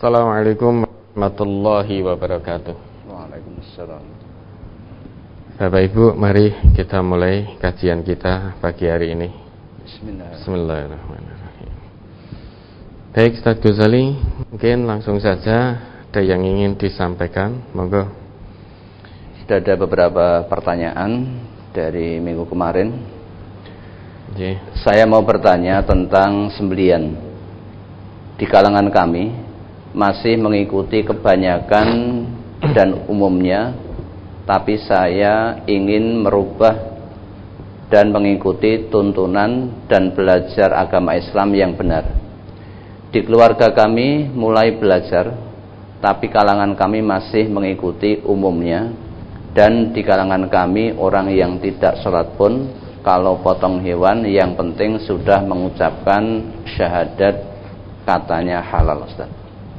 Assalamualaikum warahmatullahi wabarakatuh. Waalaikumsalam. Bapak Ibu, mari kita mulai kajian kita pagi hari ini. Bismillahirrahmanirrahim. Baik, Ustaz Ghazali, mungkin langsung saja ada yang ingin disampaikan, monggo. Sudah ada beberapa pertanyaan dari minggu kemarin. Saya mau bertanya tentang sembelian. Di kalangan kami masih mengikuti kebanyakan dan umumnya, tapi saya ingin merubah dan mengikuti tuntunan dan belajar agama Islam yang benar. Di keluarga kami mulai belajar, tapi kalangan kami masih mengikuti umumnya, dan di kalangan kami orang yang tidak sholat pun kalau potong hewan yang penting sudah mengucapkan syahadat, katanya halal, Ustaz.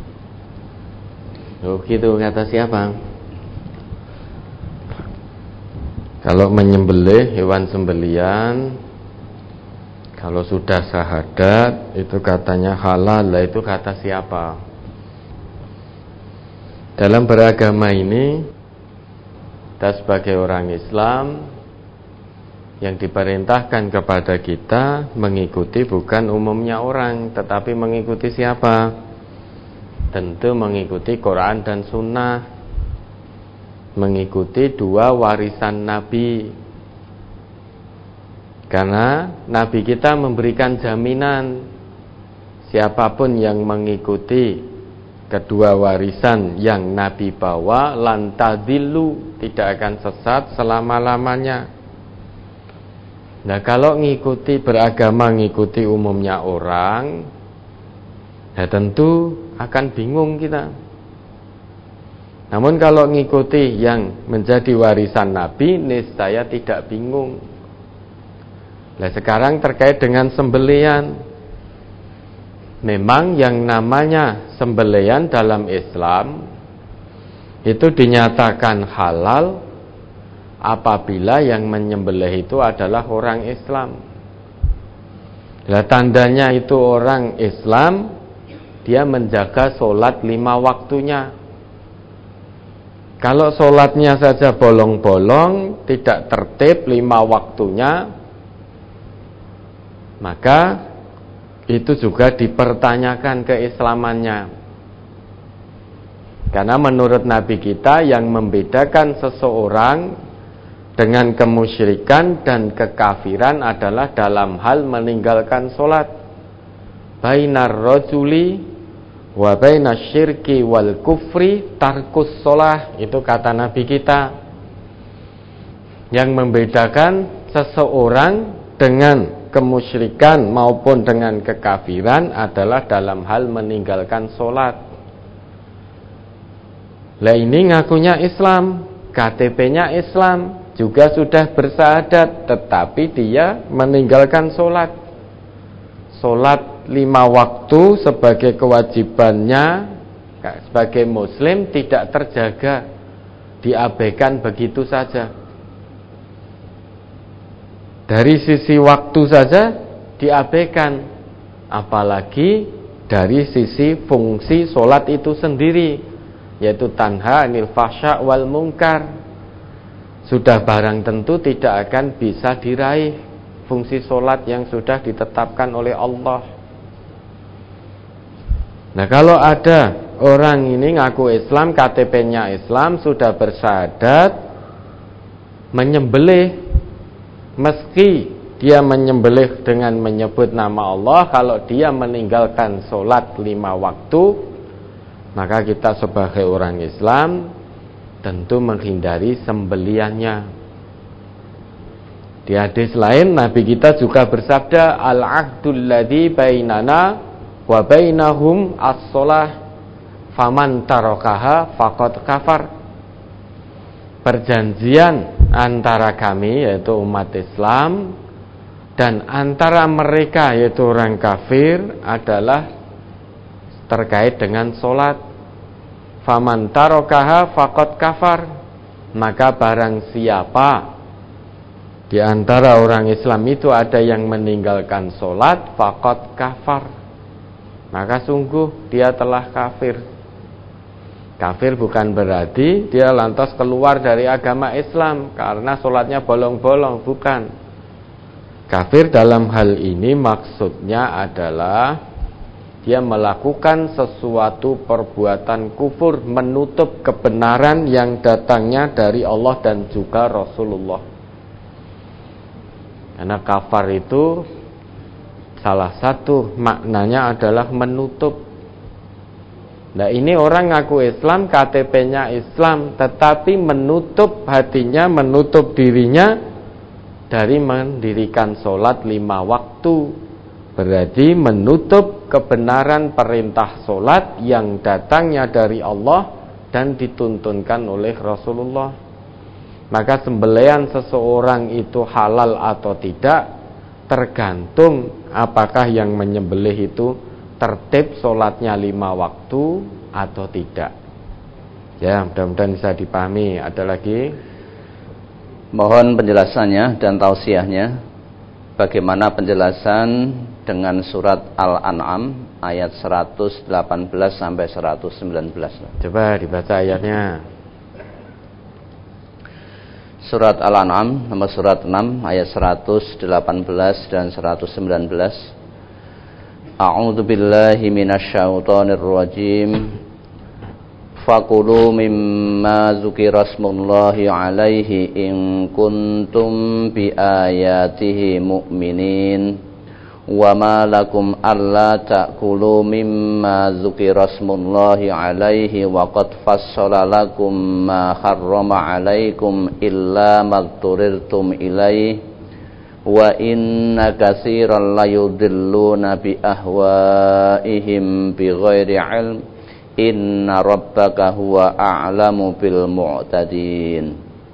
Oh gitu, kata siapa? Kalau menyembelih hewan sembelian, kalau sudah syahadat itu katanya halal, lah itu kata siapa? Dalam beragama ini, kita sebagai orang Islam yang diperintahkan kepada kita mengikuti bukan umumnya orang, tetapi mengikuti siapa? Tentu mengikuti Quran dan Sunnah, mengikuti dua warisan Nabi. Karena Nabi kita memberikan jaminan, siapapun yang mengikuti kedua warisan yang Nabi bawa, lan tadillu, tidak akan sesat selama-lamanya. Nah, kalau ngikuti beragama, ngikuti umumnya orang, ya tentu akan bingung kita. Namun kalau ngikuti yang menjadi warisan Nabi, niscaya tidak bingung. Nah, sekarang terkait dengan sembelian. Memang yang namanya sembelian dalam Islam itu dinyatakan halal apabila yang menyembelih itu adalah orang Islam. Nah, tandanya itu orang Islam, dia menjaga sholat 5 waktunya. Kalau sholatnya saja bolong-bolong, tidak tertib 5 waktunya, maka itu juga dipertanyakan keislamannya. Karena menurut Nabi kita, yang membedakan seseorang dengan kemusyrikan dan kekafiran adalah dalam hal meninggalkan sholat. Bainar rajuli wa bainasyirki wal kufri tarkus sholah, itu kata Nabi kita. Yang membedakan seseorang dengan kemusyrikan maupun dengan kekafiran adalah dalam hal meninggalkan sholat. Lah ini ngakunya Islam, KTP-nya Islam, juga sudah bersyahadat, tetapi dia meninggalkan sholat. Sholat 5 waktu sebagai kewajibannya sebagai muslim tidak terjaga, diabaikan begitu saja. Dari sisi waktu saja diabaikan, apalagi dari sisi fungsi sholat itu sendiri, yaitu tanha anil fahsya wal munkar. Sudah barang tentu tidak akan bisa diraih fungsi sholat yang sudah ditetapkan oleh Allah. Nah, kalau ada orang ini ngaku Islam, KTP-nya Islam, sudah bersyahadat, menyembelih, meski dia menyembelih dengan menyebut nama Allah, kalau dia meninggalkan sholat 5 waktu, maka kita sebagai orang Islam tentu menghindari sembeliannya. Di hadis lain Nabi kita juga bersabda, al-ahdul ladzi bainana wa bainahum as-shalah faman tarakaha faqad kafar. Perjanjian antara kami, yaitu umat Islam, dan antara mereka, yaitu orang kafir, adalah terkait dengan sholat. Faman tarakaha faqad kafar, maka barang siapa di antara orang Islam itu ada yang meninggalkan sholat, faqad kafar, maka sungguh dia telah kafir. Kafir bukan berarti dia lantas keluar dari agama Islam karena sholatnya bolong-bolong, bukan. Kafir dalam hal ini maksudnya adalah dia melakukan sesuatu perbuatan kufur, menutup kebenaran yang datangnya dari Allah dan juga Rasulullah. Karena kafar itu salah satu maknanya adalah menutup. Nah, ini orang ngaku Islam, KTP-nya Islam, tetapi menutup hatinya, menutup dirinya dari mendirikan sholat 5 waktu. Berarti menutup kebenaran perintah sholat yang datangnya dari Allah dan dituntunkan oleh Rasulullah. Maka sembelihan seseorang itu halal atau tidak tergantung apakah yang menyembelih itu tertib sholatnya 5 waktu atau tidak. Ya, mudah-mudahan bisa dipahami. Ada lagi? Mohon penjelasannya dan tausiahnya. Bagaimana penjelasan dengan surat Al-An'am ayat 118 sampai 119? Coba dibaca ayatnya. Surat Al-An'am nomor surat 6 ayat 118 dan 119. A'udzu billahi minasyaitonir rajim. Fakulu mimma dzukira smullahi alaihi in kuntum bi ayatihi mu'minin. Wa ma lakum alla ta'kulu mimma dzukira smullahi alaihi wa qad fassala lakum ma harrama alaikum illa ma dhurrirtum ilaihi. Wa inna katsiran la yudilluna bi ahwaihim bighairi ilm. Inna rabbaka huwa a'lamu bil mu'tadin.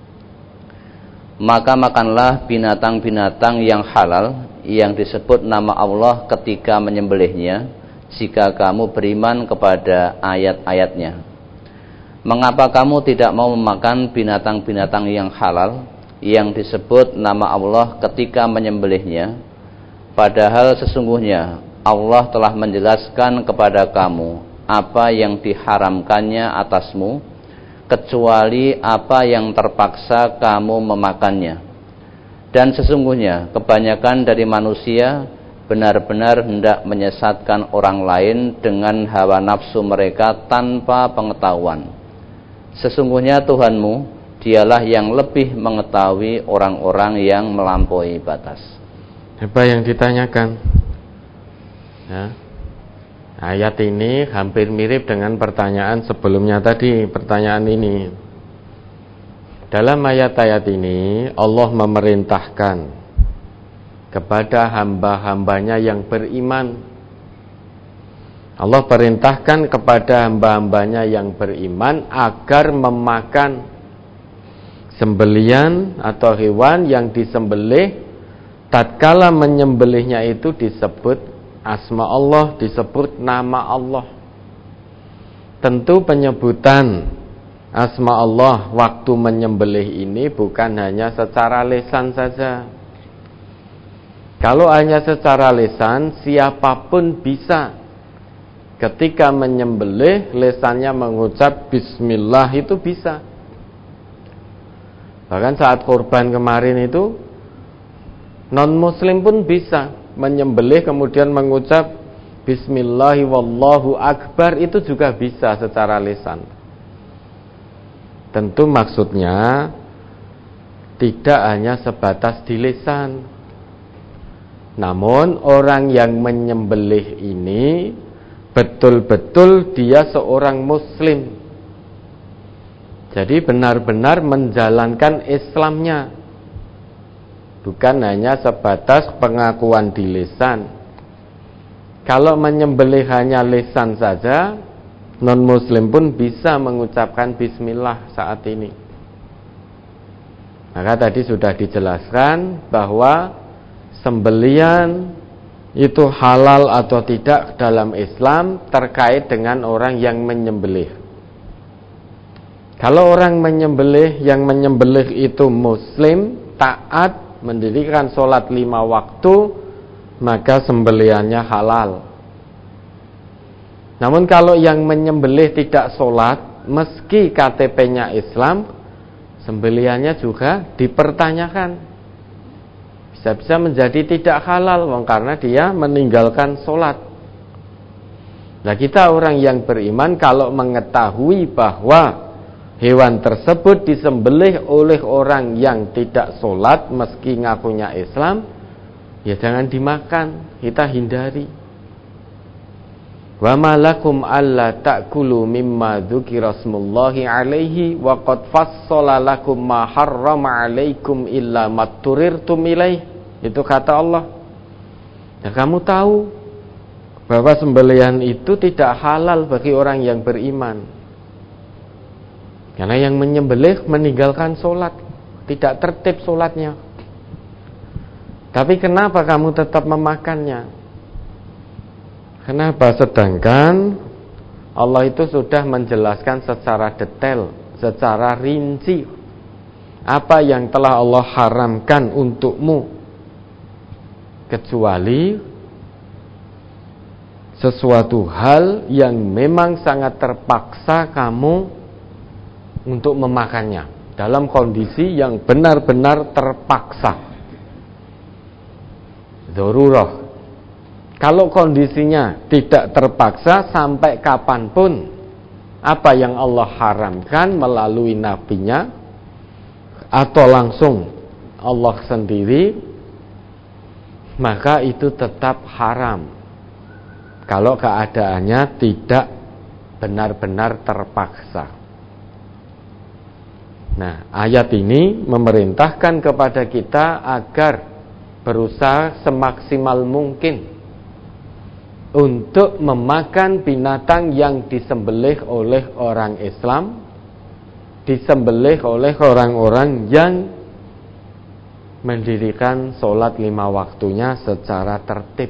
Maka makanlah binatang-binatang yang halal yang disebut nama Allah ketika menyembelihnya, jika kamu beriman kepada ayat-ayatnya. Mengapa kamu tidak mau memakan binatang-binatang yang halal yang disebut nama Allah ketika menyembelihnya, padahal sesungguhnya Allah telah menjelaskan kepada kamu apa yang diharamkannya atasmu, kecuali apa yang terpaksa kamu memakannya. Dan sesungguhnya kebanyakan dari manusia benar-benar hendak menyesatkan orang lain dengan hawa nafsu mereka tanpa pengetahuan. Sesungguhnya Tuhanmu dialah yang lebih mengetahui orang-orang yang melampaui batas. Apa yang ditanyakan? Ya. Ayat ini hampir mirip dengan pertanyaan sebelumnya tadi, pertanyaan ini. Dalam ayat-ayat ini Allah memerintahkan kepada hamba-hambanya yang beriman. Allah perintahkan kepada hamba-hambanya yang beriman agar memakan sembelian atau hewan yang disembelih, tatkala menyembelihnya itu disebut asma Allah, disebut nama Allah. Tentu penyebutan asma Allah waktu menyembelih ini bukan hanya secara lisan saja. Kalau hanya secara lisan, siapapun bisa ketika menyembelih lisannya mengucap bismillah, itu bisa. Bahkan saat korban kemarin itu non-muslim pun bisa menyembelih kemudian mengucap bismillahi wallahu akbar, itu juga bisa secara lisan. Tentu maksudnya tidak hanya sebatas di lisan. Namun orang yang menyembelih ini betul-betul dia seorang muslim. Jadi benar-benar menjalankan Islamnya, bukan hanya sebatas pengakuan di lisan. Kalau menyembelih hanya lisan saja, non-muslim pun bisa mengucapkan bismillah saat ini. Maka tadi sudah dijelaskan bahwa sembelian itu halal atau tidak dalam Islam terkait dengan orang yang menyembelih. Kalau orang menyembelih, yang menyembelih itu muslim, taat, mendirikan sholat 5 waktu, maka sembelihannya halal. Namun kalau yang menyembelih tidak sholat, meski KTP-nya Islam, sembelihannya juga dipertanyakan. Bisa-bisa menjadi tidak halal karena dia meninggalkan sholat. Nah, kita orang yang beriman kalau mengetahui bahwa hewan tersebut disembelih oleh orang yang tidak sholat meski ngakunya Islam, ya jangan dimakan, kita hindari. Wa ma lakum alla ta'kulu mimma dzukira smullahi alaihi wa qad fassala lakum ma harrama alaikum illa matturirtum ilaih. Itu kata Allah. Ya, kamu tahu bahwa sembelihan itu tidak halal bagi orang yang beriman. Karena yang menyembelih meninggalkan sholat, tidak tertib sholatnya. Tapi kenapa kamu tetap memakannya? Kenapa? Sedangkan Allah itu sudah menjelaskan secara detail, secara rinci apa yang telah Allah haramkan untukmu, kecuali sesuatu hal yang memang sangat terpaksa kamu untuk memakannya dalam kondisi yang benar-benar terpaksa, darurah. Kalau kondisinya tidak terpaksa, sampai kapanpun apa yang Allah haramkan melalui nabinya atau langsung Allah sendiri, maka itu tetap haram kalau keadaannya tidak benar-benar terpaksa. Nah, ayat ini memerintahkan kepada kita agar berusaha semaksimal mungkin untuk memakan binatang yang disembelih oleh orang Islam, disembelih oleh orang-orang yang mendirikan sholat 5 waktunya secara tertib.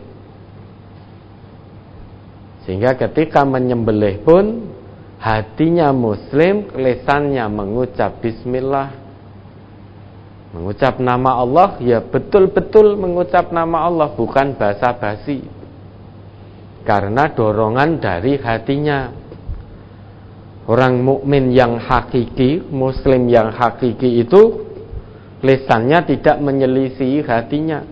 Sehingga ketika menyembelih pun hatinya muslim, lisannya mengucap bismillah, mengucap nama Allah, ya betul-betul mengucap nama Allah, bukan basa-basi. Karena dorongan dari hatinya. Orang mukmin yang hakiki, muslim yang hakiki itu lisannya tidak menyelisihi hatinya.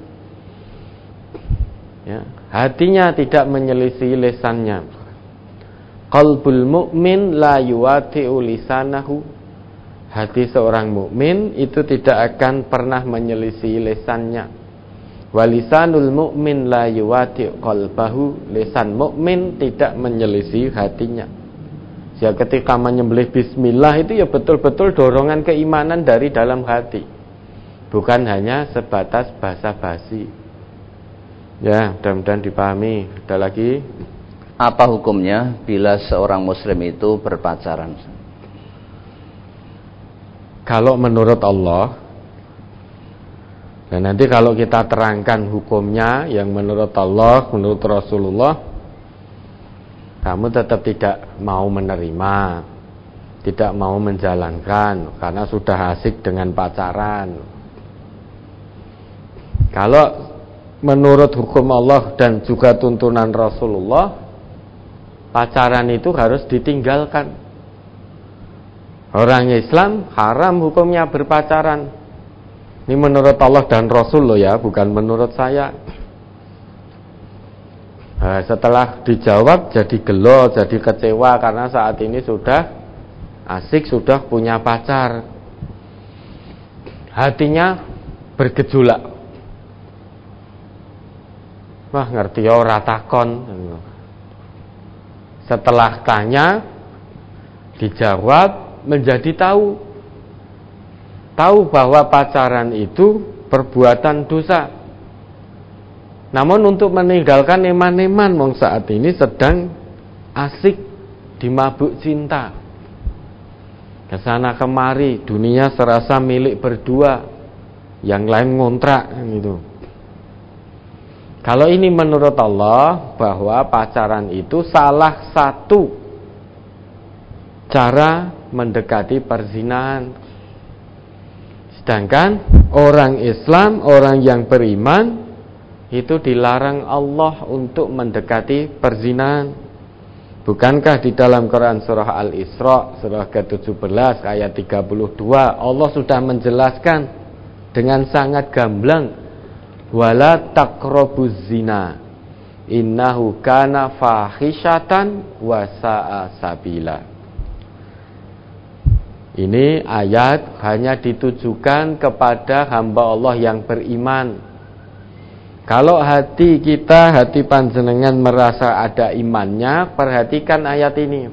Ya, hatinya tidak menyelisihi lisannya. Qalbul mu'min la yuwati'u lisanahu. Hati seorang mukmin itu tidak akan pernah menyelisihi lisannya. Walisanul mu'min la yuwati'u qalbahu. Lisan mukmin tidak menyelisihi hatinya. Ya, ketika menyembelih bismillah itu ya betul-betul dorongan keimanan dari dalam hati, bukan hanya sebatas basa-basi. Ya, mudah-mudahan dipahami. Ada lagi? Apa hukumnya bila seorang muslim itu berpacaran? Kalau menurut Allah, dan nanti kalau kita terangkan hukumnya yang menurut Allah, menurut Rasulullah, kamu tetap tidak mau menerima, tidak mau menjalankan karena sudah asik dengan pacaran. Kalau menurut hukum Allah dan juga tuntunan Rasulullah, pacaran itu harus ditinggalkan. Orang Islam haram hukumnya berpacaran. Ini menurut Allah dan Rasul loh ya, bukan menurut saya. Nah, setelah dijawab jadi gelo, jadi kecewa karena saat ini sudah asik, sudah punya pacar. Hatinya bergejolak. Wah, ngerti ya ora takon. Setelah tanya, dijawab, menjadi tahu bahwa pacaran itu perbuatan dosa. Namun untuk meninggalkan eman-eman, wong saat ini sedang asik dimabuk cinta, kesana kemari, dunia serasa milik berdua, yang lain ngontrak gitu. Kalau ini menurut Allah, bahwa pacaran itu salah satu cara mendekati perzinahan. Sedangkan orang Islam, orang yang beriman, itu dilarang Allah untuk mendekati perzinahan. Bukankah di dalam Quran surah Al-Isra surah ke-17 ayat 32 Allah sudah menjelaskan dengan sangat gamblang, wala taqrabuz zina innahu kana fahisyatan wa sa'a sabila. Ini ayat hanya ditujukan kepada hamba Allah yang beriman. Kalau hati kita, hati panjenengan merasa ada imannya, perhatikan ayat ini.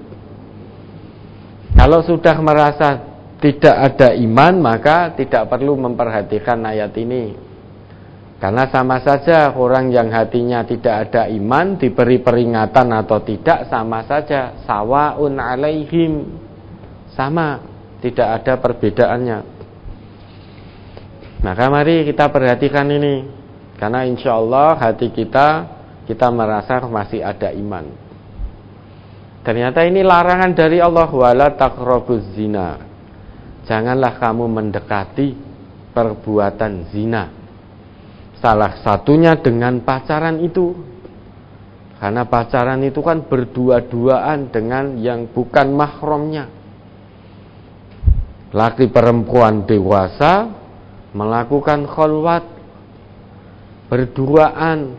Kalau sudah merasa tidak ada iman, maka tidak perlu memperhatikan ayat ini. Karena sama saja orang yang hatinya tidak ada iman, diberi peringatan atau tidak, sama saja. Sawaun alaihim. Sama, tidak ada perbedaannya. Maka mari kita perhatikan ini. Karena insya Allah hati kita merasa masih ada iman. Ternyata ini larangan dari Allah, wala taqrabuz zina. Janganlah kamu mendekati perbuatan zina. Salah satunya dengan pacaran itu. Karena pacaran itu kan berdua-duaan dengan yang bukan mahramnya. Laki perempuan dewasa melakukan khalwat berduaan.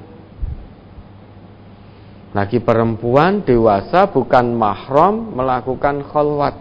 Laki perempuan dewasa bukan mahram melakukan khalwat,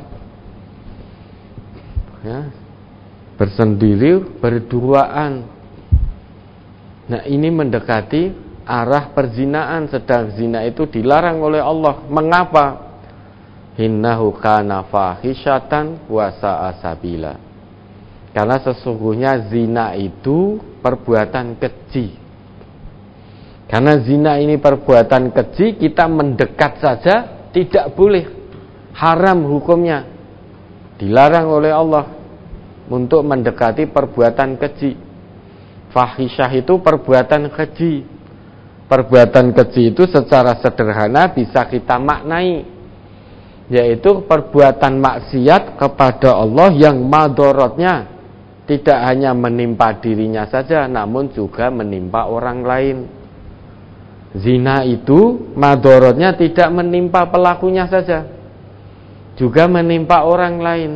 ya, bersendiri, berduaan. Nah, ini mendekati arah perzinaan, sedang zina itu dilarang oleh Allah. Mengapa? Innahu kana fahisyatan wa sa'a sabila. Karena sesungguhnya zina itu perbuatan keji. Karena zina ini perbuatan keji, kita mendekat saja tidak boleh. Haram hukumnya. Dilarang oleh Allah untuk mendekati perbuatan keji. Fahisyah itu perbuatan keji. Perbuatan keji itu secara sederhana bisa kita maknai, yaitu perbuatan maksiat kepada Allah yang madorotnya tidak hanya menimpa dirinya saja, namun juga menimpa orang lain. Zina itu madorotnya tidak menimpa pelakunya saja, juga menimpa orang lain,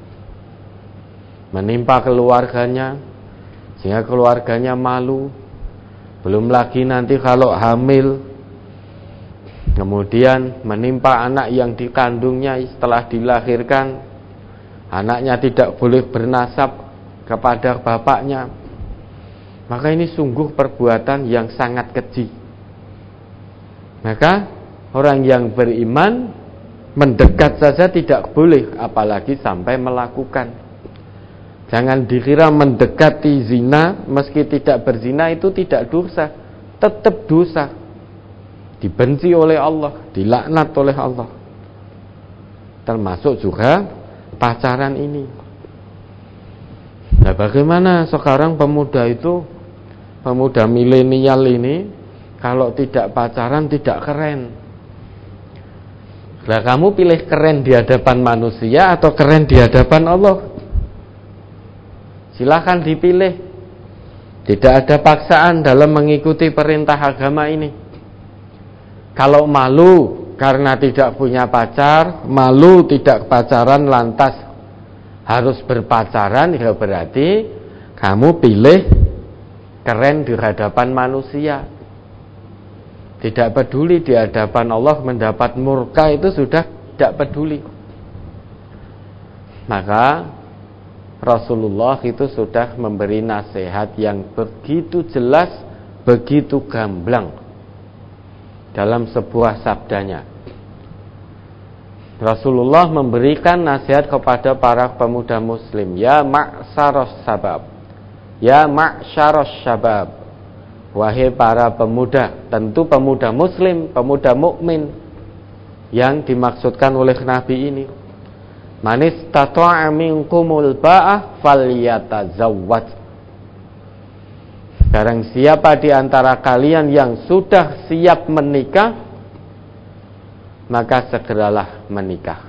menimpa keluarganya, sehingga keluarganya malu. Belum lagi nanti kalau hamil, kemudian menimpa anak yang dikandungnya setelah dilahirkan, anaknya tidak boleh bernasab kepada bapaknya. Maka ini sungguh perbuatan yang sangat keji. Maka orang yang beriman mendekat saja tidak boleh, apalagi sampai melakukan. Jangan dikira mendekati zina meski tidak berzina itu tidak dosa, tetap dosa. Dibenci oleh Allah, dilaknat oleh Allah. Termasuk juga pacaran ini. Nah, bagaimana sekarang pemuda itu, pemuda milenial ini, kalau tidak pacaran tidak keren. Nah, kamu pilih keren di hadapan manusia atau keren di hadapan Allah? Silakan dipilih. Tidak ada paksaan dalam mengikuti perintah agama ini. Kalau malu karena tidak punya pacar, malu tidak pacaran lantas harus berpacaran, ya berarti kamu pilih keren di hadapan manusia. Tidak peduli di hadapan Allah mendapat murka, itu sudah tidak peduli. Maka Rasulullah itu sudah memberi nasihat yang begitu jelas, begitu gamblang dalam sebuah sabdanya. Rasulullah memberikan nasihat kepada para pemuda muslim, ya ma'syaros sabab, ya ma'syaros sabab, wahai para pemuda. Tentu pemuda muslim, pemuda mukmin yang dimaksudkan oleh Nabi ini. Man istata'a minkumul ba'ah falyatazawwaj. Barang siapa di antara kalian yang sudah siap menikah, maka segeralah menikah.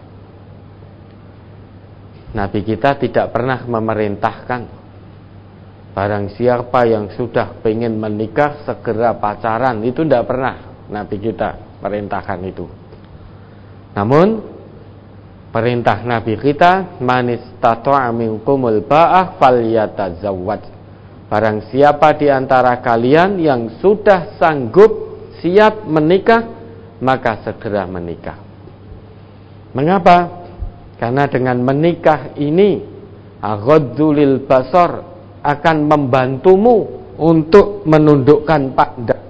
Nabi kita tidak pernah memerintahkan barang siapa yang sudah pengen menikah segera pacaran. Itu tidak pernah Nabi kita perintahkan itu. Namun perintah Nabi kita, man istata'a minkumul ba'ah falyatazawwaj. Barang siapa di antara kalian yang sudah sanggup siap menikah, maka segera menikah. Mengapa? Karena dengan menikah ini aghaddu lil basar, akan membantumu untuk menundukkan pandang.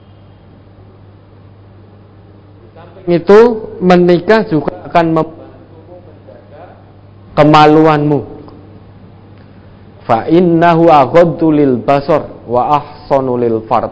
Itu menikah juga akan membantumu menjaga kemaluanmu. Fa innahu aghaddu lil basar wa ahsanu lil fard.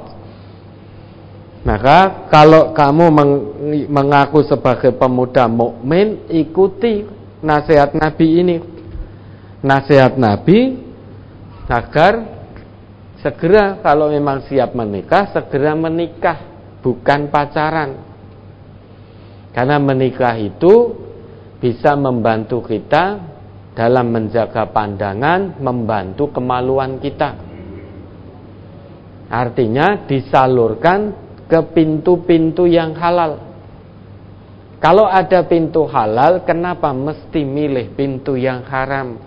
Maka kalau kamu mengaku sebagai pemuda mukmin, ikuti nasihat Nabi ini. Nasihat Nabi agar segera, kalau memang siap menikah, segera menikah, bukan pacaran. Karena menikah itu bisa membantu kita dalam menjaga pandangan, membantu kemaluan kita. Artinya disalurkan ke pintu-pintu yang halal. Kalau ada pintu halal, kenapa mesti milih pintu yang haram?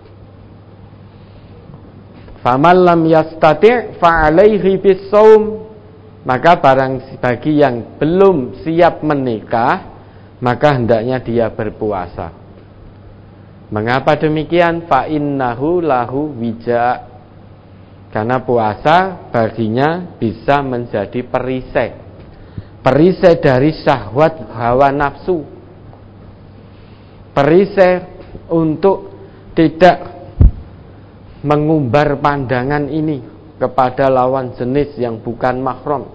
Faman lam yastati' fa'alaihi bis-shaum. Maka bagi yang belum siap menikah, maka hendaknya dia berpuasa. Mengapa demikian? Fa innahu lahu wija. Karena puasa baginya bisa menjadi perisai. Perisai dari syahwat hawa nafsu. Perisai untuk tidak mengumbar pandangan ini kepada lawan jenis yang bukan mahram.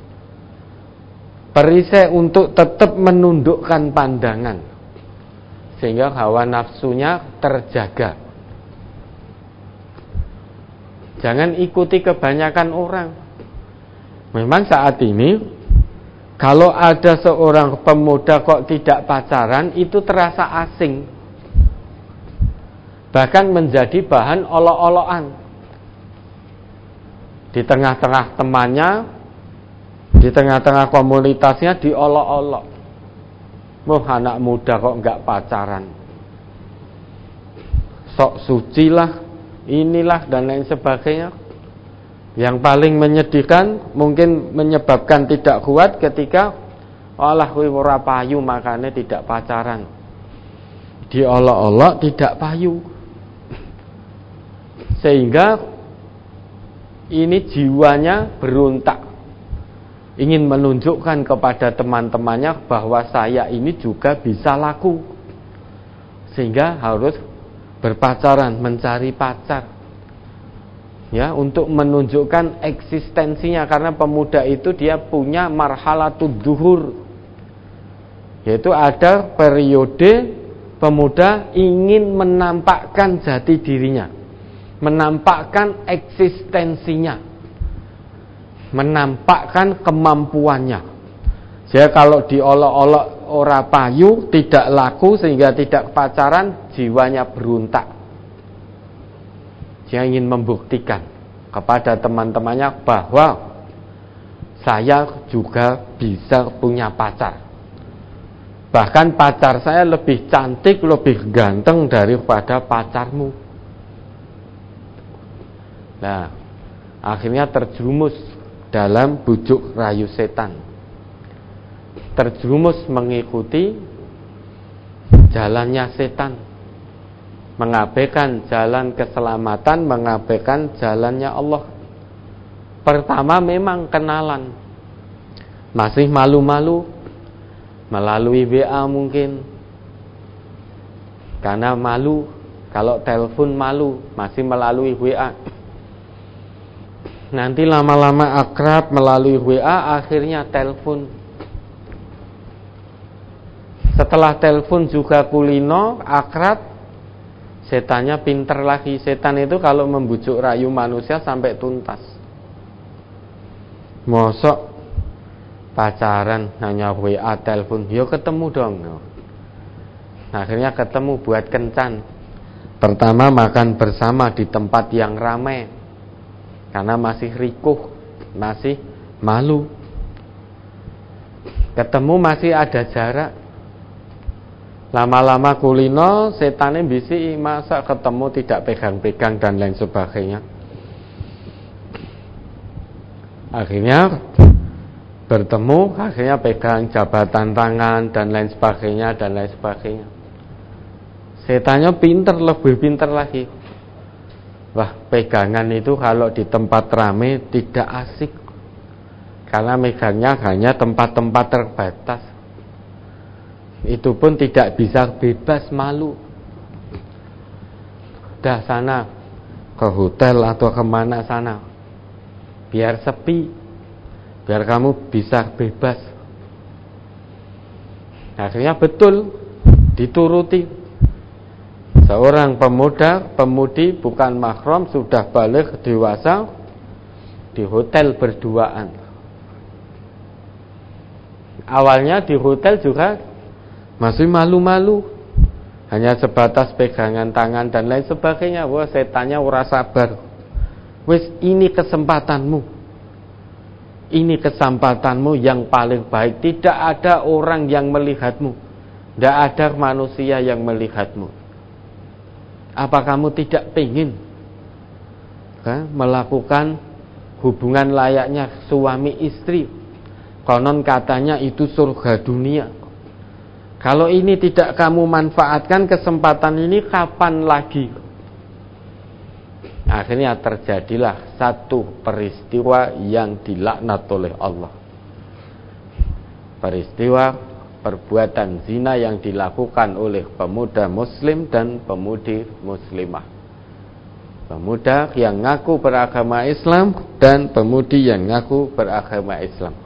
Perisai untuk tetap menundukkan pandangan, sehingga hawa nafsunya terjaga. Jangan ikuti kebanyakan orang. Memang saat ini, kalau ada seorang pemuda kok tidak pacaran, itu terasa asing. Bahkan menjadi bahan olok-olokan. Di tengah-tengah temannya, di tengah-tengah komunitasnya diolok-olok. Anak muda kok enggak pacaran, sok suci lah, inilah dan lain sebagainya. Yang paling menyedihkan, mungkin menyebabkan tidak kuat ketika Allah kuwi ora payu makanya tidak pacaran. Diolok-olok tidak payu. Sehingga ini jiwanya berontak, ingin menunjukkan kepada teman-temannya bahwa saya ini juga bisa laku, sehingga harus berpacaran, mencari pacar, ya, untuk menunjukkan eksistensinya. Karena pemuda itu dia punya marhalatud duhur, yaitu ada periode pemuda ingin menampakkan jati dirinya, menampakkan eksistensinya, menampakkan kemampuannya. Jadi kalau diolok-olok ora payu, tidak laku, sehingga tidak pacaran, jiwanya berontak. Dia ingin membuktikan kepada teman-temannya bahwa saya juga bisa punya pacar. Bahkan pacar saya lebih cantik, lebih ganteng daripada pacarmu. Nah, akhirnya terjerumus dalam bujuk rayu setan, terjerumus mengikuti jalannya setan, mengabaikan jalan keselamatan, mengabaikan jalannya Allah. Pertama memang kenalan, masih malu-malu, melalui WA mungkin, karena malu, kalau telepon malu, masih melalui WA. Nanti lama-lama akrab melalui WA, akhirnya telepon. Setelah telepon juga kulino, akrab, setannya pinter lagi. Setan itu kalau membujuk rayu manusia sampai tuntas. Mosok pacaran hanya WA telepon, yo ketemu dong. Akhirnya ketemu buat kencan. Pertama makan bersama di tempat yang ramai, karena masih rikuh, masih malu. Ketemu masih ada jarak, Lama-lama kulino, setannya bisi, masa ketemu tidak pegang-pegang dan lain sebagainya. Akhirnya bertemu, akhirnya pegang jabatan tangan dan lain sebagainya dan lain sebagainya. Setannya pinter, lebih pinter lagi. Wah, pegangan itu kalau di tempat rame tidak asik, karena megangnya hanya tempat-tempat terbatas. Itu pun tidak bisa bebas, malu. Udah sana ke hotel atau kemana sana, biar sepi, biar kamu bisa bebas. Akhirnya betul, dituruti. Seorang pemudi bukan mahram, sudah balik dewasa, di hotel berduaan. Awalnya di hotel juga masih malu-malu, hanya sebatas pegangan tangan dan lain sebagainya. Wah, setannya ora sabar. Wis, ini kesempatanmu. Ini kesempatanmu yang paling baik. Tidak ada orang yang melihatmu. Tidak ada manusia yang melihatmu. Apa kamu tidak ingin melakukan hubungan layaknya suami istri? Konon katanya itu surga dunia. Kalau ini tidak kamu manfaatkan kesempatan ini, kapan lagi? Akhirnya terjadilah satu peristiwa yang dilaknat oleh Allah. Peristiwa perbuatan zina yang dilakukan oleh pemuda muslim dan pemudi muslimah. Pemuda yang ngaku beragama Islam dan pemudi yang ngaku beragama Islam.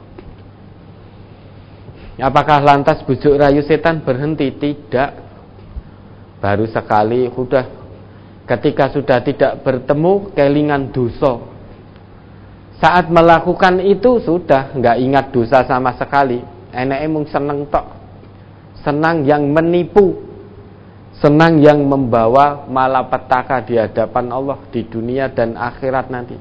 Apakah lantas bujuk rayu setan berhenti? Tidak. Baru sekali, ketika sudah tidak bertemu, kelingan dosa. Saat melakukan itu sudah nggak ingat dosa sama sekali. Enake mung seneng tok. Senang yang menipu. Senang yang membawa malapetaka di hadapan Allah di dunia dan akhirat nanti.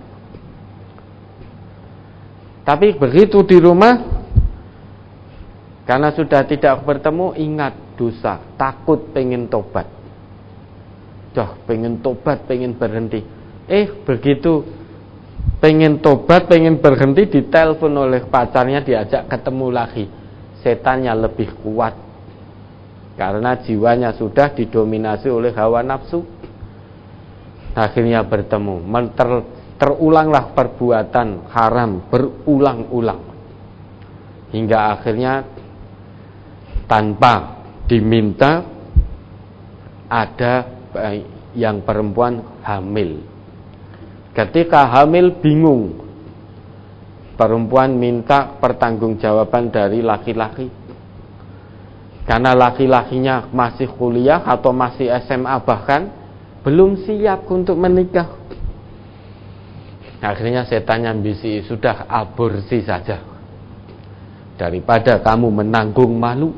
Tapi begitu di rumah, karena sudah tidak bertemu, ingat dosa, takut pengen tobat. Pengen tobat, pengen berhenti. Begitu pengen tobat, pengen berhenti, ditelepon oleh pacarnya, diajak ketemu lagi. Setannya lebih kuat, karena jiwanya sudah didominasi oleh hawa nafsu. Akhirnya bertemu, terulanglah perbuatan haram berulang-ulang, hingga akhirnya tanpa diminta ada yang perempuan hamil. Ketika hamil bingung, perempuan minta pertanggungjawaban dari laki-laki, karena laki-lakinya masih kuliah atau masih SMA, bahkan belum siap untuk menikah. Akhirnya setannya bisi, sudah aborsi saja daripada kamu menanggung malu.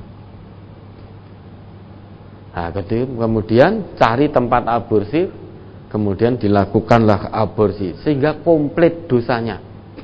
Kemudian cari tempat aborsi, kemudian dilakukanlah aborsi sehingga komplit dosanya.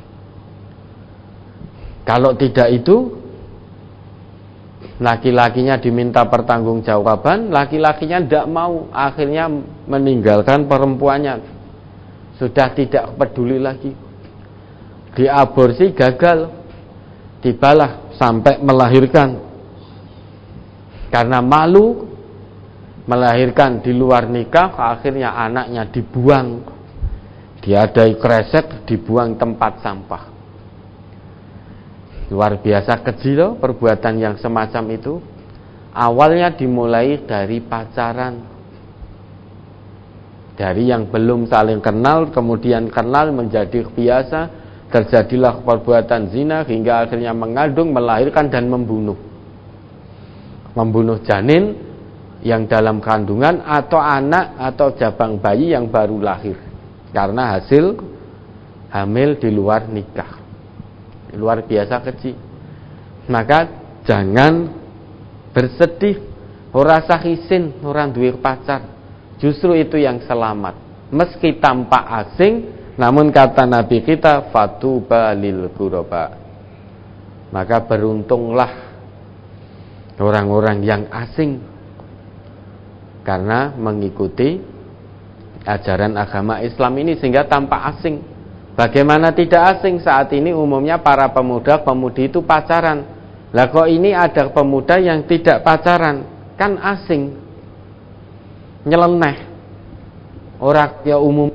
Kalau tidak itu, laki-lakinya diminta pertanggungjawaban, laki-lakinya tidak mau, akhirnya meninggalkan perempuannya, sudah tidak peduli lagi. Diaborsi gagal, dibalah sampai melahirkan. Karena malu melahirkan di luar nikah, akhirnya anaknya dibuang, diadai kresek, dibuang tempat sampah. Luar biasa keji loh perbuatan yang semacam itu. Awalnya dimulai dari pacaran, dari yang belum saling kenal, kemudian kenal menjadi biasa, terjadilah perbuatan zina hingga akhirnya mengandung, melahirkan dan membunuh janin yang dalam kandungan atau anak atau jabang bayi yang baru lahir karena hasil hamil di luar nikah. Luar biasa keji. Maka jangan bersedih, ora sah isin, ora duwe pacar. Justru itu yang selamat. Meski tampak asing, namun kata Nabi kita, fatuba lil ghuraba. Maka beruntunglah orang-orang yang asing karena mengikuti ajaran agama Islam ini sehingga tampak asing. Bagaimana tidak asing? Saat ini umumnya para pemuda-pemudi itu pacaran. Lah kok ini ada pemuda yang tidak pacaran? Kan asing, nyeleneh. Orang ya umum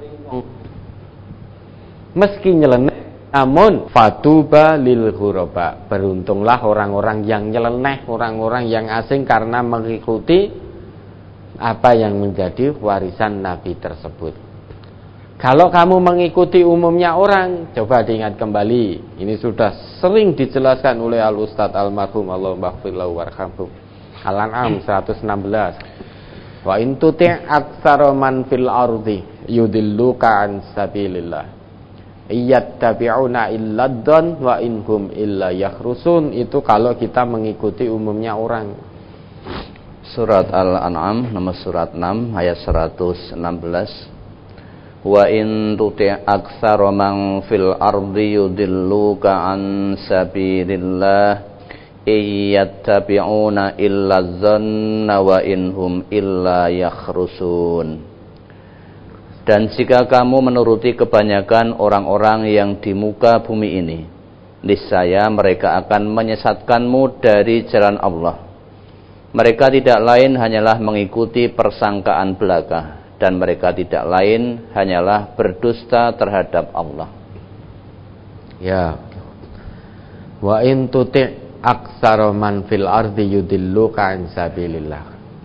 meski nyeleneh, namun fatuba lil ghuraba, beruntunglah orang-orang yang nyeleneh, orang-orang yang asing karena mengikuti apa yang menjadi warisan Nabi tersebut. Kalau kamu mengikuti umumnya orang, coba diingat kembali, ini sudah sering dijelaskan oleh Al-Ustadz Almarhum Allahumma ighfir lahu warhamhu, Al-An'am 116. Wa in tuti' aktsara man fil ardi yudilluka an sabilillah iyattabi'una illa dzan wa inhum illa yakhrusun. Itu kalau kita mengikuti umumnya orang. Surat Al-An'am nomor surat 6 ayat 116. Wa in tuti' aktsara man fil ardi yudilluka an sabilillah iyattabi'una illa dzanna wa inhum illa yakhrusun. Dan jika kamu menuruti kebanyakan orang-orang yang di muka bumi ini, niscaya mereka akan menyesatkanmu dari jalan Allah. Mereka tidak lain hanyalah mengikuti persangkaan belaka, dan mereka tidak lain hanyalah berdusta terhadap Allah. Ya. Wa in tuti' aktsara man fil ardi yudilluka an sabilillah.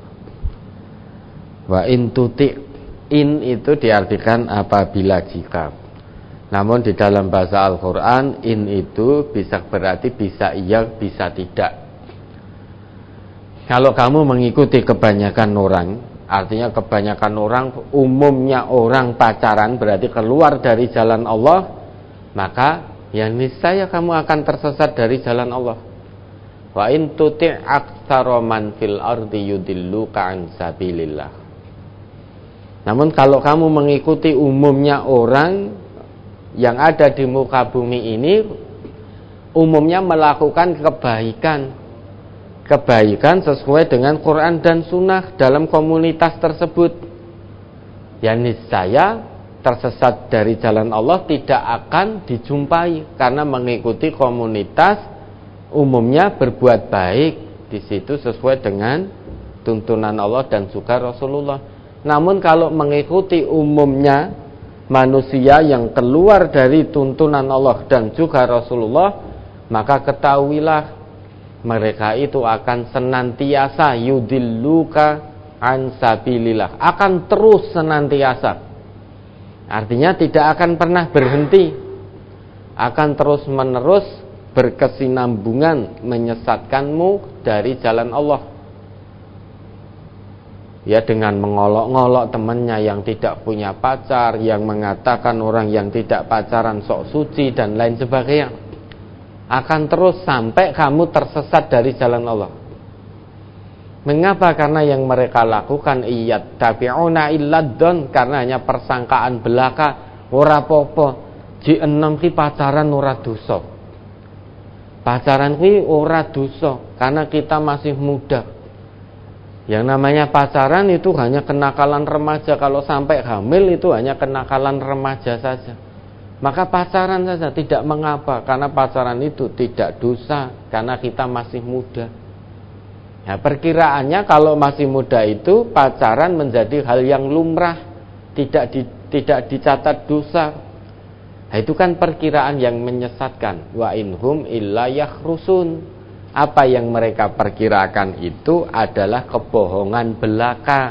Wa in tuti', in itu diartikan apabila, jika. Namun di dalam bahasa Al-Qur'an in itu bisa berarti bisa iya, bisa tidak. Kalau kamu mengikuti kebanyakan orang, artinya kebanyakan orang, umumnya orang pacaran, berarti keluar dari jalan Allah, maka ya niscaya kamu akan tersesat dari jalan Allah. Wa in tuti' aktsara man fil ardi yudilluka an sabilillah. Namun kalau kamu mengikuti umumnya orang yang ada di muka bumi ini, umumnya melakukan kebaikan sesuai dengan Quran dan Sunnah dalam komunitas tersebut, ya niscaya tersesat dari jalan Allah tidak akan dijumpai, karena mengikuti komunitas umumnya berbuat baik di situ sesuai dengan tuntunan Allah dan juga Rasulullah. Namun kalau mengikuti umumnya manusia yang keluar dari tuntunan Allah dan juga Rasulullah, maka ketahuilah mereka itu akan senantiasa yudilluka an sabilillah, akan terus senantiasa. Artinya tidak akan pernah berhenti, akan terus menerus berkesinambungan menyesatkanmu dari jalan Allah. Ya, dengan mengolok-ngolok temannya yang tidak punya pacar, yang mengatakan orang yang tidak pacaran sok suci dan lain sebagainya, akan terus sampai kamu tersesat dari jalan Allah. Mengapa? Karena yang mereka lakukan iyattabi'una illa dzan, karena hanya persangkaan belaka. Ora apa-apa ji enom ki pacaran ora dosa. Pacaran ki ora dosa karena kita masih muda. Yang namanya pacaran itu hanya kenakalan remaja. Kalau sampai hamil itu hanya kenakalan remaja saja. Maka pacaran saja tidak mengapa, karena pacaran itu tidak dosa karena kita masih muda. Nah, perkiraannya kalau masih muda itu pacaran menjadi hal yang lumrah, tidak dicatat dosa. Nah, itu kan perkiraan yang menyesatkan. Wa inhum illa yakhrusun. Apa yang mereka perkirakan itu adalah kebohongan belaka.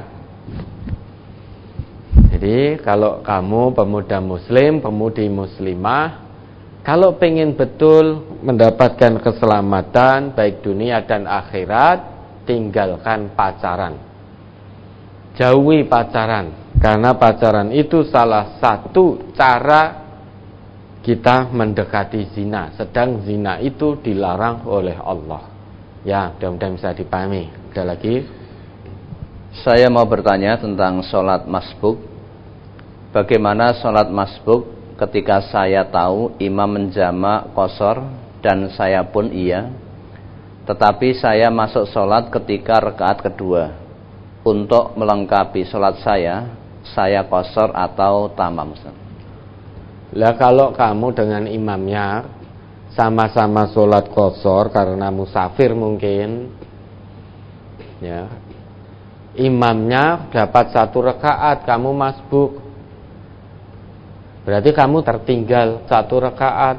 Jadi kalau kamu pemuda muslim, pemudi muslimah, kalau pengen betul mendapatkan keselamatan baik dunia dan akhirat, tinggalkan pacaran. Jauhi pacaran, karena pacaran itu salah satu cara kita mendekati zina, sedang zina itu dilarang oleh Allah. Ya, mudah-mudahan bisa dipahami. Ada lagi? Saya mau bertanya tentang sholat masbuk. Bagaimana sholat masbuk ketika saya tahu imam menjamak qashar dan saya pun iya, tetapi saya masuk sholat ketika rakaat kedua. Untuk melengkapi sholat saya qashar atau tamam, Ustaz? Lah kalau kamu dengan imamnya sama-sama sholat qashar karena musafir mungkin, ya, imamnya dapat 1 rakaat, kamu masbuk, berarti kamu tertinggal 1 rakaat.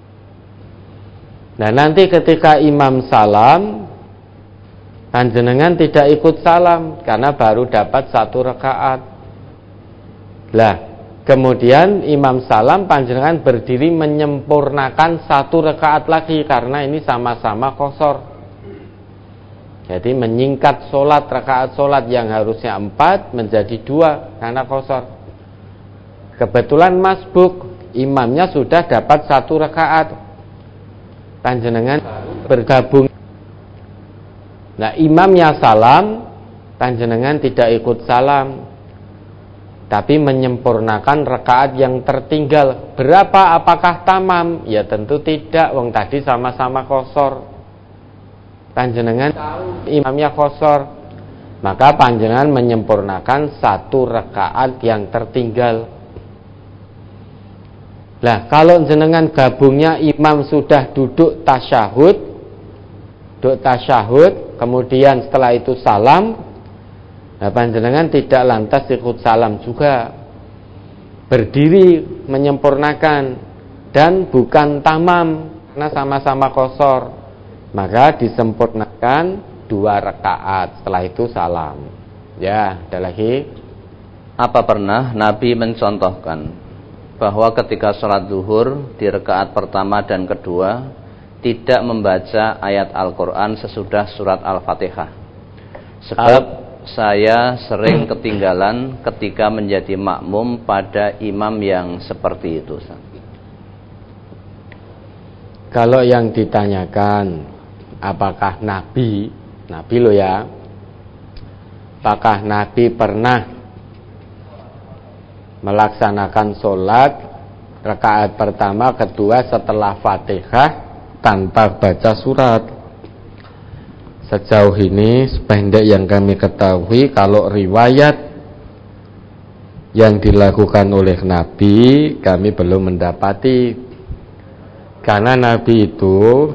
Nah nanti ketika imam salam, panjenengan tidak ikut salam karena baru dapat 1 rakaat. Lah kemudian imam salam, panjenengan berdiri menyempurnakan 1 rakaat lagi karena ini sama-sama qashar. Jadi menyingkat rakaat sholat yang harusnya 4 menjadi 2 karena qashar. Kebetulan masbuk, imamnya sudah dapat 1 rakaat, panjenengan bergabung. Nah imamnya salam, panjenengan tidak ikut salam, tapi menyempurnakan rakaat yang tertinggal. Berapa? Apakah tamam? Ya tentu tidak, wong tadi sama-sama qashar. Panjenengan imamnya qashar, maka panjenengan menyempurnakan 1 rakaat yang tertinggal. Lah kalau jenengan gabungnya imam sudah duduk tasyahud, kemudian setelah itu salam, nah panjenengan tidak lantas ikut salam juga, berdiri menyempurnakan, dan bukan tamam karena sama-sama qashar, maka disempurnakan 2 rakaat, setelah itu salam. Ya, ada lagi. Apa pernah Nabi mencontohkan bahwa ketika sholat zuhur di rakaat pertama dan kedua tidak membaca ayat Al-Quran sesudah surat Al-Fatihah? Sebab saya sering ketinggalan ketika menjadi makmum pada imam yang seperti itu. Kalau yang ditanyakan apakah Nabi loh ya, apakah Nabi pernah melaksanakan sholat rakaat pertama, kedua setelah Fatihah tanpa baca surat? Sejauh ini sependek yang kami ketahui, kalau riwayat yang dilakukan oleh Nabi kami belum mendapati. Karena Nabi itu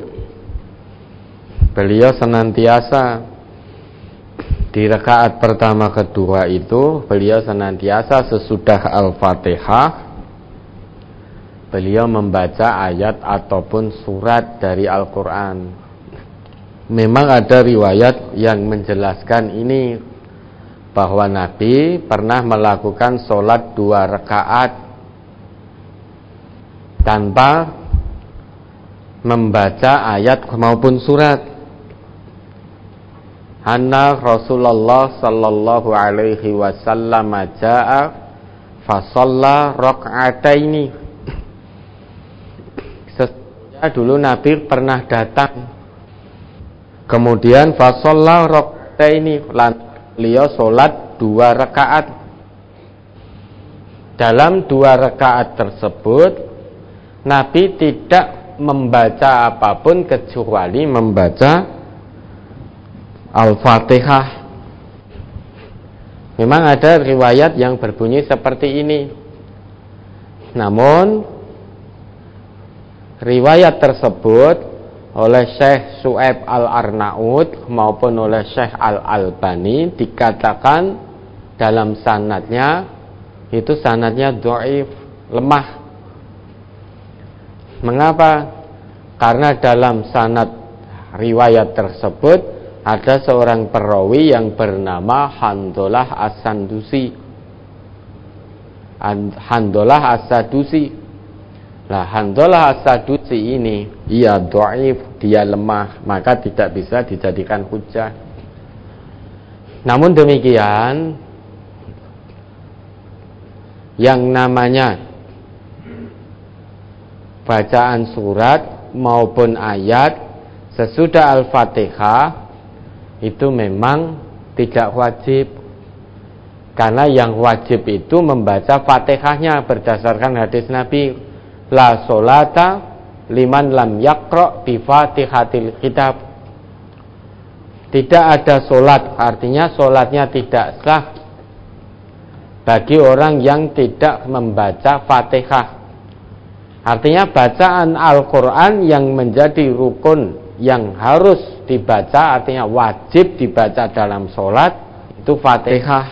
beliau senantiasa di rakaat pertama kedua itu, beliau senantiasa sesudah Al-Fatihah beliau membaca ayat ataupun surat dari Al-Quran. Memang ada riwayat yang menjelaskan ini, bahwa Nabi pernah melakukan sholat 2 rakaat tanpa membaca ayat maupun surat. Anna Rasulullah sallallahu alaihi wasallam jaa fa shalla rak'ataini. Sesungguhnya dulu Nabi pernah datang, kemudian fa shalla rak'ataini, beliau salat 2 rakaat. Dalam 2 rakaat tersebut Nabi tidak membaca apapun kecuali membaca Al-Fatihah. Memang ada riwayat yang berbunyi seperti ini. Namun riwayat tersebut oleh Syekh Su'aib Al-Arnaud maupun oleh Syekh Al-Albani dikatakan dalam sanadnya itu sanadnya dhaif, lemah. Mengapa? Karena dalam sanad riwayat tersebut ada seorang perawi yang bernama Handolah As-Sandusi. Handolah As-Sadusi. Nah, Handolah As-Sadusi ini ia dhaif, dia lemah, maka tidak bisa dijadikan hujjah. Namun demikian, yang namanya bacaan surat maupun ayat sesudah Al-Fatihah itu memang tidak wajib, karena yang wajib itu membaca Fatihahnya berdasarkan hadis Nabi, la sholata liman lam yaqra bi Fatihatil kitab. tidak ada sholat, artinya sholatnya tidak sah bagi orang yang tidak membaca Fatihah. Artinya bacaan Al-Quran yang menjadi rukun yang harus dibaca, artinya wajib dibaca dalam sholat, itu Fatihah.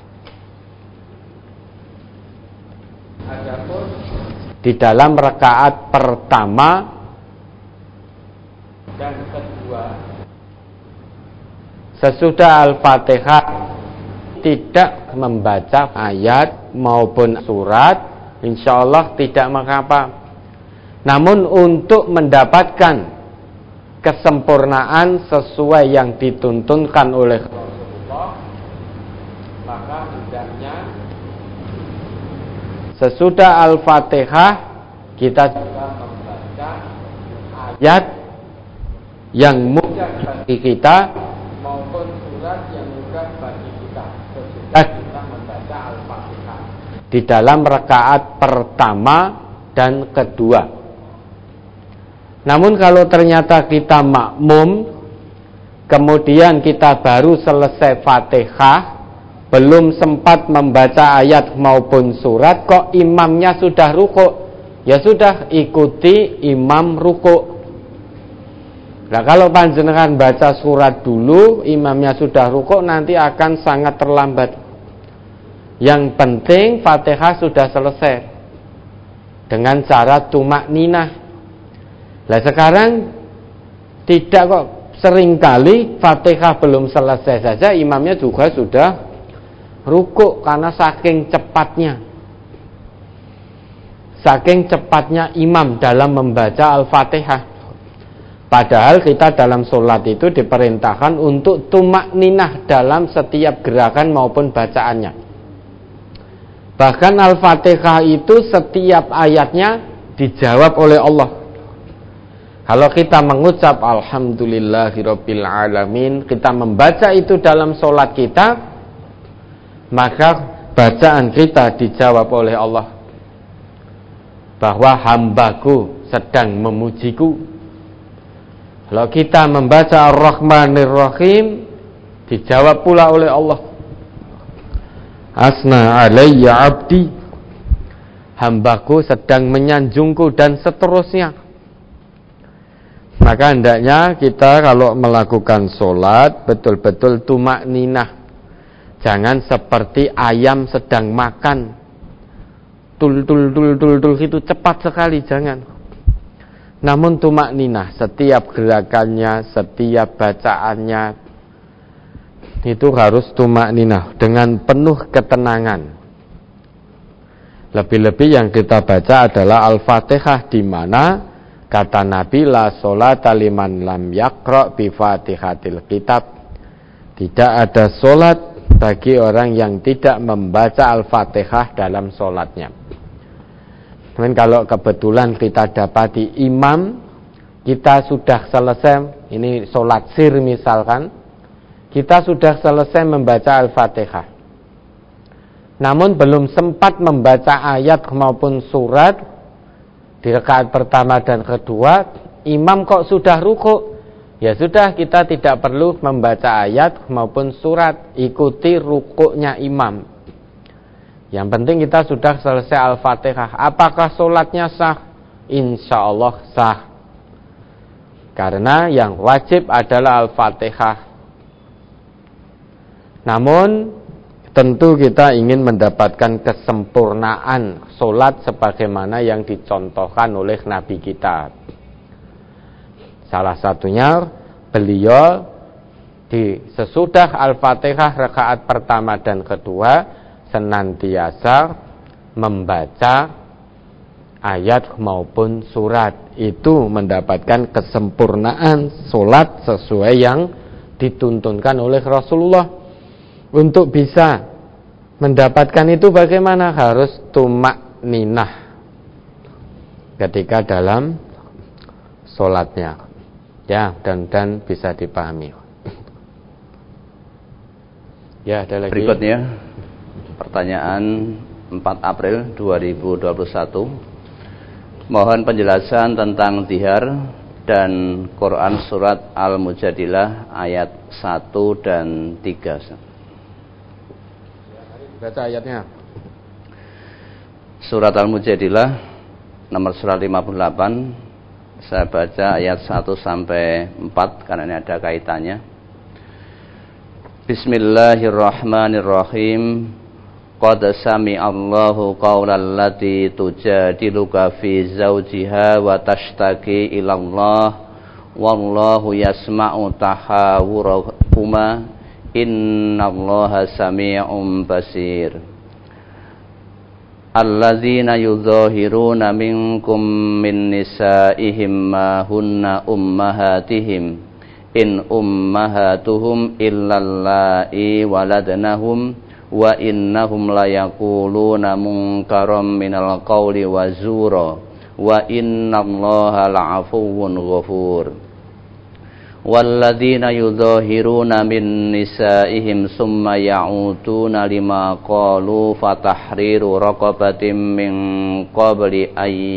Adapun di dalam rakaat pertama dan kedua, sesudah Al-Fatihah tidak membaca ayat maupun surat, insya Allah tidak mengapa. Namun untuk mendapatkan kesempurnaan sesuai yang dituntunkan oleh Rasulullah, maka hendaknya sesudah Al-Fatihah kita juga membaca ayat yang mudah bagi kita maupun surat yang mudah bagi kita sesudah kita membaca Al-Fatihah di dalam rakaat pertama dan kedua. Namun kalau ternyata kita makmum, kemudian kita baru selesai Fatihah, belum sempat membaca ayat maupun surat, kok imamnya sudah ruku', ya sudah, ikuti imam ruku'. Nah kalau panjenengan baca surat dulu, imamnya sudah ruku', nanti akan sangat terlambat. Yang penting Fatihah sudah selesai dengan cara tumakninah. Nah sekarang tidak kok, seringkali Fatihah belum selesai saja imamnya juga sudah rukuk karena saking cepatnya imam dalam membaca Al-Fatihah. Padahal kita dalam sholat itu diperintahkan untuk tumakninah dalam setiap gerakan maupun bacaannya. Bahkan Al-Fatihah itu setiap ayatnya dijawab oleh Allah. Kalau kita mengucap Alhamdulillahirabbil alamin, kita membaca itu dalam sholat kita, maka bacaan kita dijawab oleh Allah bahwa hambaku sedang memujiku. Kalau kita membaca Ar-Rahmanir-Rahim, dijawab pula oleh Allah, Asna alayya abdi, hambaku sedang menyanjungku, dan seterusnya. Maka hendaknya kita kalau melakukan sholat betul-betul tumakninah. Jangan seperti ayam sedang makan, tul itu cepat sekali, jangan. Namun tumakninah, setiap gerakannya, setiap bacaannya itu harus tumakninah dengan penuh ketenangan. Lebih-lebih yang kita baca adalah Al-Fatihah, di mana kata Nabi, la sholata liman lam yaqra bi Fatihatil kitab. Tidak ada sholat bagi orang yang tidak membaca Al-Fatihah dalam sholatnya. Dan kalau kebetulan kita dapati imam, kita sudah selesai, ini sholat sir misalkan, kita sudah selesai membaca Al-Fatihah, namun belum sempat membaca ayat maupun surat di rakaat pertama dan kedua, imam kok sudah ruku', ya sudah, kita tidak perlu membaca ayat maupun surat, ikuti ruku'nya imam. Yang penting kita sudah selesai Al-Fatihah. Apakah sholatnya sah? Insya Allah sah, karena yang wajib adalah Al-Fatihah. Namun tentu kita ingin mendapatkan kesempurnaan sholat sebagaimana yang dicontohkan oleh Nabi kita. Salah satunya beliau di sesudah Al-Fatihah rakaat pertama dan kedua senantiasa membaca ayat maupun surat. Itu mendapatkan kesempurnaan sholat sesuai yang dituntunkan oleh Rasulullah. Untuk bisa mendapatkan itu bagaimana? Harus tumakninah ketika dalam sholatnya. Ya, dan bisa dipahami. Ya, ada lagi. Berikutnya pertanyaan 4 April 2021. Mohon penjelasan tentang dihar dan Quran surat Al-Mujadilah ayat 1 dan 3. Baca ayatnya. Surat Al-Mujadilah nomor surat 58. Saya baca ayat 1 sampai 4 karena ini ada kaitannya. Bismillahirrahmanirrahim. Qad sami'allahu qawlan lati tujadiluka fi zawjiha wa tashtaki ilallah wallahu yasma'u tahawurakuma innallaha sami'un basir. Alladzina yudhahiruna minkum min nisa'ihim ma hunna ummahatihim in ummahatuhum illallai waladnahum wa innahum layaquluna munkaram minal qawli wa zura wa innallaha la'afuwwun ghafur. Walladzina yudhahiruna min nisaihim summa ya'uduna lima qalu fatahriru raqabatin min qabli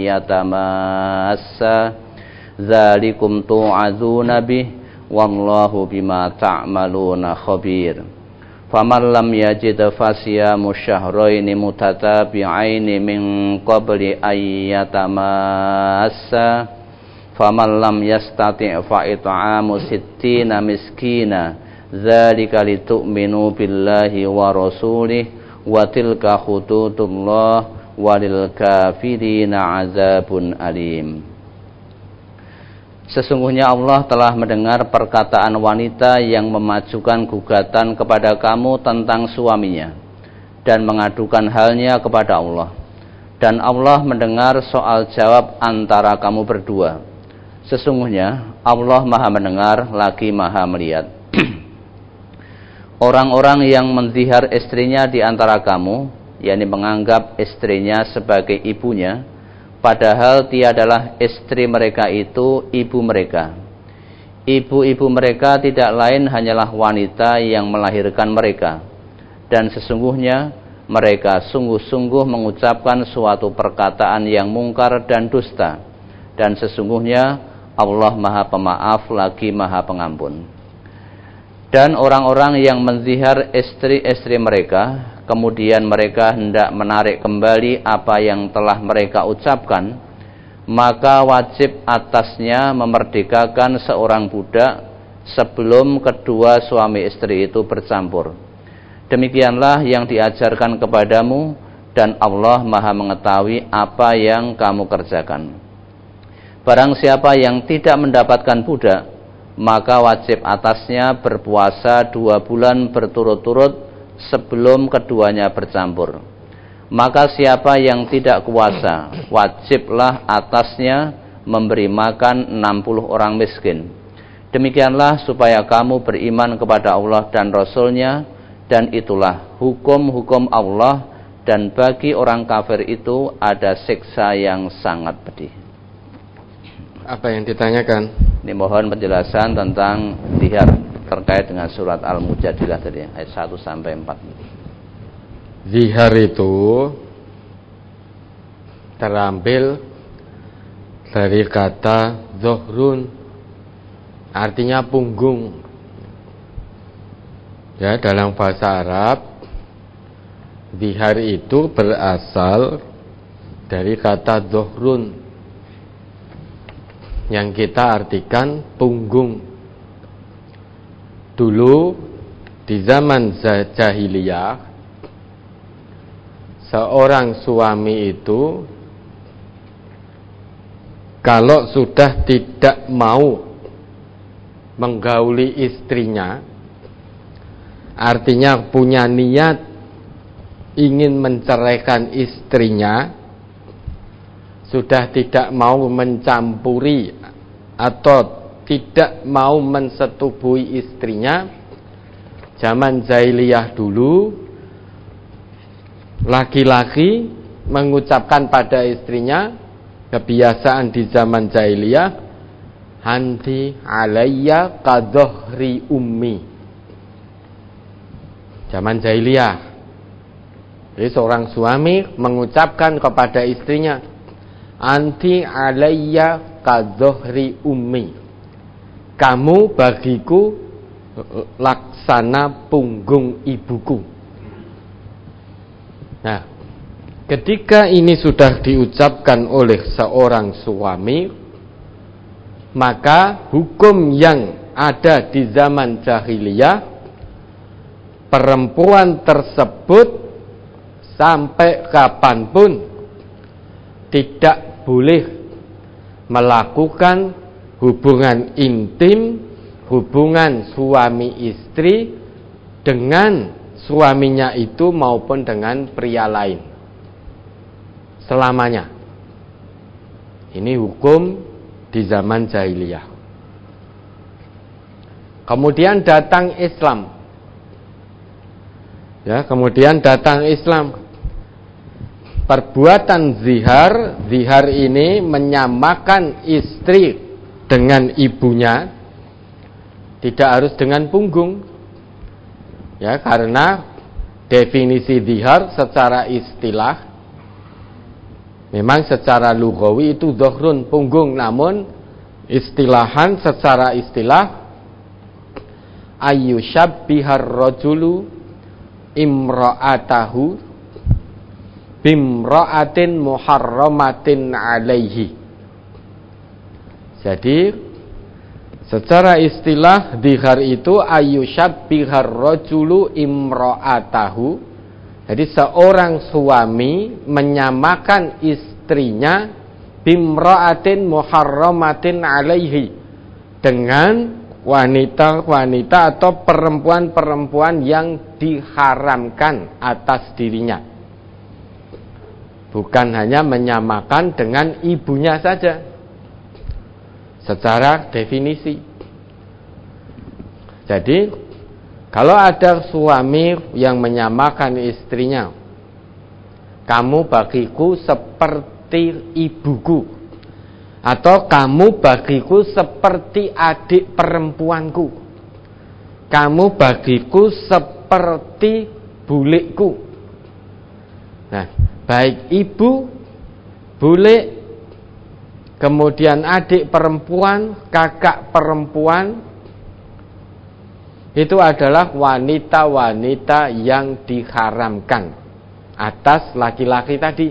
ayyatamassa dzalikum tu'adzuna bih wallahu bima ta'maluna khabir. Faman lam yajid fasiyamu syahraini mutatabi'aini min qabli ayyatamassa faman lam yastati' fa it'amu sittina miskina dzalika litu'minu billahi wa rasulih wa tilka hududullah walil kafirina azabun alim. Sesungguhnya Allah telah mendengar perkataan wanita yang memajukan gugatan kepada kamu tentang suaminya dan mengadukan halnya kepada Allah. Dan Allah mendengar soal jawab antara kamu berdua. Sesungguhnya Allah Maha mendengar lagi Maha melihat. Orang-orang yang menzihar istrinya di antara kamu, yakni menganggap istrinya sebagai ibunya, padahal tiadalah istri mereka itu ibu mereka. Ibu-ibu mereka tidak lain hanyalah wanita yang melahirkan mereka. Dan sesungguhnya mereka sungguh-sungguh mengucapkan suatu perkataan yang mungkar dan dusta. Dan sesungguhnya Allah Maha Pemaaf lagi Maha Pengampun. Dan orang-orang yang menzihar istri-istri mereka, kemudian mereka hendak menarik kembali apa yang telah mereka ucapkan, maka wajib atasnya memerdekakan seorang budak sebelum kedua suami istri itu bercampur. Demikianlah yang diajarkan kepadamu, dan Allah Maha mengetahui apa yang kamu kerjakan. Barang siapa yang tidak mendapatkan budak, maka wajib atasnya berpuasa 2 bulan berturut-turut sebelum keduanya bercampur. Maka siapa yang tidak kuasa, wajiblah atasnya memberi makan 60 orang miskin. Demikianlah supaya kamu beriman kepada Allah dan Rasul-Nya, dan itulah hukum-hukum Allah, dan bagi orang kafir itu ada siksa yang sangat pedih. Apa yang ditanyakan? Ini mohon penjelasan tentang zihar terkait dengan surat Al-Mujadilah tadi, ayat 1 sampai 4. Zihar itu terambil dari kata zohrun, artinya punggung. Ya, dalam bahasa Arab, zihar itu berasal dari kata zohrun, yang kita artikan punggung. Dulu di zaman jahiliyah, seorang suami itu kalau sudah tidak mau menggauli istrinya, artinya punya niat ingin menceraikan istrinya, sudah tidak mau mencampuri atau tidak mau mensetubuhi istrinya. Zaman jahiliyah dulu, laki-laki mengucapkan pada istrinya, kebiasaan di zaman jahiliyah, "Anti alayya kadhohri ummi." Zaman jahiliyah, jadi seorang suami mengucapkan kepada istrinya, "Anti alayya kadzohri ummi. Kamu bagiku laksana punggung ibuku. Nah, ketika ini sudah diucapkan oleh seorang suami, maka hukum yang ada di zaman jahiliyah, perempuan tersebut sampai kapanpun tidak boleh melakukan hubungan intim, hubungan suami istri dengan suaminya itu maupun dengan pria lain selamanya. Ini hukum di zaman jahiliyah. Kemudian datang Islam. Ya, kemudian datang Islam. Perbuatan zihar ini menyamakan istri dengan ibunya, tidak harus dengan punggung. Ya, karena definisi zihar secara istilah memang secara lughawi itu dhohrun, punggung, namun istilahan secara istilah ayyushabbihar rajulu imra'atahu bimra'atin muharramatin alaihi. Jadi secara istilah zihar itu ayyushabbihar rajulu imra'atahu. Jadi seorang suami menyamakan istrinya bimra'atin muharramatin alaihi, dengan wanita-wanita atau perempuan-perempuan yang diharamkan atas dirinya. Bukan hanya menyamakan dengan ibunya saja secara definisi. Jadi kalau ada suami yang menyamakan istrinya, kamu bagiku seperti ibuku, atau kamu bagiku seperti adik perempuanku, kamu bagiku seperti bulikku. Nah, baik ibu, bulik, kemudian adik perempuan, kakak perempuan, itu adalah wanita-wanita yang diharamkan atas laki-laki tadi.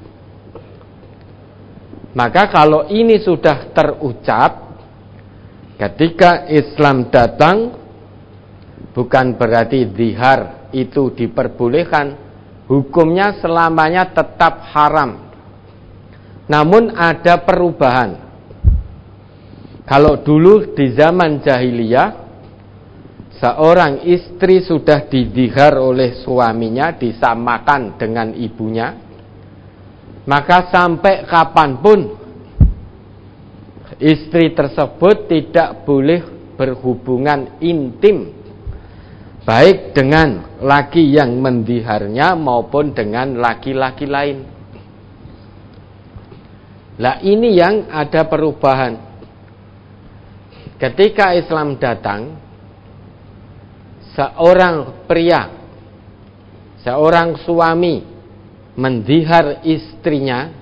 Maka kalau ini sudah terucap, ketika Islam datang, bukan berarti zihar itu diperbolehkan, hukumnya selamanya tetap haram. Namun ada perubahan. Kalau dulu di zaman jahiliyah, seorang istri sudah dizihar oleh suaminya, disamakan dengan ibunya, maka sampai kapanpun istri tersebut tidak boleh berhubungan intim, baik dengan laki yang menziharnya maupun dengan laki-laki lain. Lah ini yang ada perubahan. Ketika Islam datang, seorang pria, seorang suami menzihar istrinya,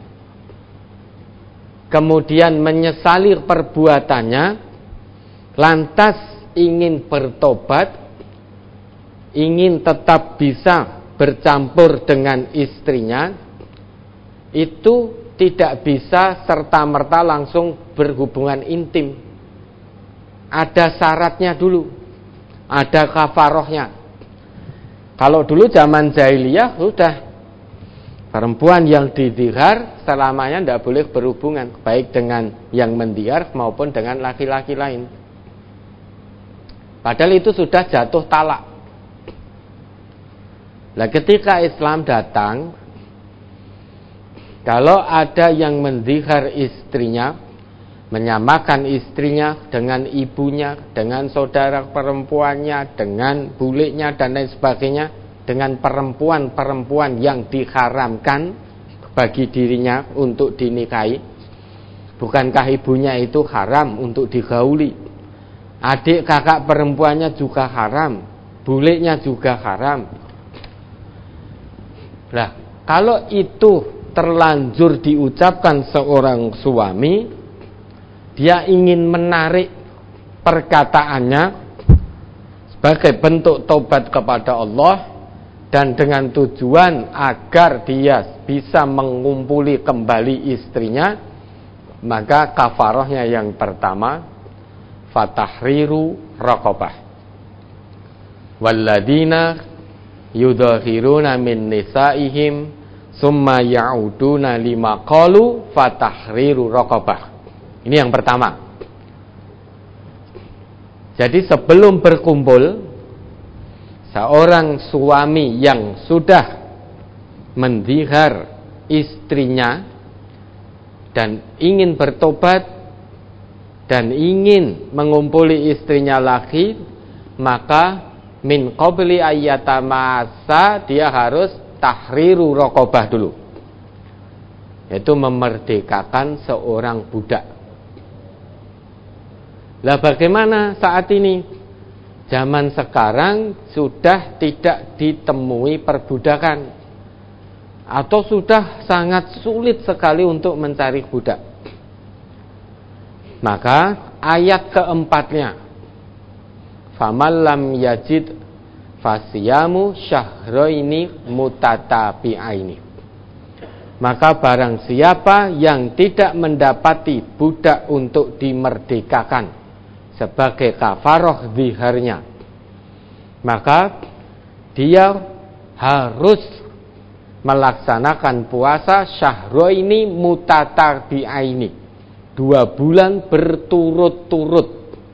kemudian menyesali perbuatannya, lantas ingin bertobat, ingin tetap bisa bercampur dengan istrinya, itu tidak bisa serta-merta langsung berhubungan intim. Ada syaratnya dulu, ada kafarohnya. Kalau dulu zaman jahiliyah sudah, perempuan yang dizihar selamanya tidak boleh berhubungan, baik dengan yang menzihar maupun dengan laki-laki lain. Padahal itu sudah jatuh talak. Nah, ketika Islam datang, kalau ada yang menzihar istrinya, menyamakan istrinya dengan ibunya, dengan saudara perempuannya, dengan buliknya dan lain sebagainya, dengan perempuan-perempuan yang diharamkan bagi dirinya untuk dinikahi. Bukankah ibunya itu haram untuk digauli? Adik kakak perempuannya juga haram, buliknya juga haram. Nah, kalau itu terlanjur diucapkan seorang suami, dia ingin menarik perkataannya sebagai bentuk tobat kepada Allah dan dengan tujuan agar dia bisa mengumpuli kembali istrinya, maka kafarahnya yang pertama fatahriru raqabah. Walladina yudhahiruna min nisaihim summa ya'uduna lima qalu fatahriru raqabah. Ini yang pertama. Jadi sebelum berkumpul, seorang suami yang sudah menzihar istrinya dan ingin bertobat dan ingin mengumpuli istrinya lagi, maka min qabli ayyatamasa dia harus tahriru raqabah dulu, yaitu memerdekakan seorang budak. Lah bagaimana saat ini? Zaman sekarang sudah tidak ditemui perbudakan, atau sudah sangat sulit sekali untuk mencari budak. Maka ayat keempatnya, faman lam yajid fasiyamu syahraini mutatabi'aini. Maka barang siapa yang tidak mendapati budak untuk dimerdekakan sebagai kafarah ziharnya, maka dia harus melaksanakan puasa syahraini mutatabi'aini, 2 bulan berturut-turut.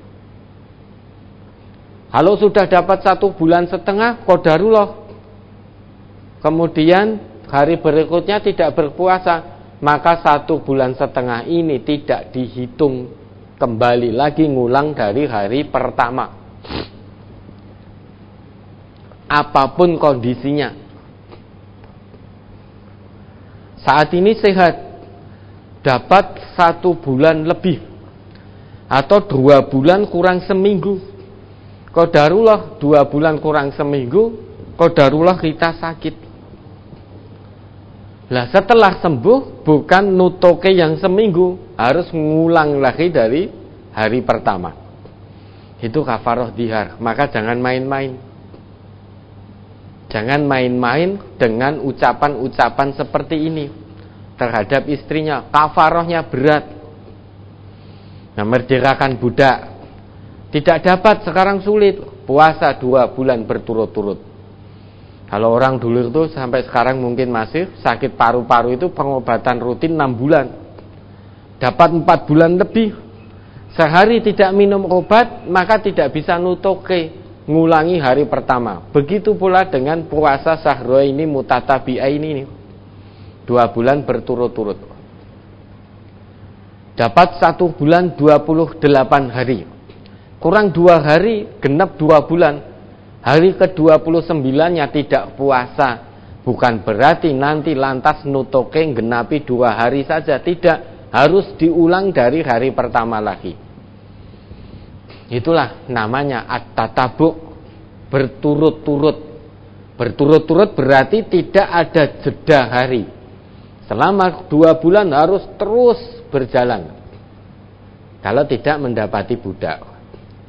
Kalau sudah dapat 1 bulan setengah qadarullah, kemudian hari berikutnya tidak berpuasa, maka 1 bulan setengah ini tidak dihitung, kembali lagi ngulang dari hari pertama. Apapun kondisinya, saat ini sehat, dapat 1 bulan lebih atau 2 bulan kurang seminggu, qadarullah 2 bulan kurang seminggu, qadarullah kita sakit. Lah setelah sembuh, bukan nutoke yang seminggu, harus ngulang lagi dari hari pertama. Itu kafarah zihar. Maka jangan main-main. Jangan main-main dengan ucapan-ucapan seperti ini terhadap istrinya. Kafarahnya berat. Memerdekakan budak tidak dapat, sekarang sulit. Puasa 2 bulan berturut-turut. Kalau orang dulu itu sampai sekarang mungkin masih sakit paru-paru itu pengobatan rutin 6 bulan. Dapat 4 bulan lebih. Sehari tidak minum obat, maka tidak bisa nutoke, ngulangi hari pertama. Begitu pula dengan puasa syahraini mutatabi'aini ini, 2 bulan berturut-turut. Dapat 1 bulan 28 hari. Kurang 2 hari, genap 2 bulan. Hari ke-29-nya tidak puasa. Bukan berarti nanti lantas nutoke genapi 2 hari saja. Tidak, harus diulang dari hari pertama lagi. Itulah namanya at-tatabu', berturut-turut. Berturut-turut berarti tidak ada jeda hari. Selama 2 bulan harus terus berjalan. Kalau tidak mendapati budak.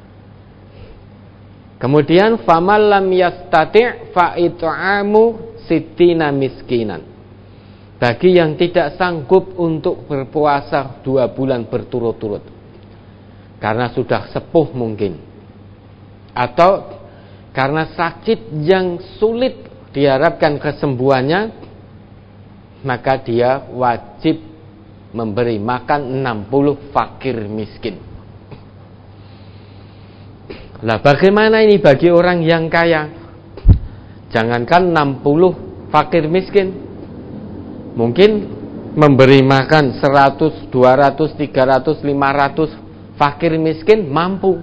Kemudian faman lam yastati' fa it'amu sittina miskinan. Bagi yang tidak sanggup untuk berpuasa 2 bulan berturut-turut, karena sudah sepuh mungkin, atau karena sakit yang sulit diharapkan kesembuhannya, maka dia wajib memberi makan 60 fakir miskin. Lah bagaimana ini bagi orang yang kaya? Jangankan 60 fakir miskin, mungkin memberi makan 100, 200, 300, 500 fakir miskin mampu.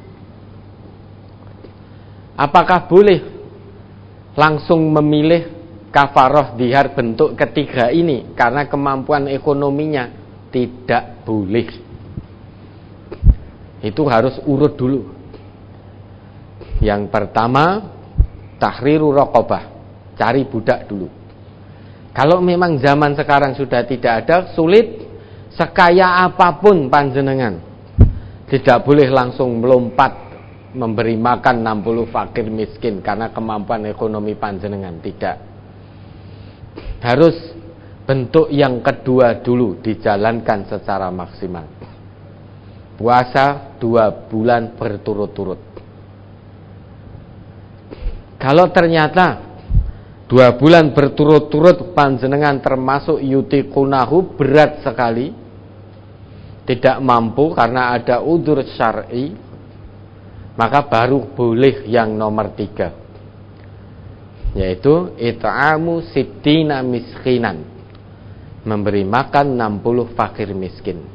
Apakah boleh langsung memilih kafarah zihar bentuk ketiga ini karena kemampuan ekonominya? Tidak boleh. Itu harus urut dulu. Yang pertama, tahriru raqabah, cari budak dulu. Kalau memang zaman sekarang sudah tidak ada, sulit, sekaya apapun panjenengan, tidak boleh langsung melompat memberi makan 60 fakir miskin karena kemampuan ekonomi panjenengan. Tidak. Harus bentuk yang kedua dulu dijalankan secara maksimal. Puasa 2 bulan berturut-turut. Kalau ternyata 2 bulan berturut-turut panjenengan termasuk yutikunahu, berat sekali, tidak mampu karena ada udzur syar'i, maka baru boleh yang nomor 3, yaitu it'amu sittina miskinan, memberi makan 60 fakir miskin.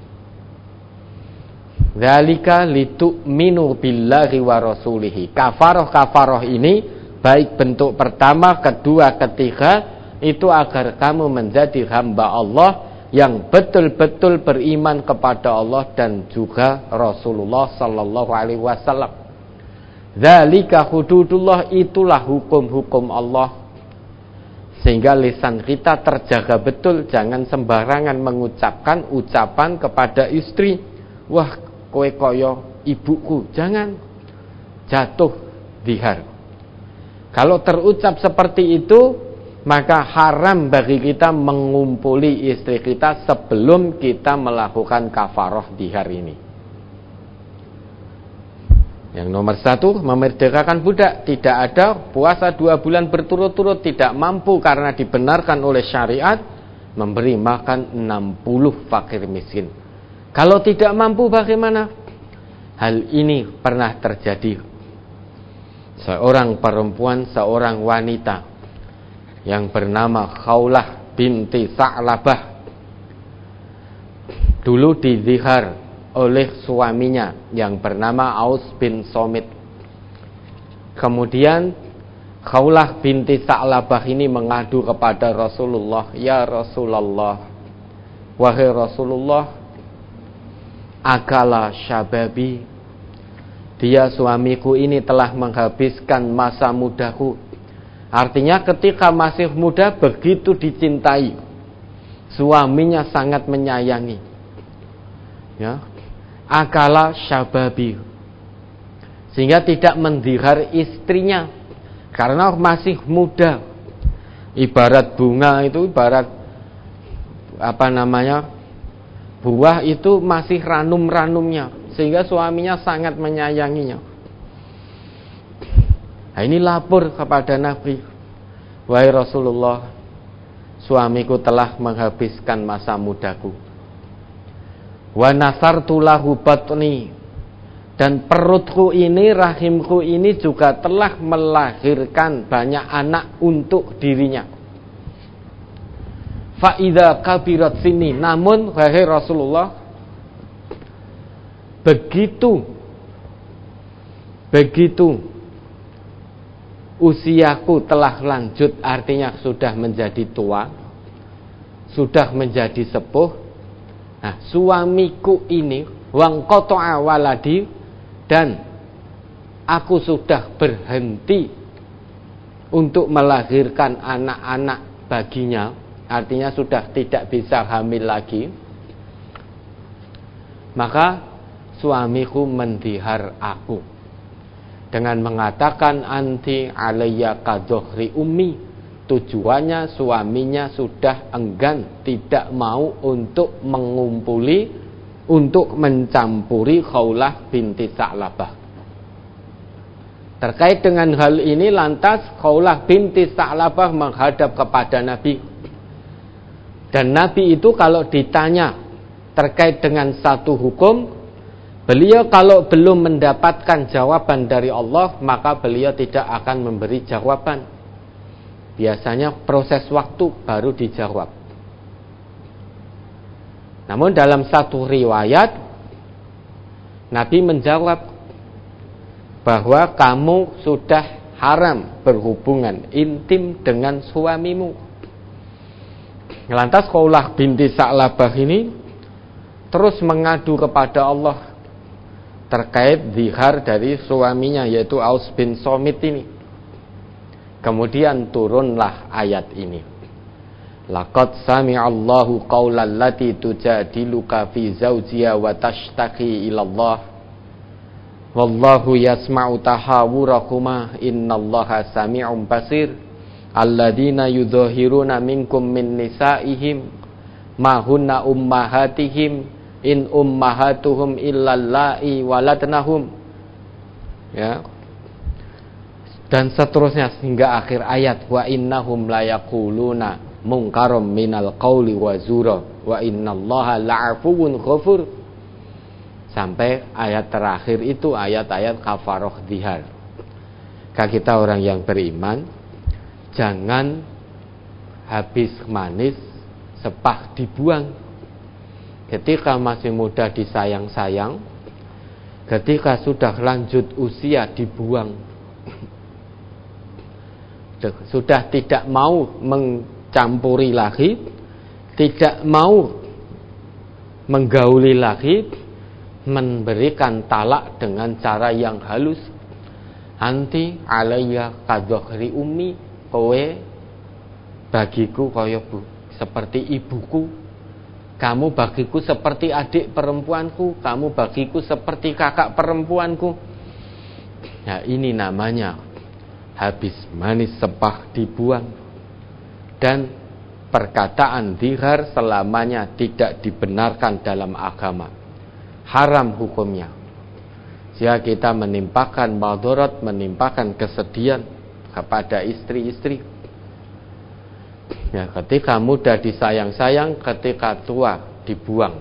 Dzalika litu'minu billahi wa rasulihi. Kafaroh ini baik bentuk pertama, kedua, ketiga, itu agar kamu menjadi hamba Allah yang betul-betul beriman kepada Allah dan juga Rasulullah sallallahu alaihi wasallam. Dzalika hududullah, itulah hukum-hukum Allah. Sehingga lisan kita terjaga betul, jangan sembarangan mengucapkan ucapan kepada istri, wah kowe koyo ibuku, jangan, jatuh dzihar. Kalau terucap seperti itu, maka haram bagi kita mengumpuli istri kita sebelum kita melakukan kafaroh dzihar ini. Yang nomor 1, memerdekakan budak. Tidak ada puasa 2 bulan berturut-turut, tidak mampu karena dibenarkan oleh syariat, memberi makan 60 fakir miskin. Kalau tidak mampu bagaimana? Hal ini pernah terjadi. Seorang perempuan, seorang wanita yang bernama Khawlah binti Sa'labah dulu dizihar oleh suaminya yang bernama Aus bin Somit. Kemudian Khawlah binti Sa'labah ini mengadu kepada Rasulullah, ya Rasulullah, wahai Rasulullah, akala syababi, dia suamiku ini telah menghabiskan masa mudaku. Artinya ketika masih muda begitu dicintai, suaminya sangat menyayangi, ya, akala syababi, sehingga tidak mendihar istrinya karena masih muda. Ibarat bunga itu, ibarat buah itu masih ranum-ranumnya, sehingga suaminya sangat menyayanginya. Nah, ini lapor kepada Nabi, wahai Rasulullah, suamiku telah menghabiskan masa mudaku. Wa nasartu lahu batni, dan perutku ini, rahimku ini juga telah melahirkan banyak anak untuk dirinya. Fa idza kabirat sini, namun wahai Rasulullah, begitu usiaku telah lanjut, artinya sudah menjadi tua, sudah menjadi sepuh. Nah, suamiku ini wang qata'a waladi, dan aku sudah berhenti untuk melahirkan anak-anak baginya, artinya sudah tidak bisa hamil lagi. Maka suamiku mendihar aku dengan mengatakan anti alayya kadzohri ummi. Tujuannya suaminya sudah enggan, tidak mau untuk mengumpuli, untuk mencampuri Khawlah binti Sa'labah. Terkait dengan hal ini, lantas Khawlah binti Sa'labah menghadap kepada Nabi. Dan Nabi itu kalau ditanya terkait dengan satu hukum, beliau kalau belum mendapatkan jawaban dari Allah, maka beliau tidak akan memberi jawaban. Biasanya proses waktu baru dijawab. Namun dalam satu riwayat, Nabi menjawab bahwa kamu sudah haram berhubungan intim dengan suamimu. Lantas Khawlah binti Sa'labah ini terus mengadu kepada Allah terkait zihar dari suaminya, yaitu Aus bin Somit ini. Kemudian turunlah ayat ini. Laqad sami'allahu qaulal lati tujadiluka fi zawjiha wa tashtaki ila Allah wallahu yasma'u tahawurakuma innallaha sami'un basir. Alladzina yudhahiruna minkum min nisa'ihim ma hunna ummahatihim in ummahatuhum illallahi waladnahum. Ya. Dan seterusnya hingga akhir ayat, wa innahum layaquluna munkarum minal qawli wa zura wa innallaha la'afuwun ghafur. Sampai ayat terakhir itu ayat-ayat kafarah dzihar. Kita orang yang beriman, jangan habis manis sepah dibuang. Ketika masih muda disayang-sayang, ketika sudah lanjut usia dibuang. Sudah tidak mau mencampuri lagi, tidak mau menggauli lagi, memberikan talak dengan cara yang halus. Anti alayya kadhri ummi, kowe bagiku kaya seperti ibuku, kamu bagiku seperti adik perempuanku, kamu bagiku seperti kakak perempuanku. Nah, ini namanya habis manis sepah dibuang. Dan perkataan dzihar selamanya tidak dibenarkan dalam agama, haram hukumnya. Jika kita menimpakan madarat, menimpakan kesedihan kepada istri-istri, ya, ketika muda disayang-sayang, ketika tua dibuang.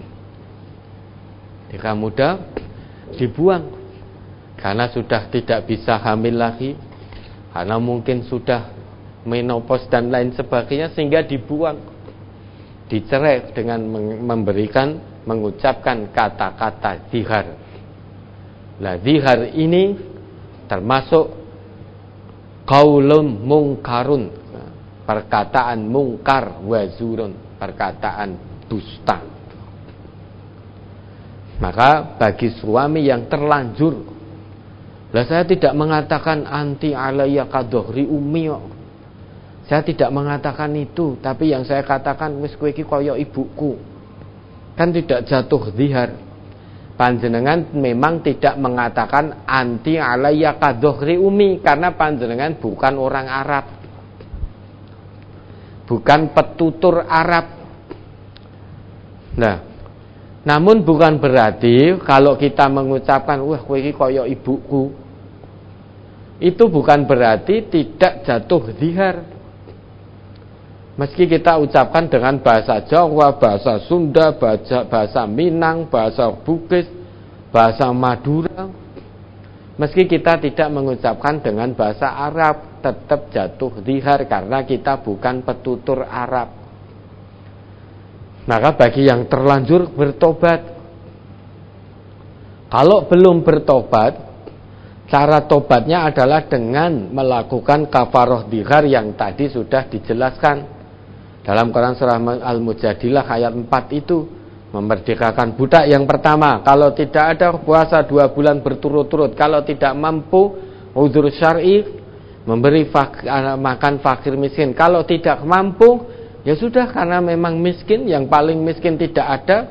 Ketika muda dibuang karena sudah tidak bisa hamil lagi, karena mungkin sudah menopause dan lain sebagainya, sehingga dibuang, dicerai dengan mengucapkan kata-kata dzihar. Nah, dzihar ini termasuk qaulun mungkarun, perkataan mungkar, wazurun, perkataan dusta. Maka bagi suami yang terlanjur, lah saya tidak mengatakan anti alayya kadhri ummi, saya tidak mengatakan itu, tapi yang saya katakan wis kowe iki kaya ibuku, kan tidak jatuh dzihar. Panjenengan memang tidak mengatakan anti alayya kadhri ummi, karena panjenengan bukan orang Arab, bukan petutur Arab. Nah, namun bukan berarti kalau kita mengucapkan wah kowe iki kaya ibuku, itu bukan berarti tidak jatuh dzihar. Meski kita ucapkan dengan bahasa Jawa, bahasa Sunda, bahasa Minang, bahasa Bugis, bahasa Madura, meski kita tidak mengucapkan dengan bahasa Arab, tetap jatuh dzihar karena kita bukan petutur Arab. Maka bagi yang terlanjur bertobat, kalau belum bertobat, cara tobatnya adalah dengan melakukan kafarah dzihar yang tadi sudah dijelaskan dalam Quran surah Al-Mujadilah ayat 4 itu. Memerdekakan budak yang pertama, kalau tidak ada puasa 2 bulan berturut-turut, kalau tidak mampu uzur syar'i, memberi makan fakir miskin. Kalau tidak mampu, ya sudah, karena memang miskin, yang paling miskin tidak ada.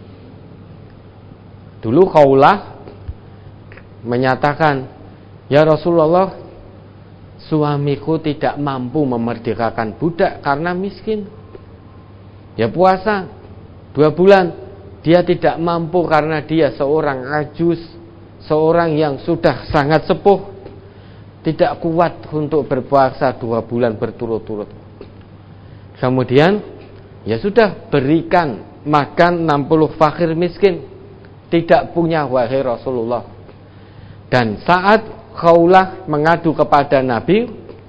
Dulu Khawlah menyatakan, ya Rasulullah, suamiku tidak mampu memerdekakan budak karena miskin. Ya puasa 2 bulan, dia tidak mampu karena dia seorang ajus, seorang yang sudah sangat sepuh, tidak kuat untuk berpuasa 2 bulan berturut-turut. Kemudian ya sudah, berikan makan 60 fakir miskin, tidak punya wahai Rasulullah. Dan saat Khawlah mengadu kepada Nabi,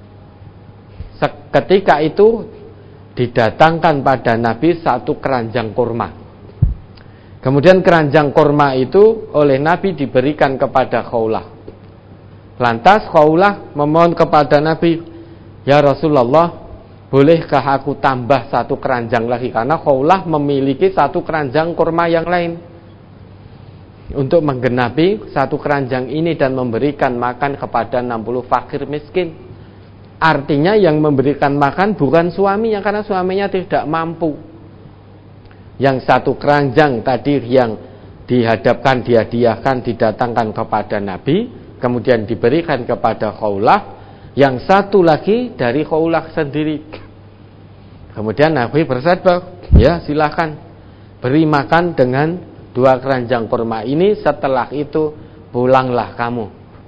ketika itu didatangkan pada Nabi 1 keranjang kurma. Kemudian keranjang kurma itu oleh Nabi diberikan kepada Khawlah. Lantas Khawlah memohon kepada Nabi, ya Rasulullah, bolehkah aku tambah 1 keranjang lagi? Karena Khawlah memiliki 1 keranjang kurma yang lain, untuk menggenapi 1 keranjang ini dan memberikan makan kepada 60 fakir miskin. Artinya yang memberikan makan bukan suaminya, karena suaminya tidak mampu. Yang satu keranjang tadi yang dihadapkan, dihadiahkan, didatangkan kepada Nabi, kemudian diberikan kepada Khawlah. Yang satu lagi dari Khawlah sendiri. Kemudian Nabi bersabda, ya silakan beri makan dengan 2 keranjang kurma ini. Setelah itu pulanglah kamu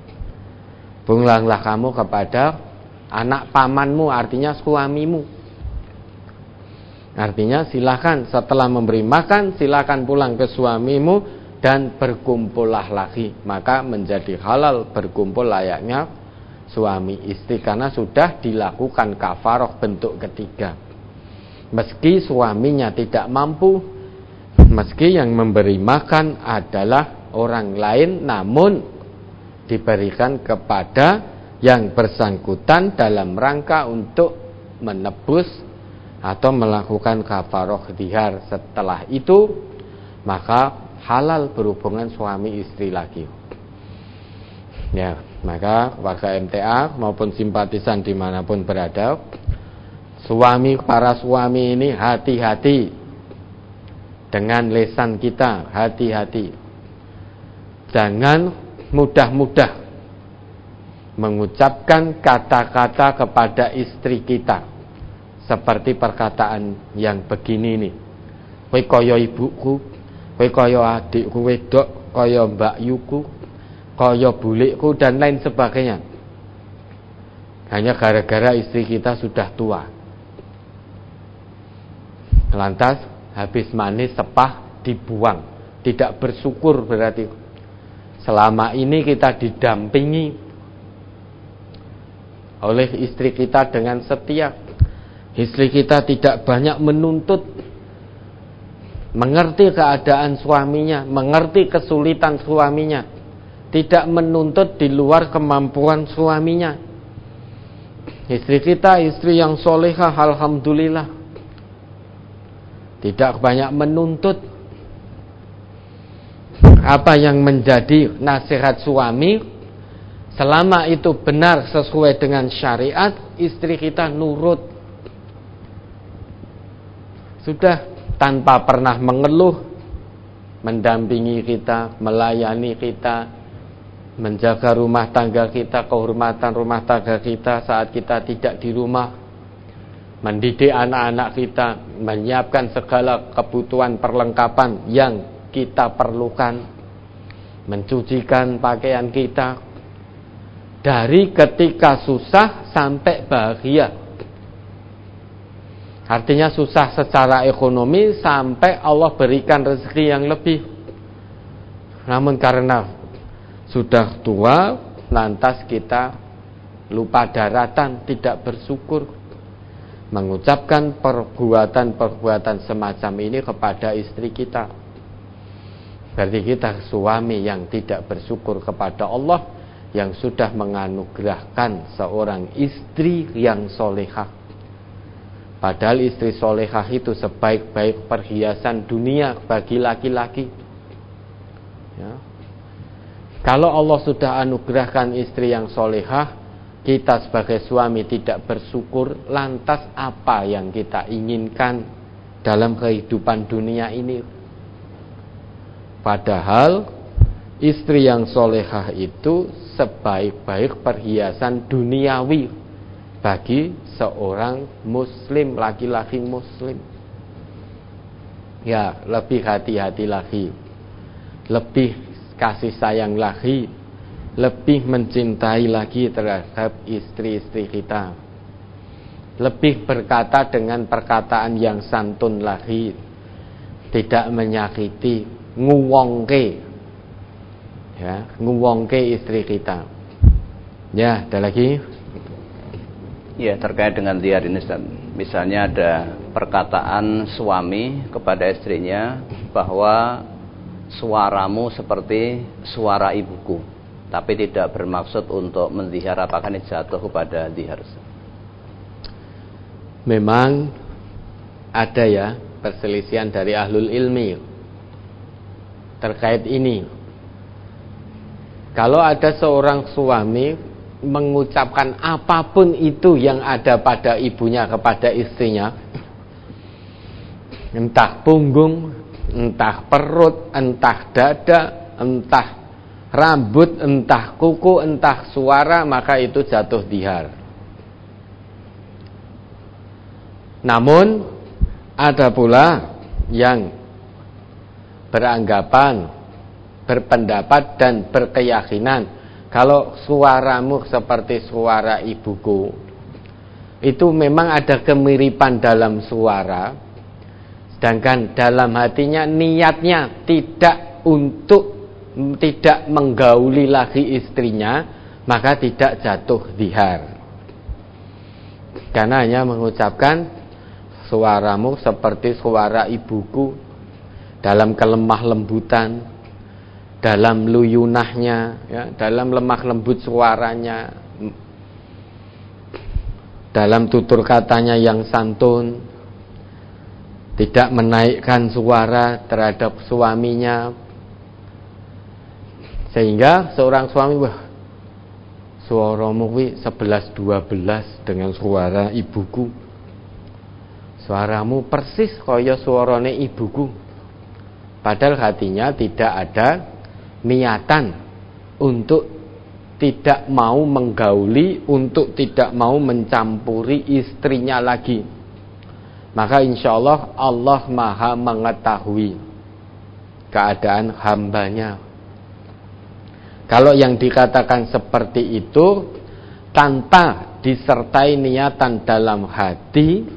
kepada anak pamanmu, artinya suamimu. Artinya silakan setelah memberi makan, silakan pulang ke suamimu dan berkumpullah lagi. Maka menjadi halal berkumpul layaknya suami istri, karena sudah dilakukan kafarah bentuk ketiga. Meski suaminya tidak mampu, meski yang memberi makan adalah orang lain, namun diberikan kepada yang bersangkutan dalam rangka untuk menebus atau melakukan kafarah dihar. Setelah itu maka halal berhubungan suami istri lagi. Ya, maka warga MTA maupun simpatisan dimanapun berada, para suami ini hati-hati dengan lisan kita, hati-hati. Jangan mudah-mudah mengucapkan kata-kata kepada istri kita seperti perkataan yang begini nih. Kowe kaya ibuku, kowe kaya adikku wedok, kaya mbak yuku, kaya bulikku dan lain sebagainya. Hanya gara-gara istri kita sudah tua. Lantas habis manis sepah dibuang. Tidak bersyukur berarti. Selama ini kita didampingi oleh istri kita dengan setia. Istri kita tidak banyak menuntut, mengerti keadaan suaminya, mengerti kesulitan suaminya, tidak menuntut di luar kemampuan suaminya. Istri kita istri yang solehah, alhamdulillah, tidak banyak menuntut. Apa yang menjadi nasihat suami, selama itu benar sesuai dengan syariat, istri kita nurut. Sudah, tanpa pernah mengeluh, mendampingi kita, melayani kita, menjaga rumah tangga kita, kehormatan rumah tangga kita saat kita tidak di rumah, mendidik anak-anak kita, menyiapkan segala kebutuhan perlengkapan yang kita perlukan, mencucikan pakaian kita, dari ketika susah sampai bahagia. Artinya susah secara ekonomi sampai Allah berikan rezeki yang lebih. Namun karena sudah tua, lantas kita lupa daratan, tidak bersyukur, mengucapkan perbuatan-perbuatan semacam ini kepada istri kita. Berarti kita suami yang tidak bersyukur kepada Allah, yang sudah menganugerahkan seorang istri yang solehah. Padahal istri solehah itu sebaik-baik perhiasan dunia bagi laki-laki. Ya. Kalau Allah sudah anugerahkan istri yang solehah, kita sebagai suami tidak bersyukur, lantas apa yang kita inginkan dalam kehidupan dunia ini? Padahal istri yang solehah itu sebaik-baik perhiasan duniawi bagi seorang muslim, laki-laki muslim. Ya, lebih hati-hati lagi, lebih kasih sayang lagi, lebih mencintai lagi terhadap istri-istri kita, lebih berkata dengan perkataan yang santun lagi, tidak menyakiti, nguwongke, ya, nguwongke istri kita. Ya, ada lagi. Ya, terkait dengan zihar ini, misalnya ada perkataan suami kepada istrinya bahwa suaramu seperti suara ibuku, tapi tidak bermaksud untuk menzihar. Apakah ini jatuh kepada zihar? Memang ada ya perselisihan dari ahlul ilmi terkait ini. Kalau ada seorang suami mengucapkan apapun itu yang ada pada ibunya kepada istrinya, entah punggung, entah perut, entah dada, entah rambut, entah kuku, entah suara, maka itu jatuh dihar. Namun ada pula yang beranggapan, berpendapat dan berkeyakinan kalau suaramu seperti suara ibuku, itu memang ada kemiripan dalam suara, sedangkan dalam hatinya niatnya tidak menggauli lagi istrinya, maka tidak jatuh dihar. Karena hanya mengucapkan suaramu seperti suara ibuku, dalam kelemah lembutan, dalam luyunahnya, ya, dalam lemah lembut suaranya, dalam tutur katanya yang santun, tidak menaikkan suara terhadap suaminya, sehingga seorang suami, wah, suaramu kuwi 11-12 dengan suara ibuku, suaramu persis kaya suarane ibuku. Padahal hatinya tidak ada niatan untuk tidak mau menggauli, untuk tidak mau mencampuri istrinya lagi. Maka insya Allah, Allah maha mengetahui keadaan hambanya. Kalau yang dikatakan seperti itu tanpa disertai niatan dalam hati,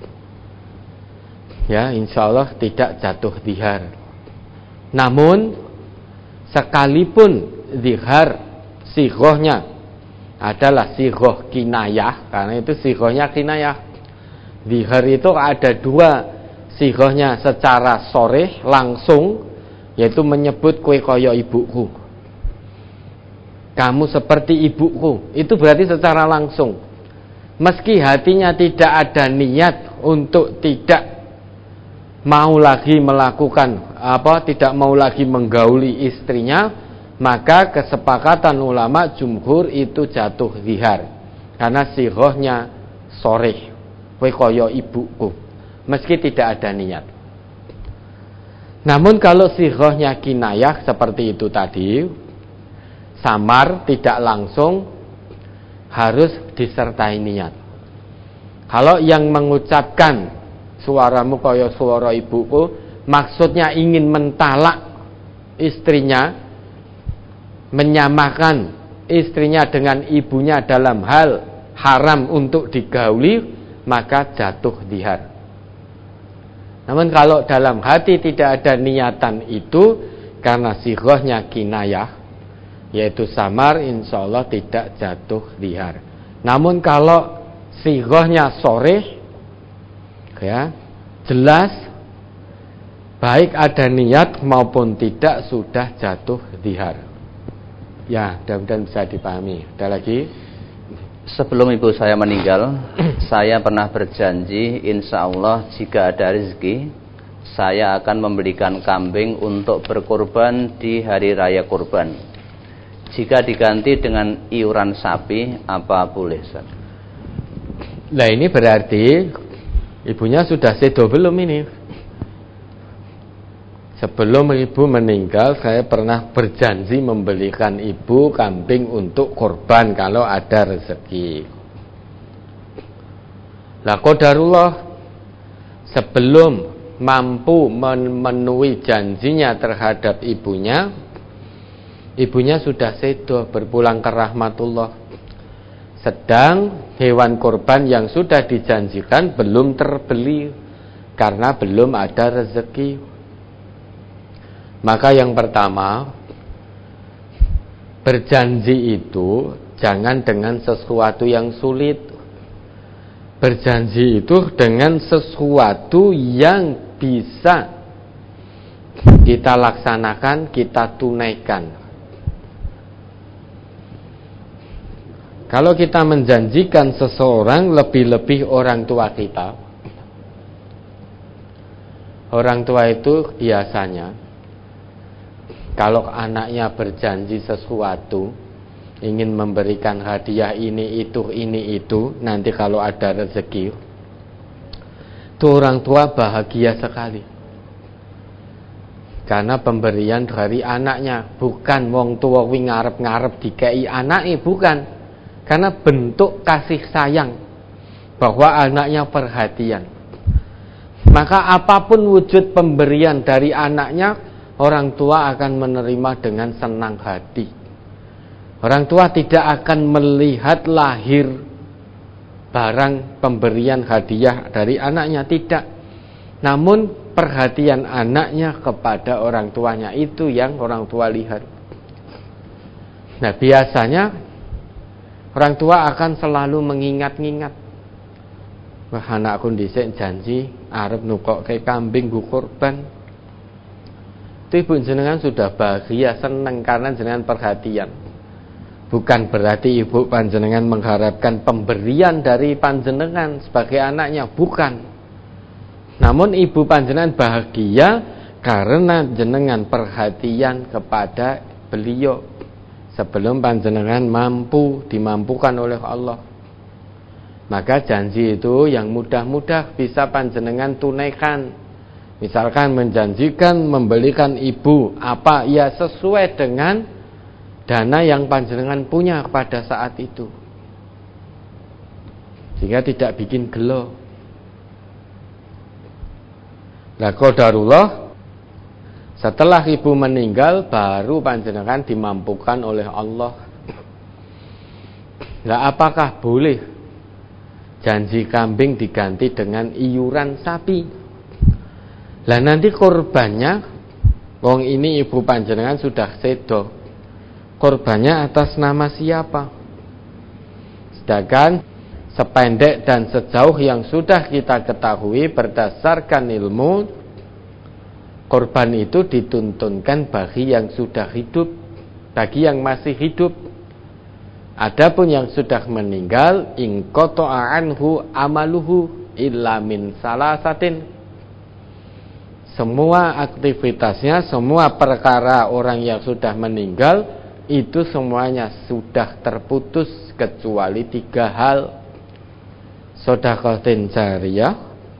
ya insya Allah tidak jatuh dihar. Namun sekalipun zihar sighahnya adalah sighah kinayah, karena itu sighahnya kinayah. Zihar itu ada dua sighahnya, secara sharih langsung, yaitu menyebut kowe kaya ibuku, kamu seperti ibuku, itu berarti secara langsung. Meski hatinya tidak ada niat untuk tidak mau lagi melakukan tidak mau lagi menggauli istrinya, maka kesepakatan ulama jumhur itu jatuh zihar, karena sighahnya sharih, kowe kaya ibuku, meski tidak ada niat. Namun kalau sighahnya kinayah seperti itu tadi, samar, tidak langsung, harus disertai niat. Kalau yang mengucapkan suaramu kaya suara ibuku, maksudnya ingin mentalak istrinya, menyamakan istrinya dengan ibunya dalam hal haram untuk digauli, maka jatuh dihar. Namun kalau dalam hati tidak ada niatan itu, karena sighahnya kinayah, yaitu samar, insya Allah tidak jatuh dihar. Namun kalau sighahnya sharih, ya jelas, baik ada niat maupun tidak, sudah jatuh dihar. Ya, mudah-mudahan bisa dipahami. Ada lagi? Sebelum ibu saya meninggal, saya pernah berjanji, insya Allah jika ada rezeki, saya akan membelikan kambing untuk berkorban di hari raya kurban. Jika diganti dengan iuran sapi, apa boleh, Ustaz? Nah ini berarti ibunya sudah sedo belum ini? Sebelum ibu meninggal, saya pernah berjanji membelikan ibu kambing untuk korban kalau ada rezeki. Lah qadarullah, sebelum mampu memenuhi janjinya terhadap ibunya, ibunya sudah sedo, berpulang ke rahmatullah. Sedang hewan korban yang sudah dijanjikan belum terbeli karena belum ada rezeki. Maka yang pertama, berjanji itu jangan dengan sesuatu yang sulit. Berjanji itu dengan sesuatu yang bisa kita laksanakan, kita tunaikan. Kalau kita menjanjikan seseorang, lebih-lebih orang tua kita, orang tua itu biasanya kalau anaknya berjanji sesuatu, ingin memberikan hadiah ini itu, nanti kalau ada rezeki, itu orang tua bahagia sekali. Karena pemberian dari anaknya, bukan wong tua wing ngarep-ngarep dikei anake, bukan. Karena bentuk kasih sayang, bahwa anaknya perhatian. Maka apapun wujud pemberian dari anaknya, orang tua akan menerima dengan senang hati. Orang tua tidak akan melihat lahir barang pemberian hadiah dari anaknya, tidak. Namun perhatian anaknya kepada orang tuanya itu yang orang tua lihat. Nah, biasanya orang tua akan selalu mengingat-ingat. Wah, anakku dhisik janji arep nukokke kambing nggo kurban. Itu ibu jenengan sudah bahagia, senang karena jenengan perhatian. Bukan berarti ibu panjenengan mengharapkan pemberian dari panjenengan sebagai anaknya, bukan. Namun ibu panjenengan bahagia karena jenengan perhatian kepada beliau sebelum panjenengan dimampukan oleh Allah. Maka janji itu yang mudah-mudah bisa panjenengan tunaikan. Misalkan menjanjikan membelikan ibu apa, ya sesuai dengan dana yang panjenengan punya pada saat itu, sehingga tidak bikin gelo. Nah, qadarullah, setelah ibu meninggal baru panjenengan dimampukan oleh Allah. Nah, apakah boleh janji kambing diganti dengan iuran sapi? Lah nanti korbannya, wong ini ibu panjenengan sudah sedo, korbannya atas nama siapa? Sedangkan sependek dan sejauh yang sudah kita ketahui berdasarkan ilmu, korban itu dituntunkan bagi yang sudah hidup, bagi yang masih hidup. Adapun yang sudah meninggal, in qata'a anhu amaluhu illa min salasatin. Semua aktivitasnya, semua perkara orang yang sudah meninggal itu semuanya sudah terputus kecuali 3 hal. Shadaqatin jariyah,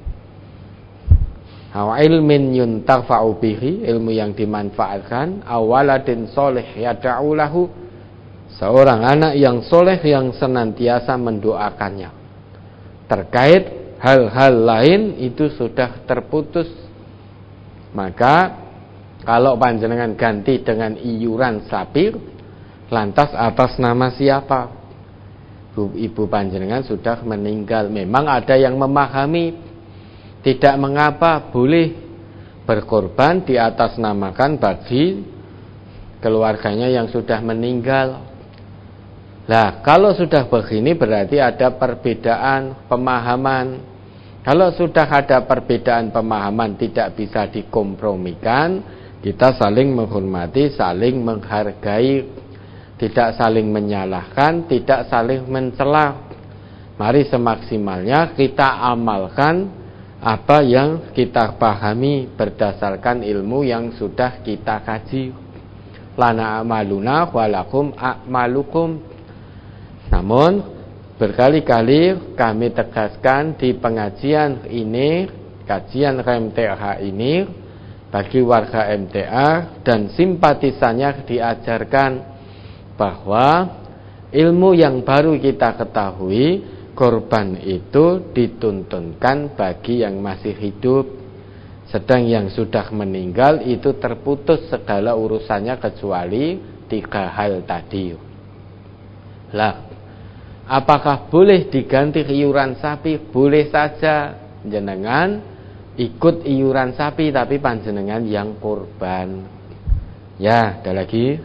aw ilmin yuntafa'u bihi, ilmu yang dimanfaatkan, aw waladin sholih yad'u lahu, seorang anak yang soleh yang senantiasa mendoakannya. Terkait hal-hal lain itu sudah terputus. Maka kalau panjenengan ganti dengan iuran sapi, lantas atas nama siapa? Ibu panjenengan sudah meninggal. Memang ada yang memahami tidak mengapa, boleh berkorban di atas namakan bagi keluarganya yang sudah meninggal. Nah, kalau sudah begini berarti ada perbedaan pemahaman. Kalau sudah ada perbedaan pemahaman, tidak bisa dikompromikan, kita saling menghormati, saling menghargai, tidak saling menyalahkan, tidak saling mencela. Mari semaksimalnya kita amalkan apa yang kita pahami berdasarkan ilmu yang sudah kita kaji. Lana amaluna walakum a'malukum. Namun berkali-kali kami tegaskan di pengajian ini, kajian MTA ini, bagi warga MTA dan simpatisannya diajarkan bahwa ilmu yang baru kita ketahui, korban itu dituntunkan bagi yang masih hidup, sedang yang sudah meninggal itu terputus segala urusannya kecuali 3 hal tadi. Lah, apakah boleh diganti iuran sapi? Boleh saja, jenengan ikut iuran sapi tapi panjenengan yang korban. Ya, ada lagi.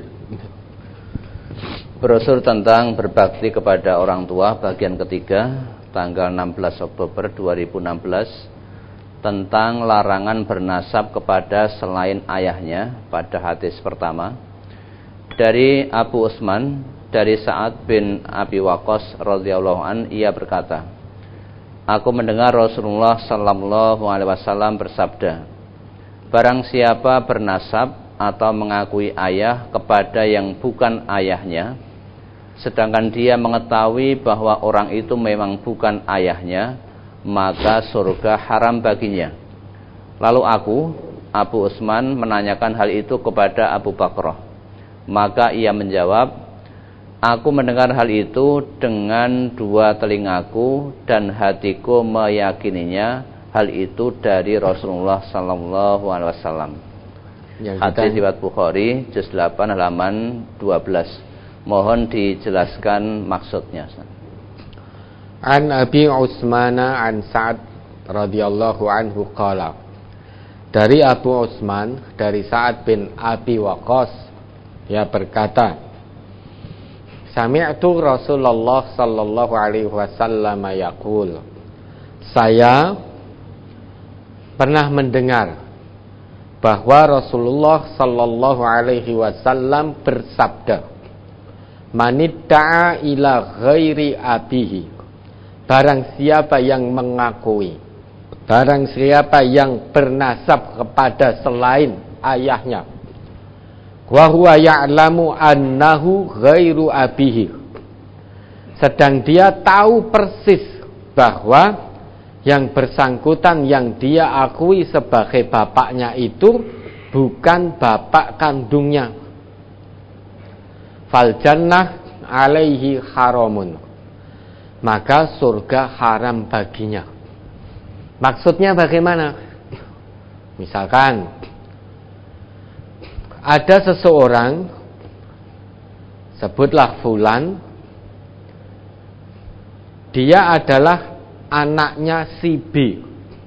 Brosur tentang berbakti kepada orang tua bagian ketiga, tanggal 16 Oktober 2016, tentang larangan bernasab kepada selain ayahnya pada hadis pertama. Dari Abu Utsman, dari Sa'ad bin Abi Waqqas radhiyallahu an, ia berkata, aku mendengar Rasulullah sallallahu alaihi wasallam bersabda, barang siapa bernasab atau mengakui ayah kepada yang bukan ayahnya, sedangkan dia mengetahui bahwa orang itu memang bukan ayahnya, maka surga haram baginya. Lalu aku, Abu Utsman, menanyakan hal itu kepada Abu Bakrah. Maka ia menjawab, aku mendengar hal itu dengan dua telingaku dan hatiku meyakininya hal itu dari Rasulullah sallallahu alaihi wasallam. Hadis riwayat Bukhari juz 8 halaman 12. Mohon dijelaskan maksudnya. An Abi Utsman an Sa'ad radhiyallahu anhu qala. Dari Abu Utsman, dari Sa'ad bin Abi Waqqas, ia berkata, Sami'tu Rasulullah sallallahu alaihi wasallam yaqul. Saya pernah mendengar bahwa Rasulullah sallallahu alaihi wasallam bersabda, Manidda'a ila ghairi abihi, barang siapa yang mengakui, barang siapa yang bernasab kepada selain ayahnya, wa huwa ya'lamu annahu ghairu abihi, sedang dia tahu persis bahwa yang bersangkutan yang dia akui sebagai bapaknya itu bukan bapak kandungnya, fal jannah alaihi haramun, maka surga haram baginya. Maksudnya bagaimana? Misalkan ada seseorang, sebutlah fulan, dia adalah anaknya si B.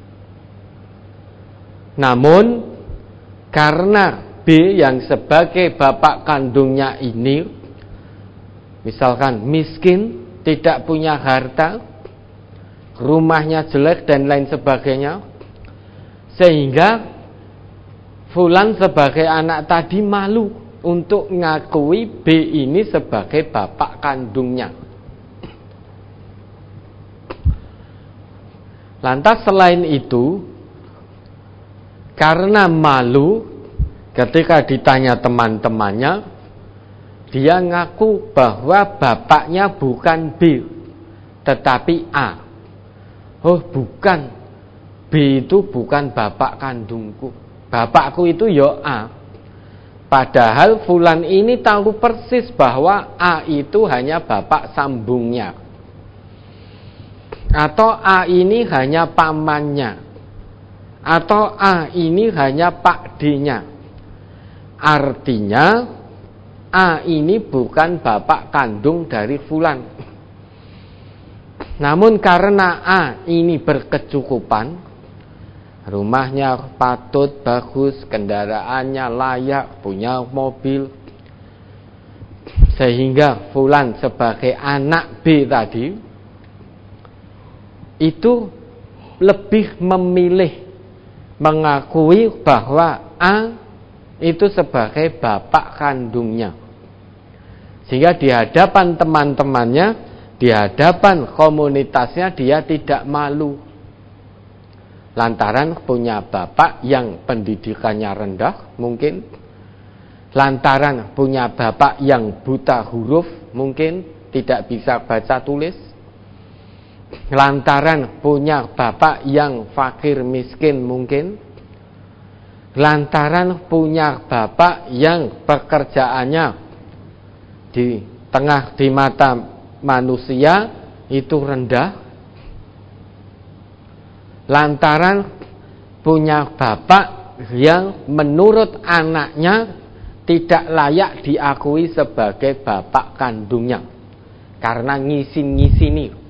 Namun karena B yang sebagai bapak kandungnya ini misalkan miskin, tidak punya harta, rumahnya jelek dan lain sebagainya, sehingga fulan sebagai anak tadi malu untuk ngakui B ini sebagai bapak kandungnya. Lantas selain itu, karena malu, ketika ditanya teman-temannya, dia ngaku bahwa bapaknya bukan B, tetapi A. Oh bukan, B itu bukan bapak kandungku, bapakku itu ya A. Padahal fulan ini tahu persis bahwa A itu hanya bapak sambungnya, atau A ini hanya pamannya, atau A ini hanya Pak D-nya. Artinya A ini bukan bapak kandung dari fulan. Namun karena A ini berkecukupan, rumahnya patut, bagus, kendaraannya layak, punya mobil, sehingga fulan sebagai anak B tadi itu lebih memilih mengakui bahwa A itu sebagai bapak kandungnya, sehingga di hadapan teman-temannya, di hadapan komunitasnya dia tidak malu lantaran punya bapak yang pendidikannya rendah, mungkin lantaran punya bapak yang buta huruf, mungkin tidak bisa baca tulis, lantaran punya bapak yang fakir miskin, mungkin lantaran punya bapak yang pekerjaannya di mata manusia itu rendah, lantaran punya bapak yang menurut anaknya tidak layak diakui sebagai bapak kandungnya karena ngisin-ngisini.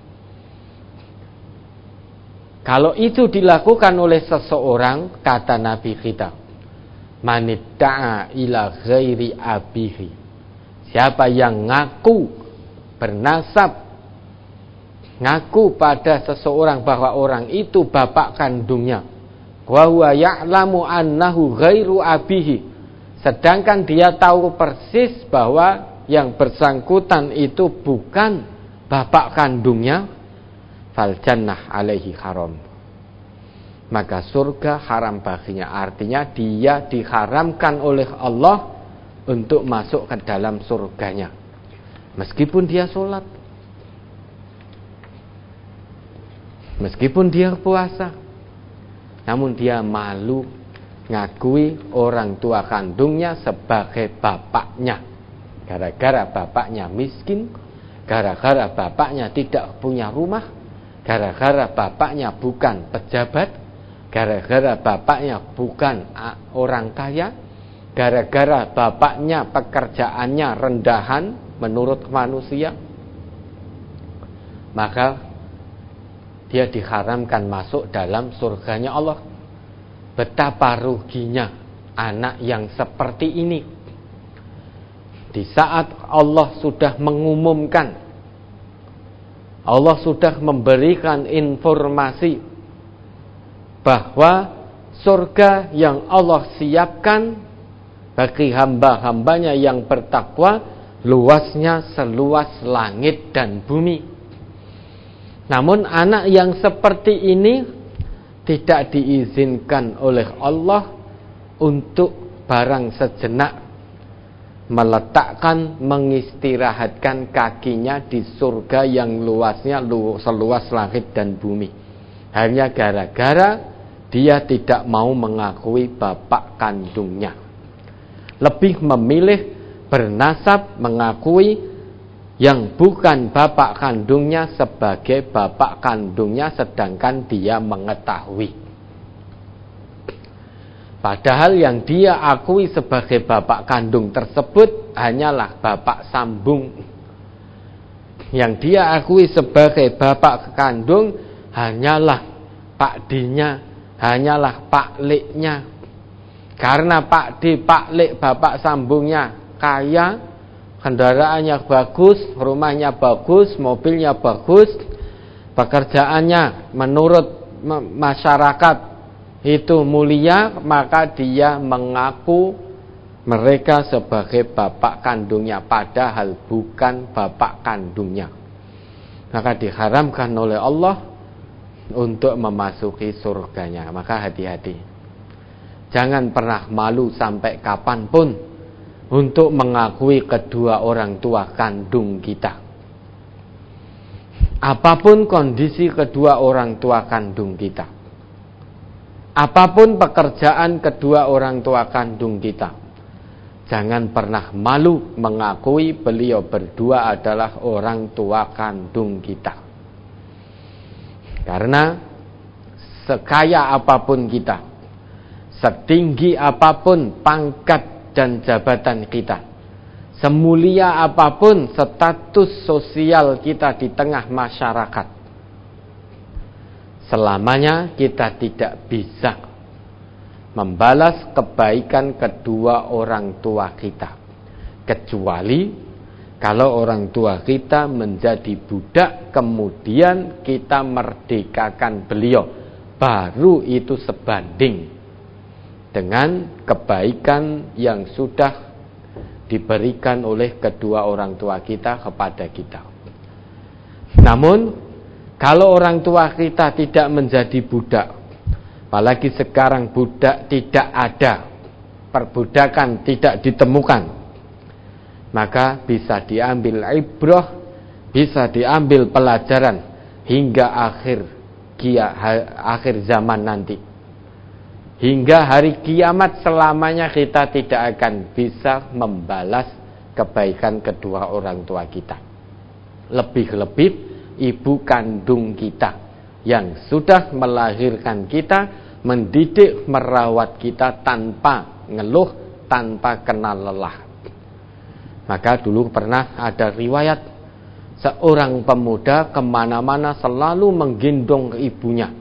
Kalau itu dilakukan oleh seseorang, kata Nabi kita, manidda'a ila ghairi abihi, siapa yang ngaku bernasab, ngaku pada seseorang bahwa orang itu bapak kandungnya, wa huwa ya'lamu annahu ghairu abihi, sedangkan dia tahu persis bahwa yang bersangkutan itu bukan bapak kandungnya, fal jannah alaihi haram, maka surga haram baginya. Artinya dia diharamkan oleh Allah untuk masuk ke dalam surganya. Meskipun dia sholat, meskipun dia puasa, namun dia malu ngakui orang tua kandungnya sebagai bapaknya. Gara-gara bapaknya miskin, gara-gara bapaknya tidak punya rumah, gara-gara bapaknya bukan pejabat, gara-gara bapaknya bukan orang kaya, gara-gara bapaknya pekerjaannya rendahan menurut manusia, maka dia diharamkan masuk dalam surganya Allah. Betapa ruginya anak yang seperti ini. Di saat Allah sudah mengumumkan, Allah sudah memberikan informasi bahwa surga yang Allah siapkan bagi hamba-hambanya yang bertakwa luasnya seluas langit dan bumi. Namun anak yang seperti ini tidak diizinkan oleh Allah untuk barang sejenak meletakkan, mengistirahatkan kakinya di surga yang luasnya seluas langit dan bumi. Hanya gara-gara dia tidak mau mengakui bapak kandungnya. Lebih memilih bernasab mengakui yang bukan bapak kandungnya sebagai bapak kandungnya, sedangkan dia mengetahui. Padahal yang dia akui sebagai bapak kandung tersebut hanyalah bapak sambung. Yang dia akui sebagai bapak kandung hanyalah Pak D-nya, hanyalah Pak L-nya. Karena Pak D, Pak L, bapak sambungnya kaya, kendaraannya bagus, rumahnya bagus, mobilnya bagus, pekerjaannya menurut masyarakat itu mulia, maka dia mengaku mereka sebagai bapak kandungnya, padahal bukan bapak kandungnya. Maka diharamkan oleh Allah untuk memasuki surganya. Maka hati-hati, jangan pernah malu sampai kapanpun untuk mengakui kedua orang tua kandung kita. Apapun kondisi kedua orang tua kandung kita, apapun pekerjaan kedua orang tua kandung kita, jangan pernah malu mengakui beliau berdua adalah orang tua kandung kita. Karena sekaya apapun kita, setinggi apapun pangkat dan jabatan kita, semulia apapun status sosial kita di tengah masyarakat, selamanya kita tidak bisa membalas kebaikan kedua orang tua kita, kecuali kalau orang tua kita menjadi budak, kemudian kita merdekakan beliau, baru itu sebanding dengan kebaikan yang sudah diberikan oleh kedua orang tua kita kepada kita. Namun kalau orang tua kita tidak menjadi budak, apalagi sekarang budak tidak ada, perbudakan tidak ditemukan, maka bisa diambil ibrah, bisa diambil pelajaran hingga akhir zaman nanti. Hingga hari kiamat selamanya kita tidak akan bisa membalas kebaikan kedua orang tua kita. Lebih-lebih ibu kandung kita yang sudah melahirkan kita, mendidik, merawat kita tanpa ngeluh, tanpa kenal lelah. Maka dulu pernah ada riwayat seorang pemuda kemana-mana selalu menggendong ibunya.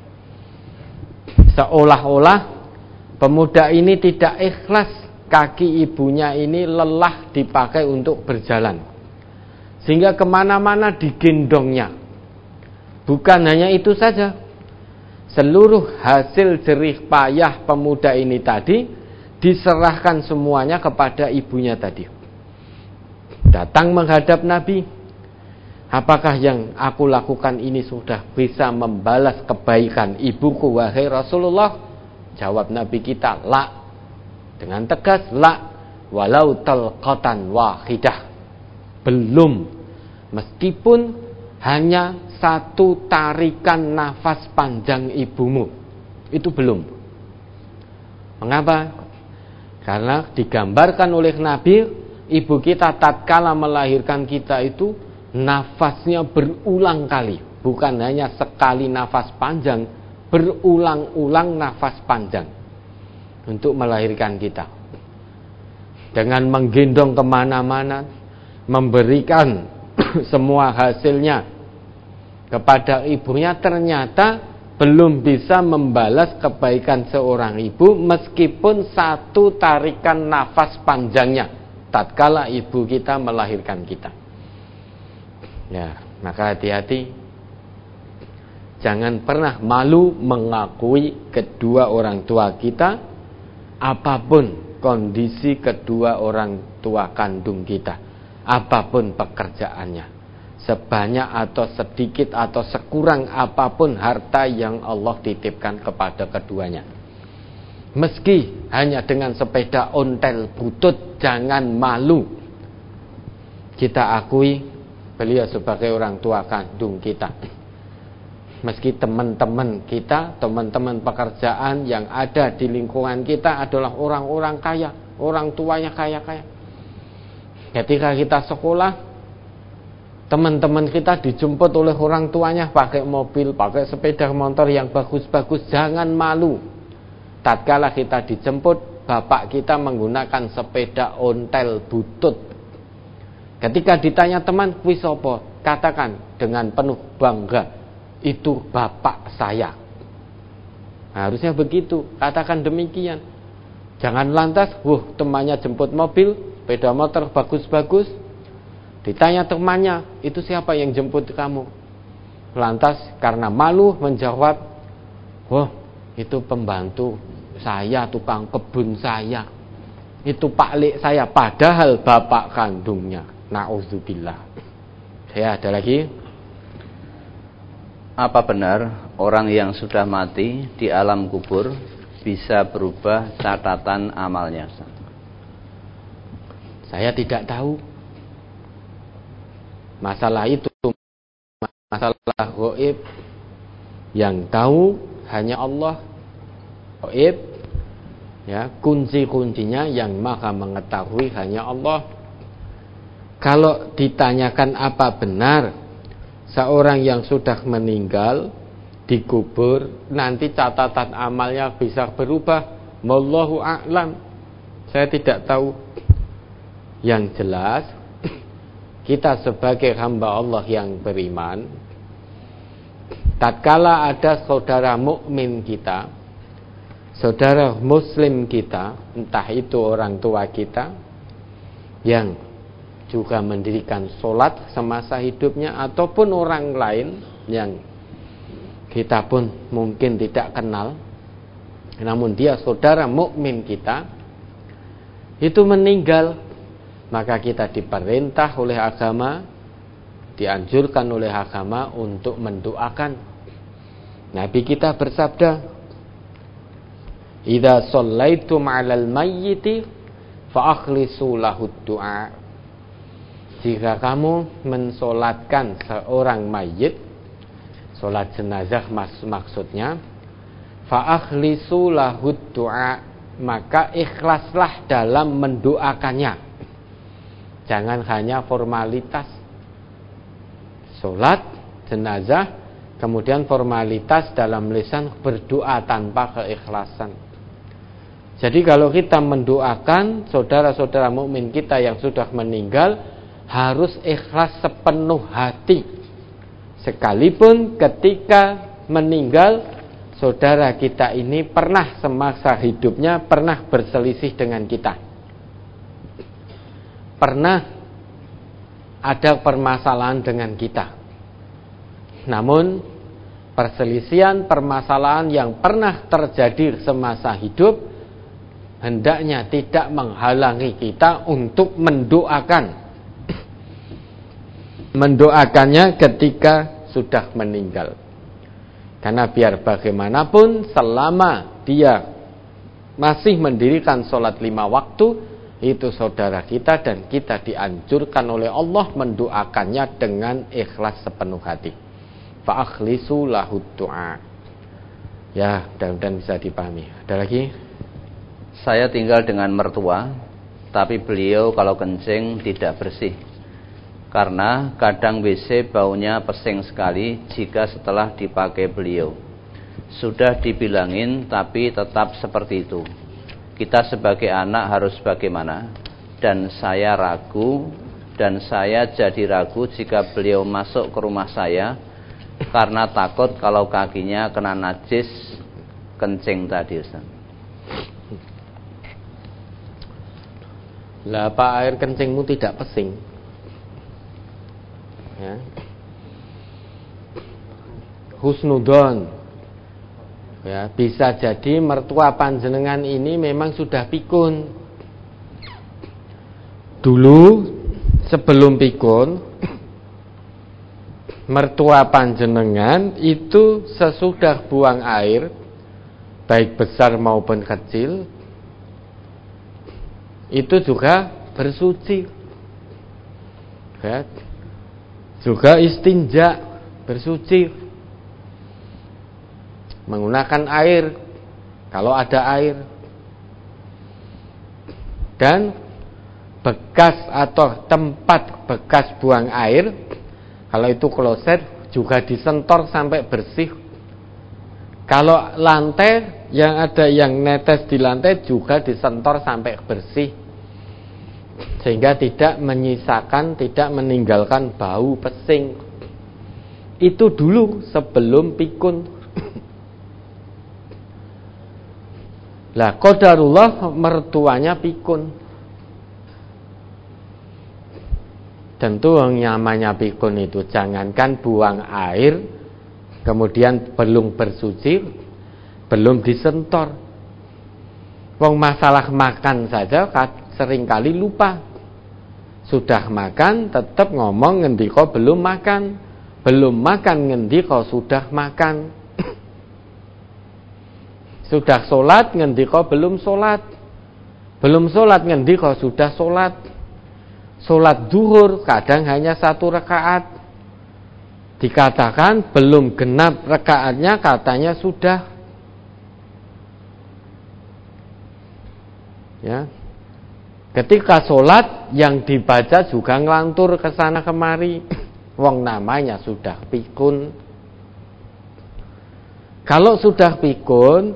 Seolah-olah pemuda ini tidak ikhlas kaki ibunya ini lelah dipakai untuk berjalan, sehingga kemana-mana digendongnya. Bukan hanya itu saja, seluruh hasil jerih payah pemuda ini tadi diserahkan semuanya kepada ibunya tadi. Datang menghadap Nabi, apakah yang aku lakukan ini sudah bisa membalas kebaikan ibuku wahai Rasulullah? Jawab Nabi kita, la. Dengan tegas, la, walau talqatan wahidah. Belum. Meskipun hanya satu tarikan nafas panjang ibumu, itu belum. Mengapa? Karena digambarkan oleh Nabi, ibu kita tatkala melahirkan kita itu nafasnya berulang kali, bukan hanya sekali nafas panjang, berulang-ulang nafas panjang untuk melahirkan kita. Dengan menggendong kemana-mana, memberikan semua hasilnya kepada ibunya, ternyata belum bisa membalas kebaikan seorang ibu meskipun satu tarikan nafas panjangnya tatkala ibu kita melahirkan kita. Ya, maka hati-hati, jangan pernah malu mengakui kedua orang tua kita, apapun kondisi kedua orang tua kandung kita, apapun pekerjaannya, sebanyak atau sedikit atau sekurang apapun harta yang Allah titipkan kepada keduanya. Meski hanya dengan sepeda ontel butut, jangan malu kita akui beliau sebagai orang tua kandung kita. Meski teman-teman kita, teman-teman pekerjaan yang ada di lingkungan kita adalah orang-orang kaya, orang tuanya kaya-kaya. Ketika kita sekolah, teman-teman kita dijemput oleh orang tuanya pakai mobil, pakai sepeda motor yang bagus-bagus. Jangan malu tatkala kita dijemput, bapak kita menggunakan sepeda ontel butut. Ketika ditanya teman, kuwi sapa? Katakan dengan penuh bangga, itu bapak saya. Harusnya begitu, katakan demikian. Jangan lantas, temannya jemput mobil, sepeda motor bagus-bagus, ditanya temannya, itu siapa yang jemput kamu? Lantas karena malu menjawab, itu pembantu saya, tukang kebun saya, itu paklik saya, padahal bapak kandungnya. Na'udzubillah. Ya, ada lagi. Apa benar orang yang sudah mati di alam kubur bisa berubah catatan amalnya? Saya tidak tahu. Masalah itu masalah gaib, yang tahu hanya Allah. Gaib, ya, kunci-kuncinya yang maha mengetahui hanya Allah. Kalau ditanyakan apa benar seorang yang sudah meninggal dikubur nanti catatan amalnya bisa berubah, wallahu a'lam, saya tidak tahu. Yang jelas, kita sebagai hamba Allah yang beriman, tatkala ada saudara mukmin kita, saudara muslim kita, entah itu orang tua kita yang juga mendirikan sholat semasa hidupnya, ataupun orang lain yang kita pun mungkin tidak kenal, namun dia saudara mukmin kita, itu meninggal, maka kita diperintah oleh agama, dianjurkan oleh agama untuk mendoakan. Nabi kita bersabda, "Idza shallaitum 'alal mayyiti fa akhlisu lahud du'a." Jika kamu mensolatkan seorang mayit, solat jenazah maksudnya, fa akhlisu lahud du'a, maka ikhlaslah dalam mendoakannya. Jangan hanya formalitas solat jenazah, kemudian formalitas dalam lisan berdoa tanpa keikhlasan. Jadi kalau kita mendoakan saudara-saudara mukmin kita yang sudah meninggal, harus ikhlas sepenuh hati. Sekalipun ketika meninggal saudara kita ini pernah semasa hidupnya pernah berselisih dengan kita, pernah ada permasalahan dengan kita. Namun perselisihan, permasalahan yang pernah terjadi semasa hidup hendaknya tidak menghalangi kita untuk mendoakannya ketika sudah meninggal. Karena biar bagaimanapun selama dia masih mendirikan sholat 5 waktu, itu saudara kita dan kita dianjurkan oleh Allah mendoakannya dengan ikhlas sepenuh hati. Fa akhlisu lahu du'a. Ya, mudah-mudahan bisa dipahami. Ada lagi? Saya tinggal dengan mertua, tapi beliau kalau kencing tidak bersih. Karena kadang WC baunya pesing sekali jika setelah dipakai beliau. Sudah dibilangin tapi tetap seperti itu. Kita sebagai anak harus bagaimana? Dan saya jadi ragu jika beliau masuk ke rumah saya karena takut kalau kakinya kena najis kencing tadi, Ustaz. Lah apa air kencingmu tidak pesing? Ya. Husnudon. Ya, bisa jadi mertua panjenengan ini memang sudah pikun. Dulu sebelum pikun, mertua panjenengan itu sesudah buang air, baik besar maupun kecil, itu juga bersuci, ya, juga istinja, bersuci, menggunakan air kalau ada air, dan bekas atau tempat bekas buang air, kalau itu kloset juga disentor sampai bersih. Kalau lantai yang ada yang netes di lantai juga disentor sampai bersih, sehingga tidak menyisakan, tidak meninggalkan bau pesing. Itu dulu sebelum pikun. Lah qadarullah mertuanya pikun. Tentu yang namanya pikun itu jangankan buang air, kemudian belum bersuci, belum disentor. Wong masalah makan saja seringkali lupa. Sudah makan tetap ngomong ngendika belum makan, belum makan ngendika sudah makan. Sudah sholat ngendika belum sholat, belum sholat ngendika sudah sholat. Sholat zuhur kadang hanya 1 rakaat, dikatakan belum genap rakaatnya katanya sudah. Ya, ketika sholat yang dibaca juga ngelantur ke sana kemari, wong namanya sudah pikun. Kalau sudah pikun,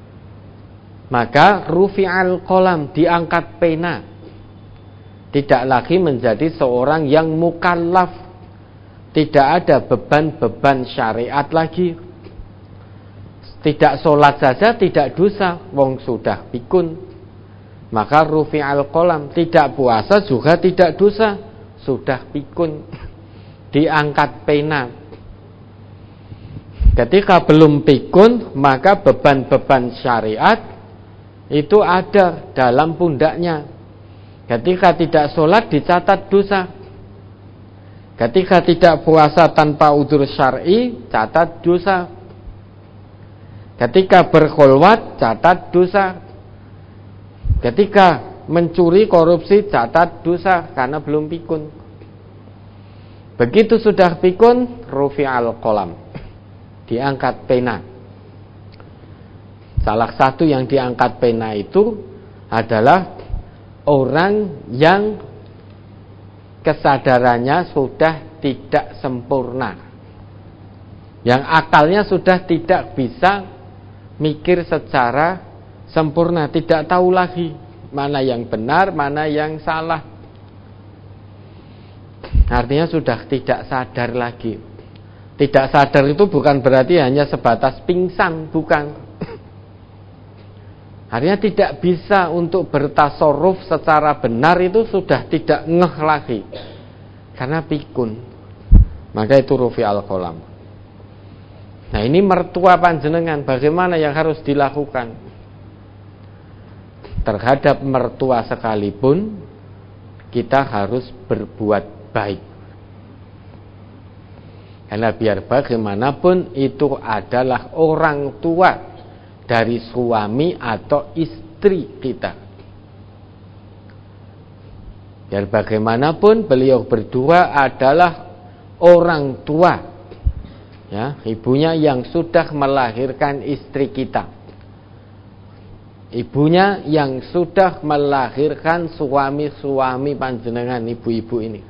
maka rufi'al qalam, diangkat pena. Tidak lagi menjadi seorang yang mukallaf. Tidak ada beban-beban syariat lagi. Tidak sholat saja tidak dosa, wong sudah pikun. Maka rufi'al qalam, tidak puasa juga tidak dosa, sudah pikun. Diangkat pena. Ketika belum pikun, maka beban-beban syariat itu ada dalam pundaknya. Ketika tidak sholat dicatat dosa. Ketika tidak puasa tanpa udzur syar'i, catat dosa. Ketika berkhulwat, catat dosa. Ketika mencuri, korupsi, catat dosa karena belum pikun. Begitu sudah pikun, rufi'al qalam, diangkat pena. Salah satu yang diangkat pena itu adalah orang yang kesadarannya sudah tidak sempurna, yang akalnya sudah tidak bisa mikir secara sempurna, tidak tahu lagi mana yang benar, mana yang salah. Artinya sudah tidak sadar lagi. Tidak sadar itu bukan berarti hanya sebatas pingsan, bukan. Artinya tidak bisa untuk bertasarruf secara benar, itu sudah tidak ngeh lagi karena pikun. Maka itu rufi'al qalam. Nah, ini mertua panjenengan, bagaimana yang harus dilakukan? Terhadap mertua sekalipun kita harus berbuat baik. Karena biar bagaimanapun itu adalah orang tua dari suami atau istri kita. Biar bagaimanapun beliau berdua adalah orang tua, ya, ibunya yang sudah melahirkan istri kita, ibunya yang sudah melahirkan suami-suami panjenengan, ibu-ibu ini.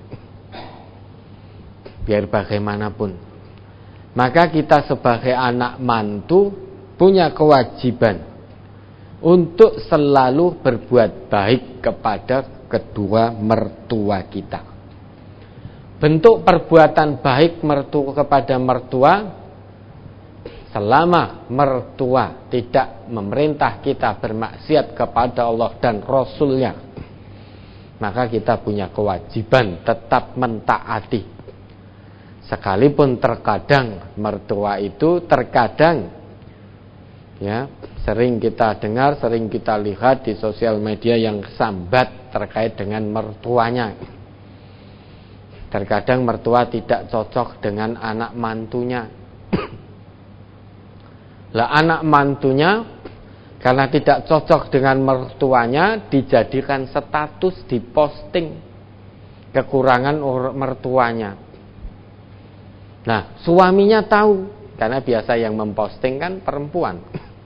Biar bagaimanapun, maka kita sebagai anak mantu punya kewajiban untuk selalu berbuat baik kepada kedua mertua kita. Bentuk perbuatan baik kepada mertua, selama mertua tidak memerintah kita bermaksiat kepada Allah dan Rasulnya, maka kita punya kewajiban tetap mentaati. Sekalipun terkadang mertua itu ya, sering kita dengar, sering kita lihat di sosial media yang sambat terkait dengan mertuanya. Terkadang mertua tidak cocok dengan anak mantunya. Lah anak mantunya karena tidak cocok dengan mertuanya dijadikan status, diposting kekurangan mertuanya. Nah, suaminya tahu, karena biasa yang memposting kan perempuan.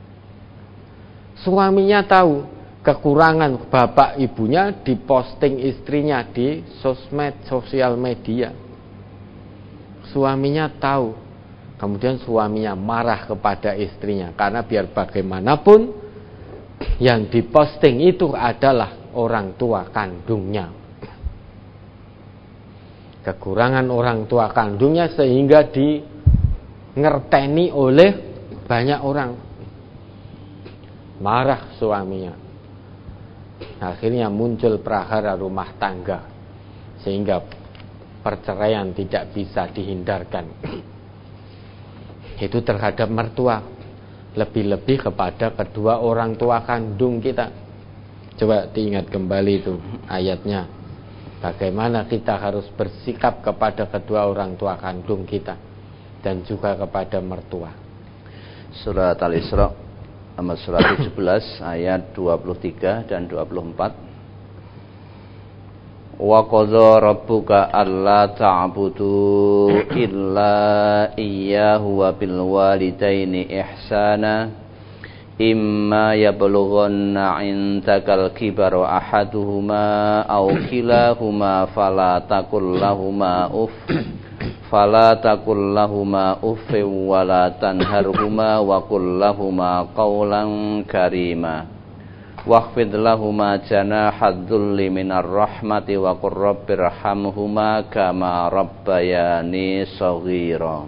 Suaminya tahu kekurangan bapak ibunya, diposting istrinya di sosial media. Suaminya tahu, kemudian suaminya marah kepada istrinya, karena biar bagaimanapun yang diposting itu adalah orang tua kandungnya. Kekurangan orang tua kandungnya sehingga dingerteni oleh banyak orang. Marah suaminya. Akhirnya muncul prahara rumah tangga, sehingga perceraian tidak bisa dihindarkan. Itu terhadap mertua. Lebih-lebih kepada kedua orang tua kandung kita. Coba diingat kembali itu ayatnya. Bagaimana kita harus bersikap kepada kedua orang tua kandung kita dan juga kepada mertua. Surat Al-Isra surat 17 ayat 23 dan 24. Wa qadha rabbuka alla ta'budu illa iyyahu wa bil walidaini ihsana imma yablughanna 'indakal kibara ahaduhuma aw kilahuma fala taqul lahuma uffin wa la tanharhuma wa qul lahuma qawlan karima wakhfid lahuma janahad dhulli minar rahmati wa qur rabbirhamhuma kama rabbayani shaghira.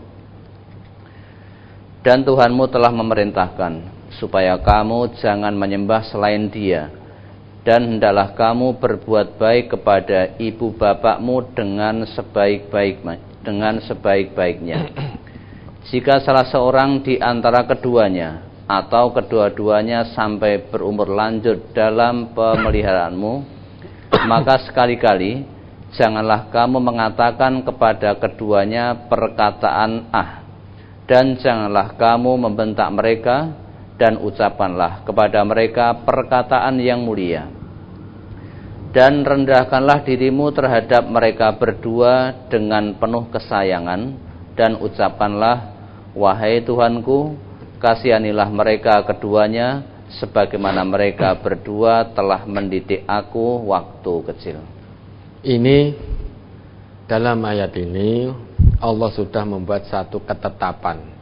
Dan Tuhanmu telah memerintahkan supaya kamu jangan menyembah selain Dia, dan hendaklah kamu berbuat baik kepada ibu bapakmu dengan sebaik-baiknya. Jika salah seorang di antara keduanya atau kedua-duanya sampai berumur lanjut dalam pemeliharaanmu, maka sekali-kali janganlah kamu mengatakan kepada keduanya perkataan dan janganlah kamu membentak mereka, dan ucapkanlah kepada mereka perkataan yang mulia. Dan rendahkanlah dirimu terhadap mereka berdua dengan penuh kesayangan, dan ucapkanlah, wahai Tuhanku, kasihanilah mereka keduanya sebagaimana mereka berdua telah mendidik aku waktu kecil. Ini dalam ayat ini Allah sudah membuat satu ketetapan.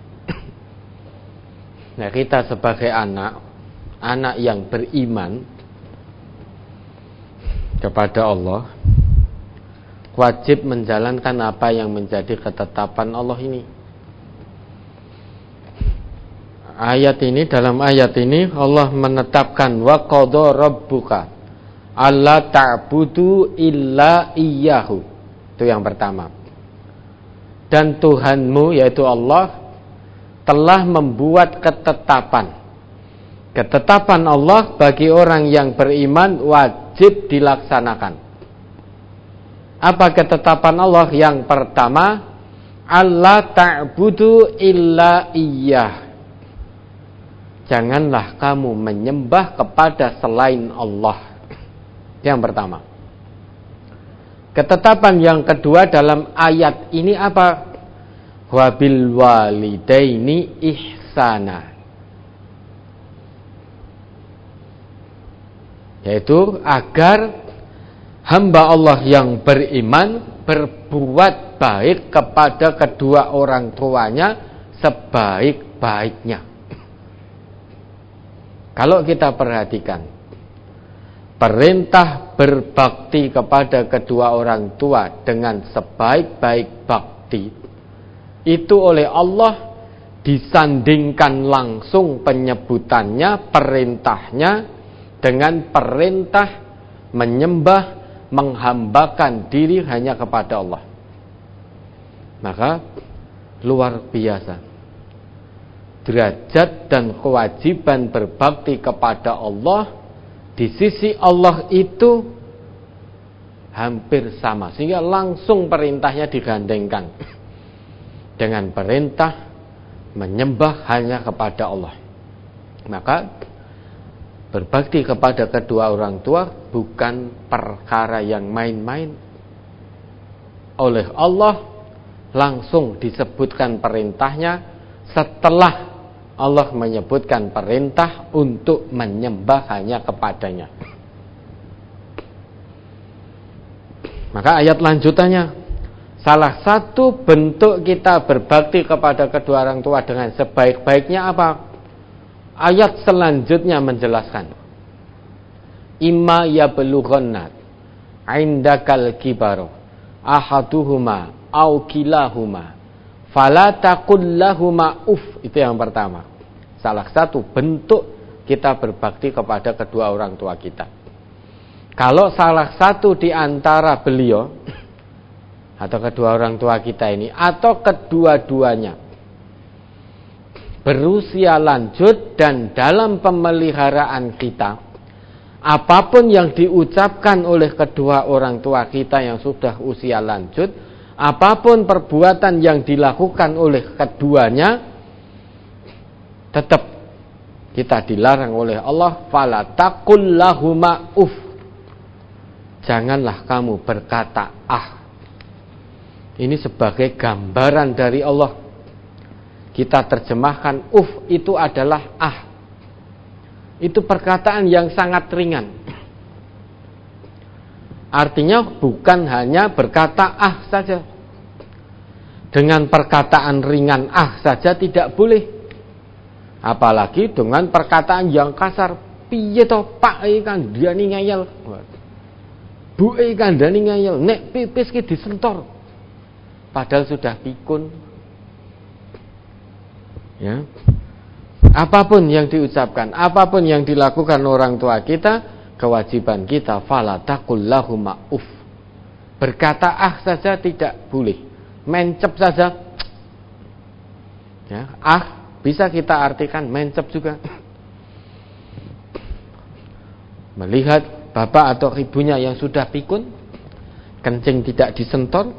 Nah, kita sebagai anak yang beriman kepada Allah, wajib menjalankan apa yang menjadi ketetapan Allah ini. Dalam ayat ini Allah menetapkan wa qadha rabbuka alla ta'budu illa iyyahu. Itu yang pertama. Dan Tuhanmu, yaitu Allah, telah membuat ketetapan. Ketetapan Allah bagi orang yang beriman wajib dilaksanakan. Apa ketetapan Allah? Yang pertama, alla ta'budu illa iyyah. Janganlah kamu menyembah kepada selain Allah. Yang pertama. Ketetapan yang kedua dalam ayat ini apa? Wabil walidaini ihsana. Yaitu agar hamba Allah yang beriman berbuat baik kepada kedua orang tuanya sebaik-baiknya. Kalau kita perhatikan, perintah berbakti kepada kedua orang tua dengan sebaik-baik bakti itu oleh Allah disandingkan langsung penyebutannya, perintahnya dengan perintah menyembah, menghambakan diri hanya kepada Allah. Maka luar biasa derajat dan kewajiban berbakti kepada Allah di sisi Allah itu hampir sama, sehingga langsung perintahnya digandengkan dengan perintah menyembah hanya kepada Allah. Maka berbakti kepada kedua orang tua bukan perkara yang main-main. Oleh Allah langsung disebutkan perintahnya setelah Allah menyebutkan perintah untuk menyembah hanya kepadanya. Maka ayat lanjutannya, salah satu bentuk kita berbakti kepada kedua orang tua dengan sebaik-baiknya apa? Ayat selanjutnya menjelaskan, imma yablughanna indakal kibaru ahaduhuma au kilahuma fala taqul lahuma itu yang pertama. Salah satu bentuk kita berbakti kepada kedua orang tua kita. Kalau salah satu di antara beliau atau kedua orang tua kita ini atau kedua-duanya berusia lanjut dan dalam pemeliharaan kita, apapun yang diucapkan oleh kedua orang tua kita yang sudah usia lanjut, apapun perbuatan yang dilakukan oleh keduanya, tetap kita dilarang oleh Allah, fala taqul lahuma janganlah kamu berkata Ini sebagai gambaran dari Allah. Kita terjemahkan itu adalah Itu perkataan yang sangat ringan. Artinya bukan hanya berkata saja. Dengan perkataan ringan saja tidak boleh. Apalagi dengan perkataan yang kasar. Piye to Pak kandhani ngeyel. Bu kandhani ngeyel. Nek pipis ki disentor. Padahal sudah pikun. Ya. Apapun yang diucapkan, apapun yang dilakukan orang tua kita, kewajiban kita fala taqul lahuma Berkata saja tidak boleh. Mencep saja. Ya, bisa kita artikan mencep juga. Melihat bapak atau ibunya yang sudah pikun, kencing tidak disentor,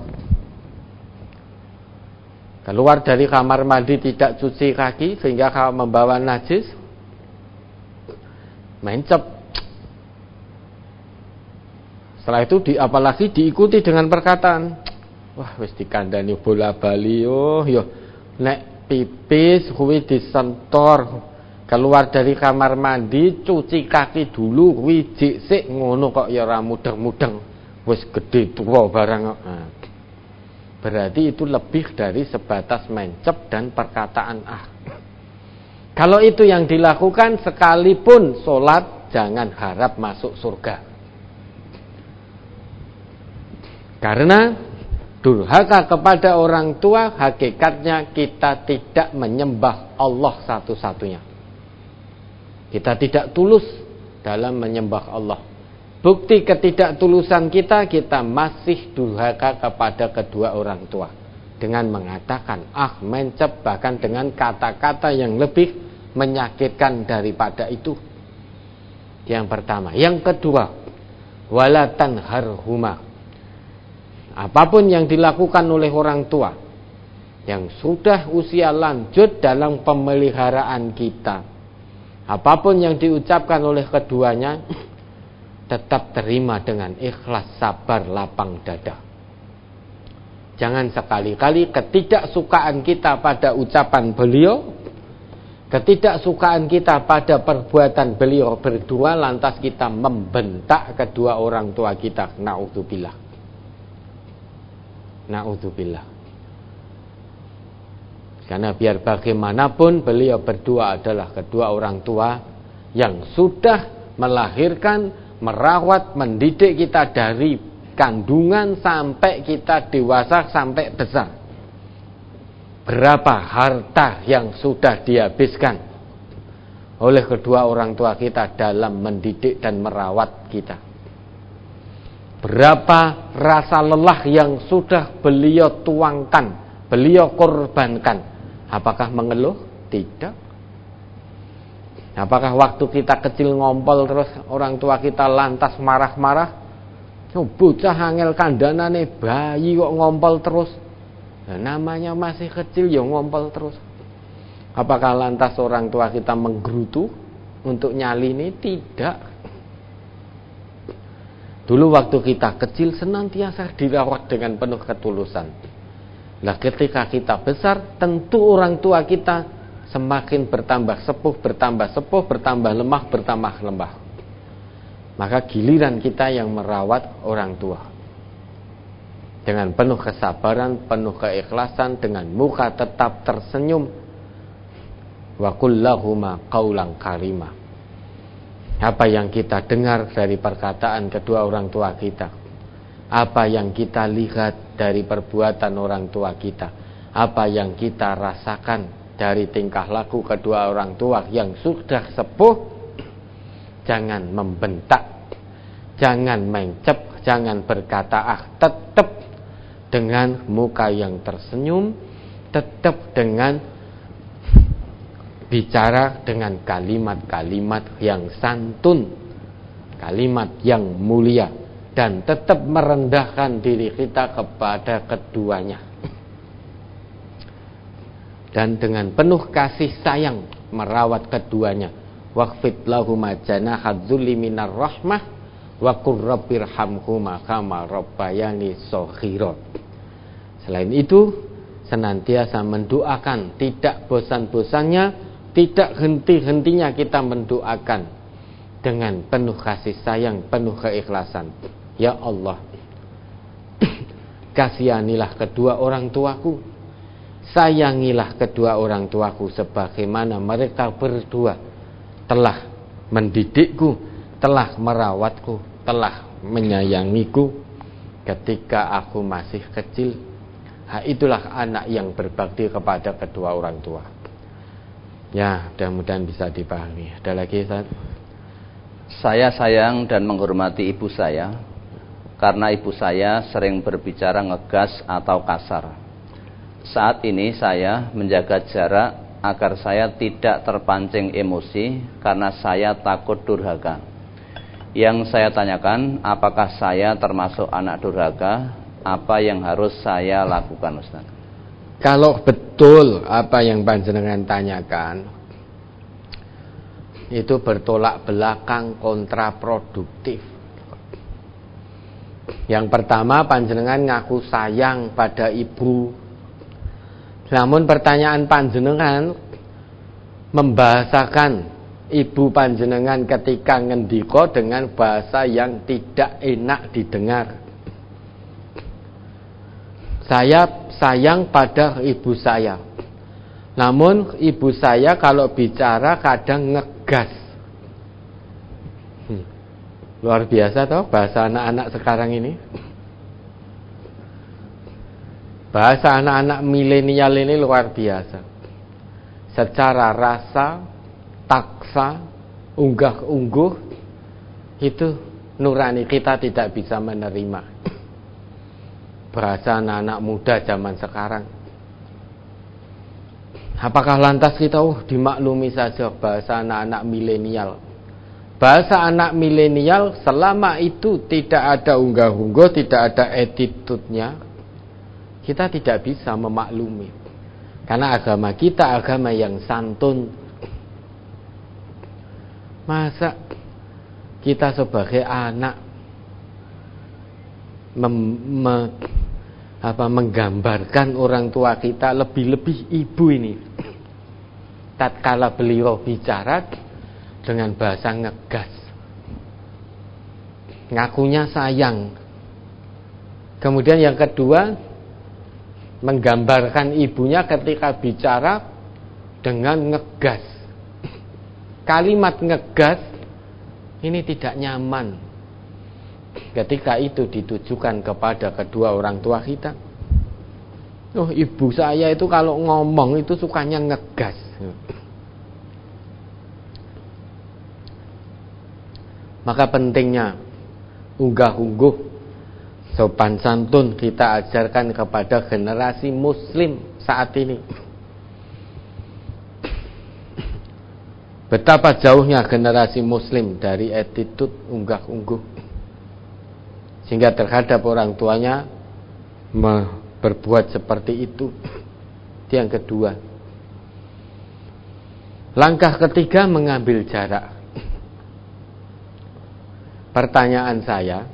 keluar dari kamar mandi tidak cuci kaki sehingga membawa najis, mencep. Setelah itu apalagi diikuti dengan perkataan, wah wis dikandani bola bali yo nek pipis kuwi disentor, keluar dari kamar mandi cuci kaki dulu kuwi jik ngono kok ya ora mudeng-mudeng, wis gedhe tuwa barang. Berarti itu lebih dari sebatas mencep dan perkataan Kalau itu yang dilakukan sekalipun sholat, jangan harap masuk surga. Karena durhaka kepada orang tua, hakikatnya kita tidak menyembah Allah satu-satunya. Kita tidak tulus dalam menyembah Allah. Bukti ketidaktulusan kita masih durhaka kepada kedua orang tua. Dengan mengatakan mencep, bahkan dengan kata-kata yang lebih menyakitkan daripada itu. Yang pertama. Yang kedua, wala tanharhuma. Apapun yang dilakukan oleh orang tua yang sudah usia lanjut dalam pemeliharaan kita, apapun yang diucapkan oleh keduanya, tetap terima dengan ikhlas, sabar, lapang dada. Jangan sekali-kali ketidaksukaan kita pada ucapan beliau, ketidaksukaan kita pada perbuatan beliau berdua, lantas kita membentak kedua orang tua kita. Na'udzubillah. Na'udzubillah. Karena biar bagaimanapun beliau berdua adalah kedua orang tua yang sudah melahirkan, merawat, mendidik kita dari kandungan sampai kita dewasa, sampai besar. Berapa harta yang sudah dihabiskan oleh kedua orang tua kita dalam mendidik dan merawat kita. Berapa rasa lelah yang sudah beliau tuangkan, beliau korbankan. Apakah mengeluh? Tidak. Apakah waktu kita kecil ngompol terus orang tua kita lantas marah-marah? Bocah angel kandhanane bayi kok ngompol terus. Nah, namanya masih kecil ya ngompol terus. Apakah lantas orang tua kita menggerutu untuk nyalini? Tidak. Dulu waktu kita kecil senantiasa dirawat dengan penuh ketulusan. Nah, ketika kita besar, tentu orang tua kita semakin bertambah sepuh, bertambah lemah, bertambah lemah. Maka giliran kita yang merawat orang tua dengan penuh kesabaran, penuh keikhlasan, dengan muka tetap tersenyum. Wa qul lahuma qaulan karima. Apa yang kita dengar dari perkataan kedua orang tua kita, apa yang kita lihat dari perbuatan orang tua kita, apa yang kita rasakan dari tingkah laku kedua orang tua yang sudah sepuh, jangan membentak, jangan mencep, jangan berkata tetap dengan muka yang tersenyum, tetap dengan bicara dengan kalimat-kalimat yang santun, kalimat yang mulia, dan tetap merendahkan diri kita kepada keduanya. Dan dengan penuh kasih sayang merawat keduanya. Waqfid lahuma janahadz dzulli minar rahmah wa qur rabbirhamhuma kama rabbayani shaghira. Selain itu, senantiasa mendoakan, tidak bosan-bosannya, tidak henti-hentinya kita mendoakan dengan penuh kasih sayang, penuh keikhlasan. Ya Allah, kasihanilah kedua orang tuaku, sayangilah kedua orang tuaku sebagaimana mereka berdua telah mendidikku, telah merawatku, telah menyayangiku ketika aku masih kecil. Itulah anak yang berbakti kepada kedua orang tua. Ya, mudah-mudahan bisa dipahami. Ada lagi, Ustaz? Saya sayang dan menghormati ibu saya karena ibu saya sering berbicara ngegas atau kasar. Saat ini saya menjaga jarak agar saya tidak terpancing emosi karena saya takut durhaka. Yang saya tanyakan, apakah saya termasuk anak durhaka? Apa yang harus saya lakukan, Ustaz? Kalau betul apa yang panjenengan tanyakan itu bertolak belakang, kontraproduktif. Yang pertama, panjenengan ngaku sayang pada ibu. Namun pertanyaan panjenengan membahasakan ibu panjenengan ketika ngendika dengan bahasa yang tidak enak didengar. Saya sayang pada ibu saya. Namun ibu saya kalau bicara kadang ngegas. Luar biasa toh bahasa anak-anak sekarang ini. Bahasa anak-anak milenial ini luar biasa. Secara rasa, taksa, unggah-ungguh, itu nurani kita tidak bisa menerima. Bahasa anak-anak muda zaman sekarang. Apakah lantas kita dimaklumi saja bahasa anak-anak milenial? Bahasa anak milenial selama itu tidak ada unggah-ungguh, tidak ada attitude-nya, kita tidak bisa memaklumi. Karena agama kita agama yang santun. Masa kita sebagai anak menggambarkan orang tua kita, lebih-lebih ibu ini, tatkala beliau bicara dengan bahasa ngegas, ngakunya sayang. Kemudian yang kedua, menggambarkan ibunya ketika bicara dengan ngegas. Kalimat ngegas ini tidak nyaman ketika itu ditujukan kepada kedua orang tua kita. Oh, ibu saya itu kalau ngomong itu sukanya ngegas. Maka pentingnya unggah-ungguh sopan santun kita ajarkan kepada generasi muslim saat ini. Betapa jauhnya generasi muslim dari attitude unggah-ungguh, sehingga terhadap orang tuanya berbuat seperti itu. Itu yang kedua. Langkah ketiga, mengambil jarak. Pertanyaan saya,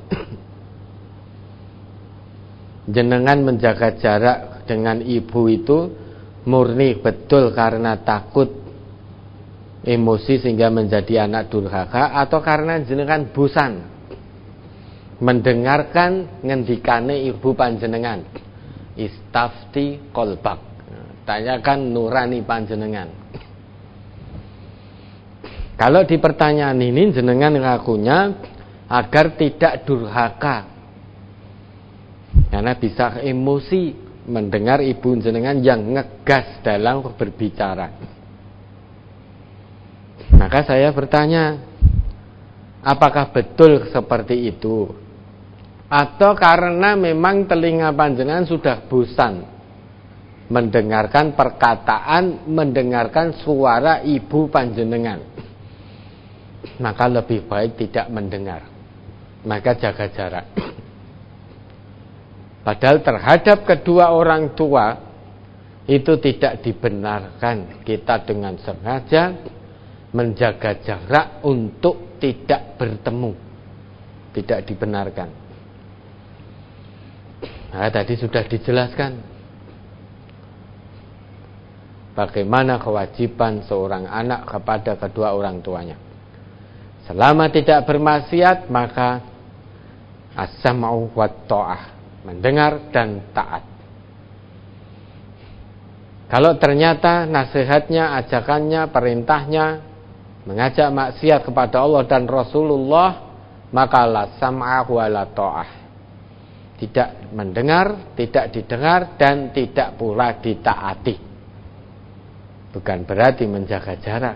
jenengan menjaga jarak dengan ibu itu murni betul karena takut emosi sehingga menjadi anak durhaka, atau karena jenengan bosan mendengarkan ngendikane ibu panjenengan? Istafti kolbak, tanyakan nurani panjenengan. Kalau di pertanyaan ini jenengan ngakunya agar tidak durhaka, karena bisa emosi mendengar ibu jenengan yang ngegas dalam berbicara. Maka saya bertanya, apakah betul seperti itu? Atau karena memang telinga panjenengan sudah bosan mendengarkan perkataan, mendengarkan suara ibu panjenengan, maka lebih baik tidak mendengar, maka jaga jarak. Padahal terhadap kedua orang tua itu tidak dibenarkan kita dengan sengaja menjaga jarak untuk tidak bertemu, tidak dibenarkan. Nah, tadi sudah dijelaskan bagaimana kewajiban seorang anak kepada kedua orang tuanya. Selama tidak bermaksiat, maka as-sam'u wat ta'ah, mendengar dan taat. Kalau ternyata nasihatnya, ajakannya, perintahnya mengajak maksiat kepada Allah dan Rasulullah, maka la sam'a wa la ta'ah, tidak mendengar, tidak didengar, dan tidak pula ditaati. Bukan berarti menjaga jarak.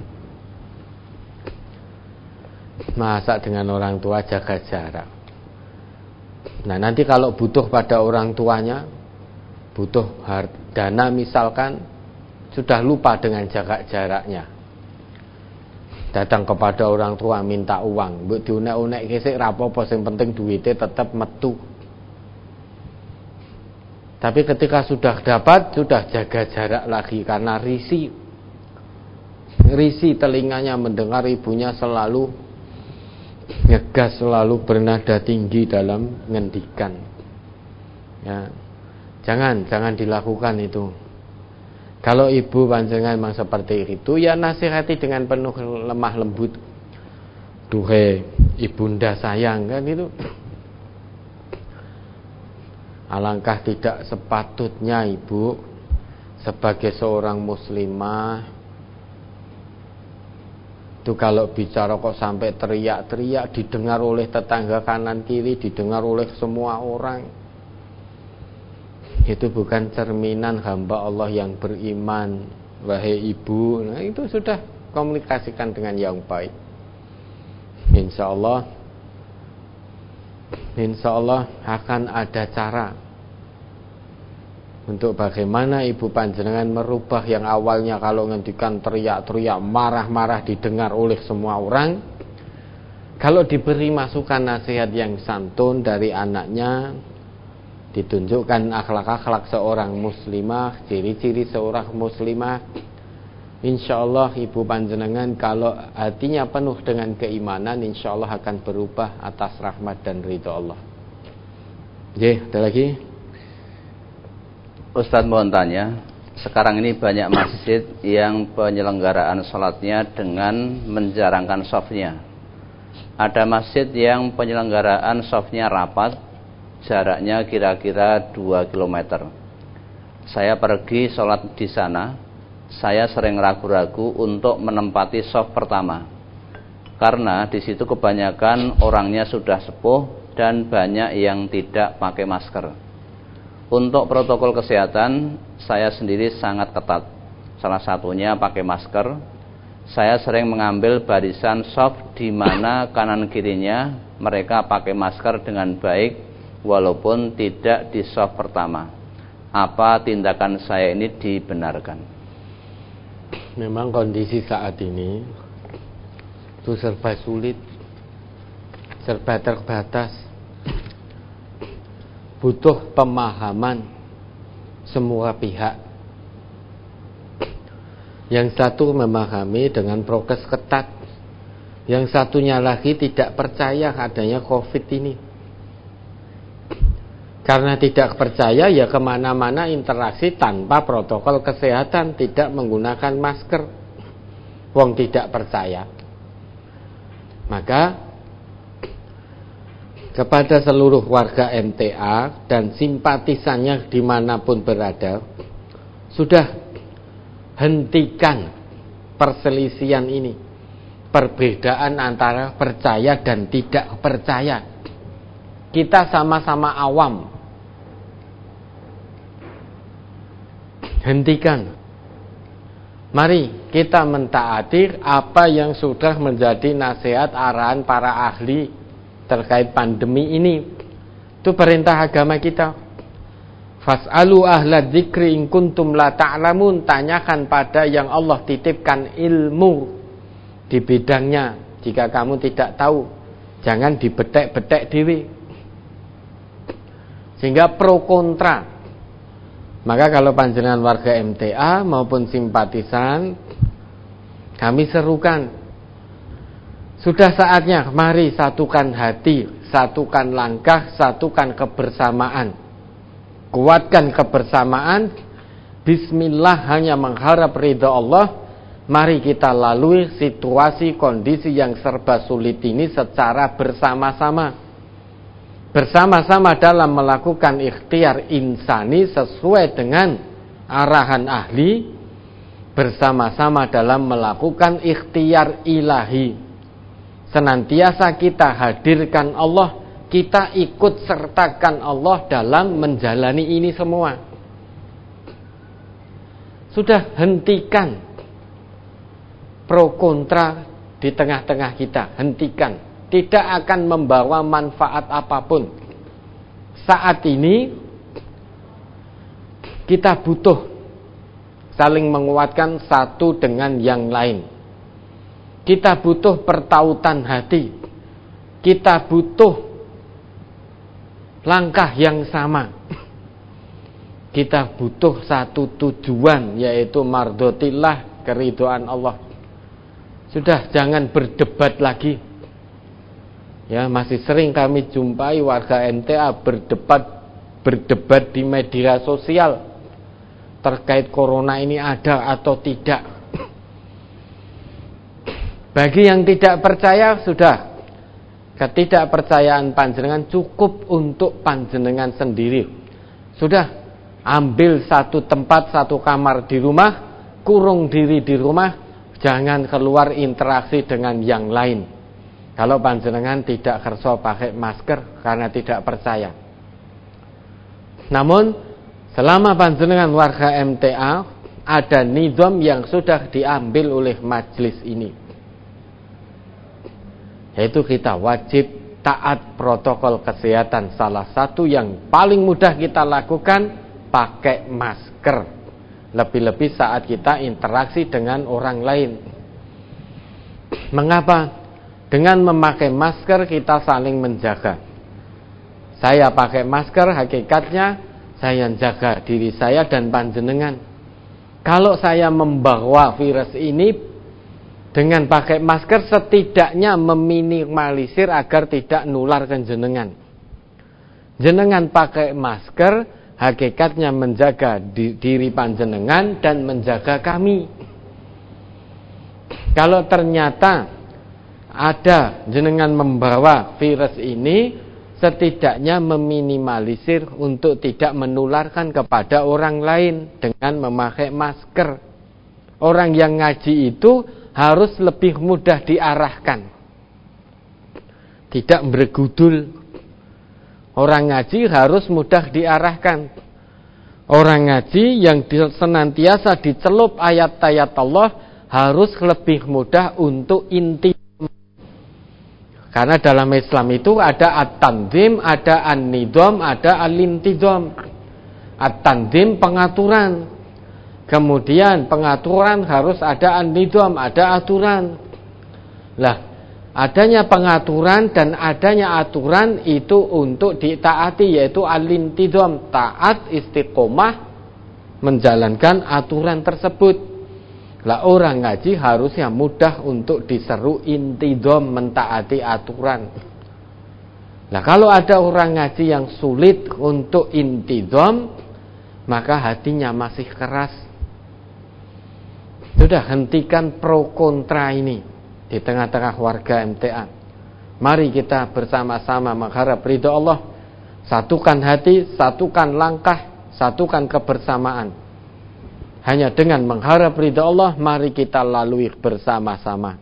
Masa dengan orang tua jaga jarak? Nah, nanti kalau butuh pada orang tuanya, butuh dana misalkan, sudah lupa dengan jaga jaraknya. Datang kepada orang tua minta uang, mbok diunek-unek kesik ra apa-apa, sing penting duitnya tetap metu. Tapi ketika sudah dapat, sudah jaga jarak lagi karena risih telinganya mendengar ibunya selalu ngegas, selalu bernada tinggi dalam ngendikan. Ya, jangan dilakukan itu. Kalau ibu panjenengan memang seperti itu, ya nasihati dengan penuh lemah lembut. Duhe ibunda sayang, kan itu. Alangkah tidak sepatutnya ibu sebagai seorang muslimah itu kalau bicara kok sampai teriak-teriak, didengar oleh tetangga kanan kiri, didengar oleh semua orang. Itu bukan cerminan hamba Allah yang beriman, wahai ibu. Nah, itu sudah komunikasikan dengan yang baik. Insya Allah akan ada cara untuk bagaimana ibu panjenengan merubah yang awalnya kalau ngendikan teriak-teriak, marah-marah didengar oleh semua orang. Kalau diberi masukan nasihat yang santun dari anaknya, ditunjukkan akhlak-akhlak seorang muslimah, ciri-ciri seorang muslimah, Insyaallah ibu panjenengan kalau hatinya penuh dengan keimanan, insyaallah akan berubah atas rahmat dan ridha Allah. Oke, ada lagi? Ustadz mohon tanya, sekarang ini banyak masjid yang penyelenggaraan sholatnya dengan menjarangkan softnya. Ada masjid yang penyelenggaraan softnya rapat, jaraknya kira-kira 2 km. Saya pergi sholat di sana, saya sering ragu-ragu untuk menempati soft pertama, karena di situ kebanyakan orangnya sudah sepuh dan banyak yang tidak pakai masker. Untuk protokol kesehatan, saya sendiri sangat ketat. Salah satunya pakai masker. Saya sering mengambil barisan soft di mana kanan kirinya mereka pakai masker dengan baik, walaupun tidak di soft pertama. Apa tindakan saya ini dibenarkan? Memang kondisi saat ini itu serba sulit, serba terbatas, butuh pemahaman semua pihak. Yang satu memahami dengan prokes ketat, yang satunya lagi tidak percaya adanya COVID ini. Karena tidak percaya, ya kemana-mana interaksi tanpa protokol kesehatan, tidak menggunakan masker. Wong tidak percaya. Maka kepada seluruh warga MTA dan simpatisannya dimanapun berada, sudah hentikan perselisihan ini, perbedaan antara percaya dan tidak percaya. Kita sama-sama awam. Hentikan. Mari kita mentaati apa yang sudah menjadi nasihat arahan para ahli terkait pandemi ini. Itu perintah agama kita. Fas'alu ahla dzikri in kuntum la ta'lamun. Tanyakan pada yang Allah titipkan ilmu di bidangnya. Jika kamu tidak tahu, jangan dibetek-betek dewe. Sehingga pro kontra. Maka kalau panjenengan warga MTA maupun simpatisan, kami serukan, sudah saatnya mari satukan hati, satukan langkah, satukan kebersamaan. Kuatkan kebersamaan. Bismillah, hanya mengharap ridha Allah. Mari kita lalui situasi kondisi yang serba sulit ini secara bersama-sama. Bersama-sama dalam melakukan ikhtiar insani sesuai dengan arahan ahli, bersama-sama dalam melakukan ikhtiar ilahi. Senantiasa kita hadirkan Allah, kita ikut sertakan Allah dalam menjalani ini semua. Sudah hentikan pro kontra di tengah-tengah kita, hentikan. Tidak akan membawa manfaat apapun. Saat ini kita butuh saling menguatkan satu dengan yang lain. Kita butuh pertautan hati. Kita butuh langkah yang sama. Kita butuh satu tujuan, yaitu mardhatillah, keridhaan Allah. Sudah, jangan berdebat lagi. Ya, masih sering kami jumpai warga MTA berdebat di media sosial terkait corona ini ada atau tidak. Bagi yang tidak percaya, sudah, ketidakpercayaan panjenengan cukup untuk panjenengan sendiri. Sudah, ambil satu tempat, satu kamar di rumah, kurung diri di rumah, jangan keluar interaksi dengan yang lain. Kalau panjenengan tidak kersa pakai masker karena tidak percaya. Namun selama panjenengan warga MTA, ada nizam yang sudah diambil oleh majelis ini, yaitu kita wajib taat protokol kesehatan. Salah satu yang paling mudah kita lakukan, pakai masker. Lebih-lebih saat kita interaksi dengan orang lain. Mengapa? Dengan memakai masker kita saling menjaga. Saya pakai masker, hakikatnya saya jaga diri saya dan panjenengan. Kalau saya membawa virus ini dengan pakai masker, setidaknya meminimalisir agar tidak nular ke jenengan. Jenengan pakai masker, hakikatnya menjaga diri panjenengan dan menjaga kami. Kalau ternyata ada jenengan membawa virus ini, setidaknya meminimalisir untuk tidak menularkan kepada orang lain dengan memakai masker. Orang yang ngaji itu harus lebih mudah diarahkan, tidak bergudul. Orang ngaji harus mudah diarahkan. Orang ngaji yang senantiasa dicelup ayat-ayat Allah harus lebih mudah untuk inti. Karena dalam Islam itu ada at-tanzim, ada an-nidham, ada al-intizam. At-tanzim pengaturan. Kemudian pengaturan harus ada an-nidham, ada aturan. Lah, adanya pengaturan dan adanya aturan itu untuk ditaati, yaitu al-intizam, taat istiqomah menjalankan aturan tersebut. Lah, orang ngaji harusnya mudah untuk diseru intizam, mentaati aturan. Nah, kalau ada orang ngaji yang sulit untuk intizam, maka hatinya masih keras. Sudah, hentikan pro kontra ini di tengah-tengah warga MTA. Mari kita bersama-sama mengharap ridha Allah. Satukan hati, satukan langkah, satukan kebersamaan. Hanya dengan mengharap ridha Allah, mari kita lalui bersama-sama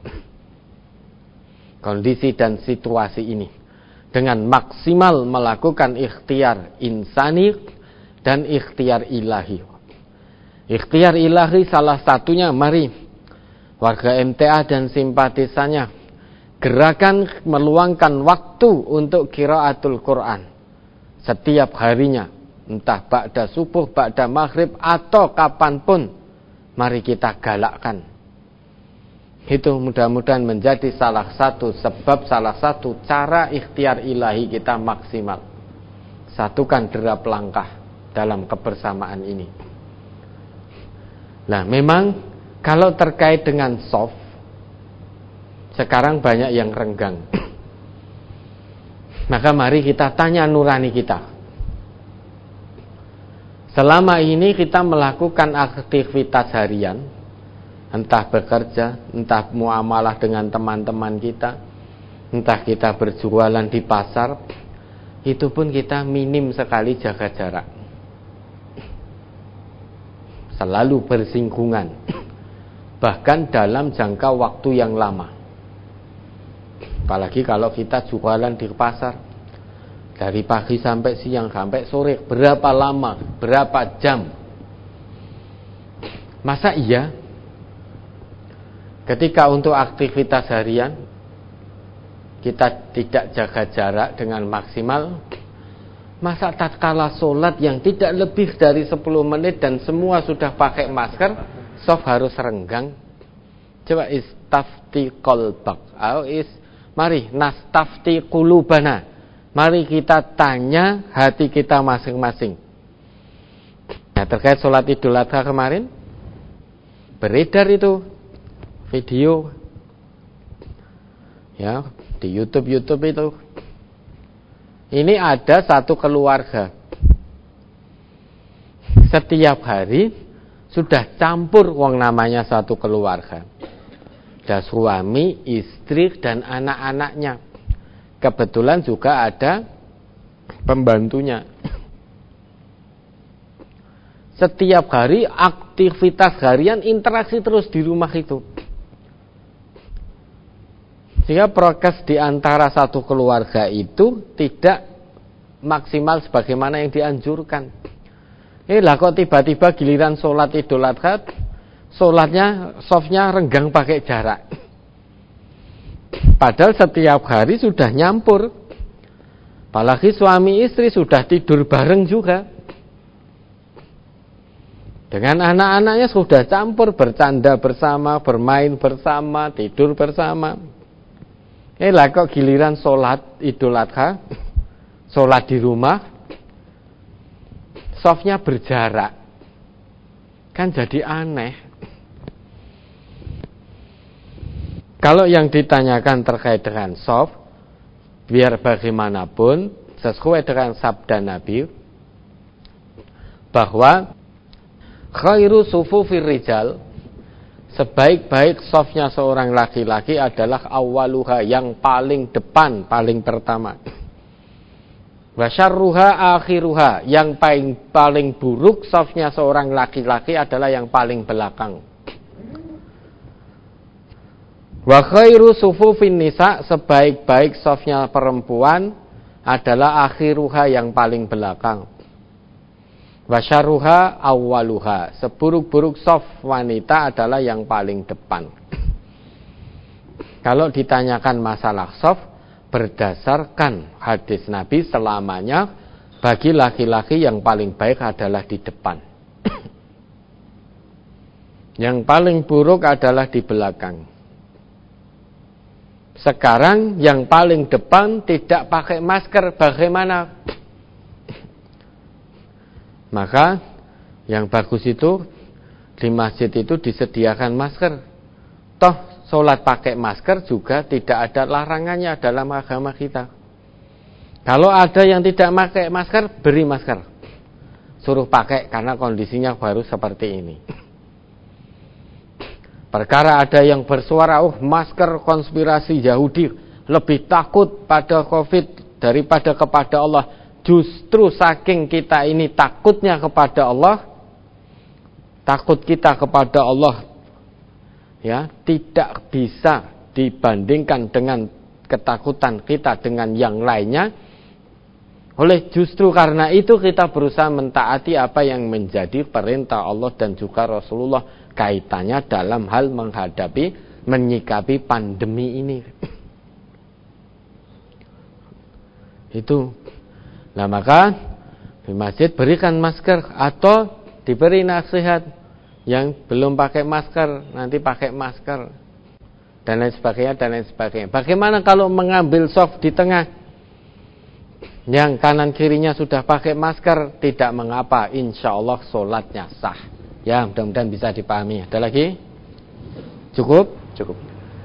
kondisi dan situasi ini dengan maksimal melakukan ikhtiar insani dan ikhtiar ilahi. Ikhtiar ilahi salah satunya, mari warga MTA dan simpatisannya gerakan meluangkan waktu untuk qiraatul Quran setiap harinya. Entah ba'da subuh, ba'da maghrib, atau kapanpun, mari kita galakkan. Itu mudah-mudahan menjadi salah satu sebab, salah satu cara ikhtiar ilahi kita maksimal. Satukan derap langkah dalam kebersamaan ini. Nah, memang kalau terkait dengan soft, sekarang banyak yang renggang. Maka mari kita tanya nurani kita. Selama ini kita melakukan aktivitas harian, entah bekerja, entah muamalah dengan teman-teman kita, entah kita berjualan di pasar, itu pun kita minim sekali jaga jarak. Selalu bersinggungan, bahkan dalam jangka waktu yang lama. Apalagi kalau kita jualan di pasar, dari pagi sampai siang, sampai sore, berapa lama, berapa jam. Masa iya ketika untuk aktivitas harian kita tidak jaga jarak dengan maksimal? Masa tatkala sholat yang tidak lebih dari 10 menit dan semua sudah pakai masker, soft harus renggang? Coba istafti qalbak, mari nastafti qulubana. Mari kita tanya hati kita masing-masing. Nah, terkait sholat Idul Adha kemarin, beredar itu video, ya, di YouTube itu. Ini ada satu keluarga, setiap hari sudah campur wong namanya satu keluarga. Ada suami, istri, dan anak-anaknya. Kebetulan juga ada pembantunya. Setiap hari aktivitas harian, interaksi terus di rumah itu. Sehingga prokes di antara satu keluarga itu tidak maksimal sebagaimana yang dianjurkan. Lah kok tiba-tiba giliran sholat Idul Adha, sholatnya, softnya renggang pakai jarak. Padahal setiap hari sudah nyampur. Apalagi suami istri sudah tidur bareng juga. Dengan anak-anaknya sudah campur, bercanda bersama, bermain bersama, tidur bersama. Lah kok giliran sholat Idul Adha, sholat di rumah, softnya berjarak. Kan jadi aneh. Kalau yang ditanyakan terkait dengan shaf, biar bagaimanapun sesuai dengan sabda Nabi bahwa khairu sufufir rijal, sebaik-baik shafnya seorang laki-laki adalah awwaluha, yang paling depan, paling pertama. Wa syarruha akhiruha, yang paling buruk shafnya seorang laki-laki adalah yang paling belakang. Wa khairu sufufin nisa, sebaik-baik shafnya perempuan adalah akhiruha, yang paling belakang. Wa syarruha awwaluha, seburuk-buruk shaf wanita adalah yang paling depan. Kalau ditanyakan masalah shaf, berdasarkan hadis Nabi, selamanya bagi laki-laki yang paling baik adalah di depan. Yang paling buruk adalah di belakang. Sekarang yang paling depan tidak pakai masker, bagaimana? Maka yang bagus itu di masjid itu disediakan masker. Toh sholat pakai masker juga tidak ada larangannya dalam agama kita. Kalau ada yang tidak pakai masker, beri masker. Suruh pakai karena kondisinya baru seperti ini. Perkara ada yang bersuara, masker konspirasi Yahudi lebih takut pada COVID daripada kepada Allah. Justru saking kita ini takutnya kepada Allah, takut kita kepada Allah, ya, tidak bisa dibandingkan dengan ketakutan kita dengan yang lainnya. Oleh justru karena itu kita berusaha mentaati apa yang menjadi perintah Allah dan juga Rasulullah, kaitannya dalam hal menghadapi, menyikapi pandemi ini. Itu. Nah maka di masjid berikan masker, atau diberi nasihat yang belum pakai masker nanti pakai masker, dan lain sebagainya dan lain sebagainya. Bagaimana kalau mengambil shaf di tengah, yang kanan kirinya sudah pakai masker? Tidak mengapa, insya Allah sholatnya sah. Ya, mudah-mudahan bisa dipahami. Ada lagi? Cukup? Cukup.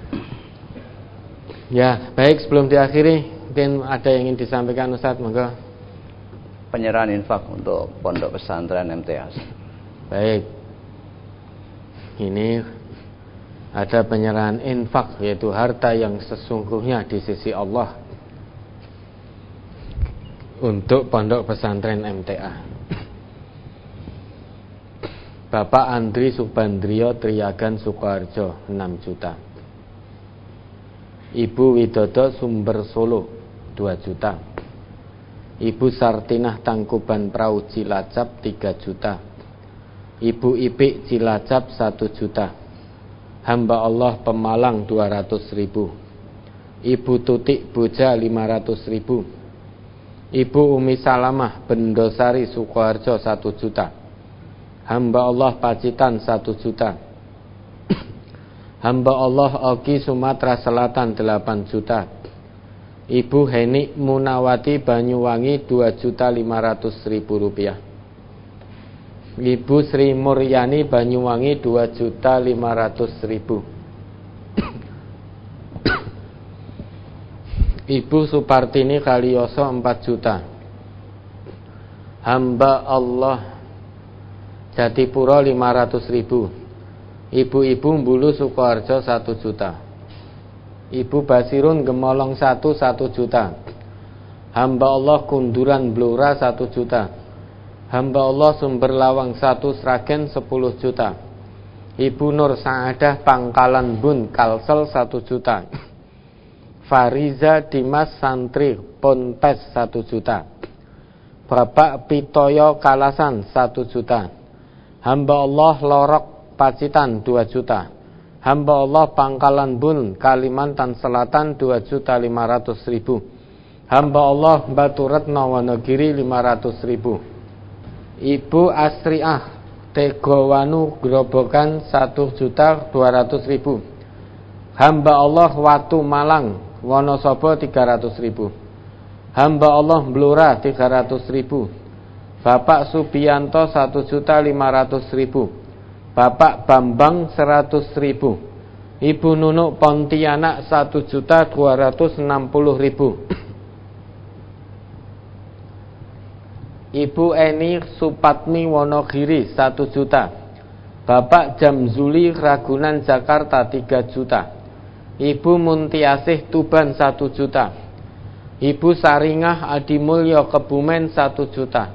Ya, baik, sebelum diakhiri mungkin ada yang ingin disampaikan Ustaz, monggo. Penyerahan infak untuk Pondok Pesantren MTS. Baik. Ini ada penyerahan infak, yaitu harta yang sesungguhnya di sisi Allah untuk Pondok Pesantren MTA. Bapak Andri Subandrio Triagan Sukoharjo 6 juta. Ibu Widodo Sumber Solo 2 juta. Ibu Sartinah Tangkuban Prau Cilacap 3 juta. Ibu Ipik Cilacap 1 juta. Hamba Allah Pemalang 200 ribu. Ibu Tutik Boja 500 ribu. Ibu Umi Salamah Bendosari Sukoharjo 1 juta. Hamba Allah Pacitan 1 juta. Hamba Allah Oki Sumatera Selatan 8 juta. Ibu Heni Munawati Banyuwangi 2.500.000 rupiah. Ibu Sri Muryani Banyuwangi 2.500.000. Ibu Supartini Kalioso 4 juta. Hamba Allah Jatipuro 500.000. Ibu-ibu Mbulu Sukoharjo 1 juta. Ibu Basirun Gemolong 1 juta. Hamba Allah Kunduran Blora 1 juta. Hamba Allah Sumber Lawang 1 Sragen 10 juta. Ibu Nur Saadah Pangkalan Bun Kalsel 1 juta. Fariza Dimas Santri Ponpes 1 juta. Bapak Pitoyo Kalasan 1 juta. Hamba Allah Lorok Pacitan 2 juta. Hamba Allah Pangkalan Bun Kalimantan Selatan 2.500.000. Hamba Allah Batu Retno Wonogiri 500.000. Ibu Asriah Tegowanu Grobogan 1.200.000. Hamba Allah Watu Malang Wonosobo 300.000. Hamba Allah Blora 300.000. Bapak Subianto 1.500.000. Bapak Bambang 100.000. Ibu Nunuk Pontianak 1.260.000. Ibu Eni Supatmi Wonogiri 1 juta. Bapak Jamzuli Ragunan Jakarta 3 juta. Ibu Muntiasih Tuban 1 juta. Ibu Saringah Adimulyo Kebumen 1 juta.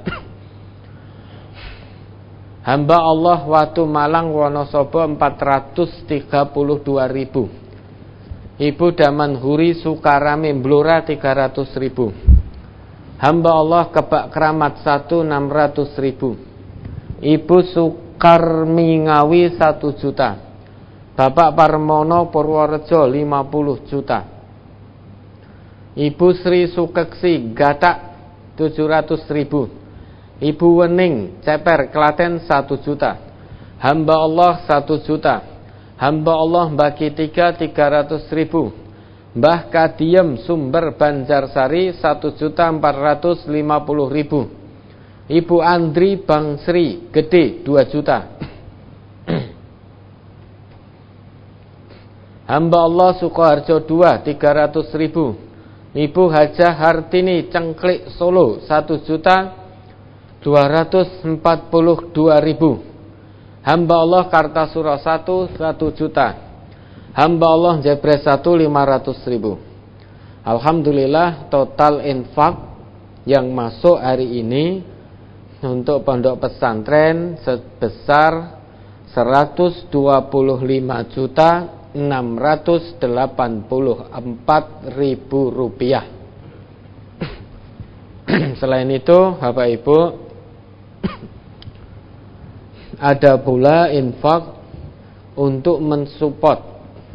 Hamba Allah Watu Malang Wonosobo 432.000. Ibu Damanhuri Sukarame Blora 300.000. Hamba Allah Kebak Keramat 600.000. Ibu Sukarmi Ngawi 1 juta. Bapak Parmono Purworejo 50 juta. Ibu Sri Sukeksi Gatak 700.000. Ibu Wening Ceper Klaten 1 juta. Hamba Allah 1 juta. Hamba Allah Mbah Kitika 300.000. Mbah Kadiem Sumber Banjarsari 1.450.000. Ibu Andri Bangsri Gede 2 juta. Hamba Allah Sukoharjo 2 300.000. Ibu Hajah Hartini Cengklik Solo 1.242.000. Hamba Allah Kartasura 1 juta. Hamba Allah Jebres 1 500.000. Alhamdulillah total infak yang masuk hari ini untuk pondok pesantren sebesar 125.684.000 rupiah. Selain itu Bapak Ibu, ada pula infak untuk mensupport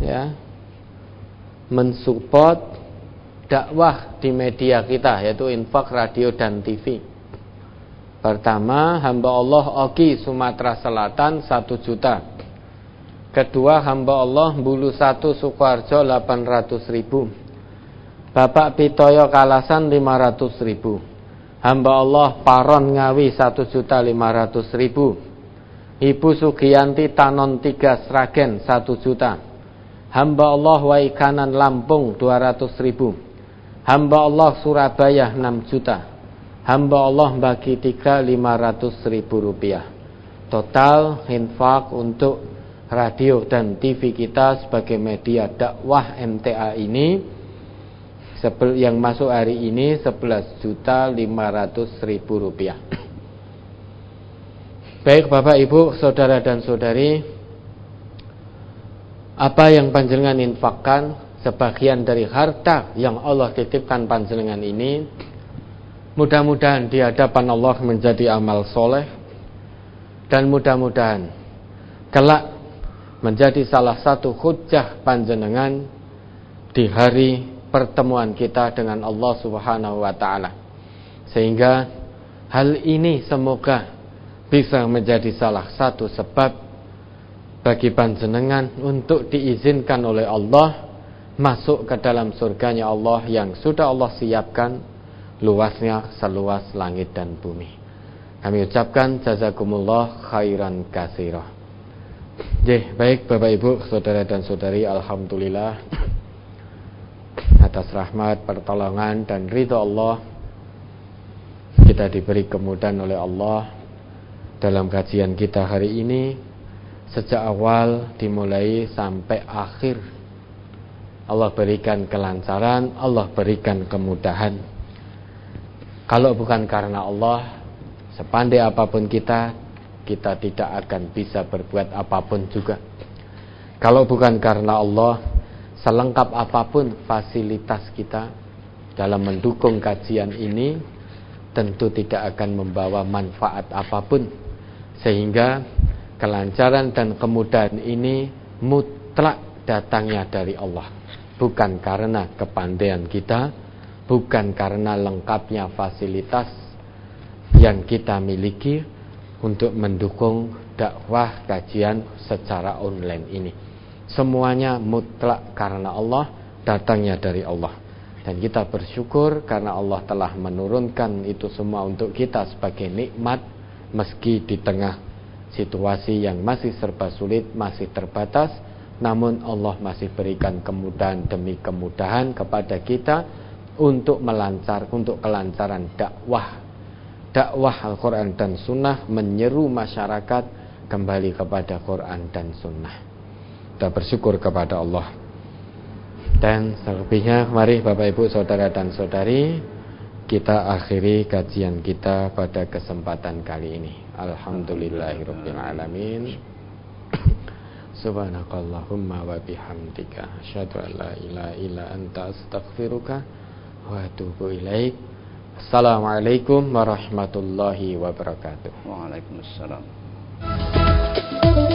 dakwah di media kita, yaitu infak radio dan TV. Pertama, hamba Allah Oki Sumatera Selatan 1 juta. Kedua, hamba Allah Bulu 1 Sukoharjo 800.000. Bapak Pitoyo Kalasan 500.000. Hamba Allah Paron Ngawi 1.500.000. Ibu Sugiyanti Tanon 3 Sragen 1 juta. Hamba Allah Waikanan Lampung 200.000. Hamba Allah Surabaya 6 juta. Hamba Allah bagi 500.000 rupiah. Total infak untuk radio dan TV kita sebagai media dakwah MTA ini yang masuk hari ini 11.500.000 rupiah. Baik Bapak Ibu, Saudara dan Saudari, apa yang panjenengan infakkan, sebagian dari harta yang Allah titipkan panjenengan ini, mudah-mudahan di hadapan Allah menjadi amal soleh, dan mudah-mudahan kelak menjadi salah satu hujjah panjenengan di hari pertemuan kita dengan Allah Subhanahu wa taala. Sehingga hal ini semoga bisa menjadi salah satu sebab bagi panjenengan untuk diizinkan oleh Allah masuk ke dalam surganya Allah yang sudah Allah siapkan luasnya seluas langit dan bumi. Kami ucapkan jazakumullah khairan katsira. Baik Bapak Ibu, Saudara dan Saudari, alhamdulillah atas rahmat, pertolongan dan ridha Allah kita diberi kemudahan oleh Allah dalam kajian kita hari ini. Sejak awal dimulai sampai akhir Allah berikan kelancaran, Allah berikan kemudahan. Kalau bukan karena Allah, sepandai apapun kita tidak akan bisa berbuat apapun juga. Kalau bukan karena Allah, selengkap apapun fasilitas kita dalam mendukung kajian ini, tentu tidak akan membawa manfaat apapun. Sehingga kelancaran dan kemudahan ini mutlak datangnya dari Allah, bukan karena kepandaian kita, bukan karena lengkapnya fasilitas yang kita miliki untuk mendukung dakwah kajian secara online ini. Semuanya mutlak karena Allah, datangnya dari Allah. Dan kita bersyukur karena Allah telah menurunkan itu semua untuk kita sebagai nikmat, meski di tengah situasi yang masih serba sulit, masih terbatas, namun Allah masih berikan kemudahan demi kemudahan kepada kita untuk kelancaran dakwah Al-Quran dan Sunnah, menyeru masyarakat kembali kepada Quran dan Sunnah. Kita bersyukur kepada Allah. Dan selebihnya, mari Bapak Ibu, Saudara dan Saudari, kita akhiri kajian kita pada kesempatan kali ini. Alhamdulillahirabbil alamin. Subhanakallahumma wa bihamdika asyhadu an la ilaha illa anta astaghfiruka wa atubu ilaik. Assalamualaikum warahmatullahi wabarakatuh. Waalaikumsalam.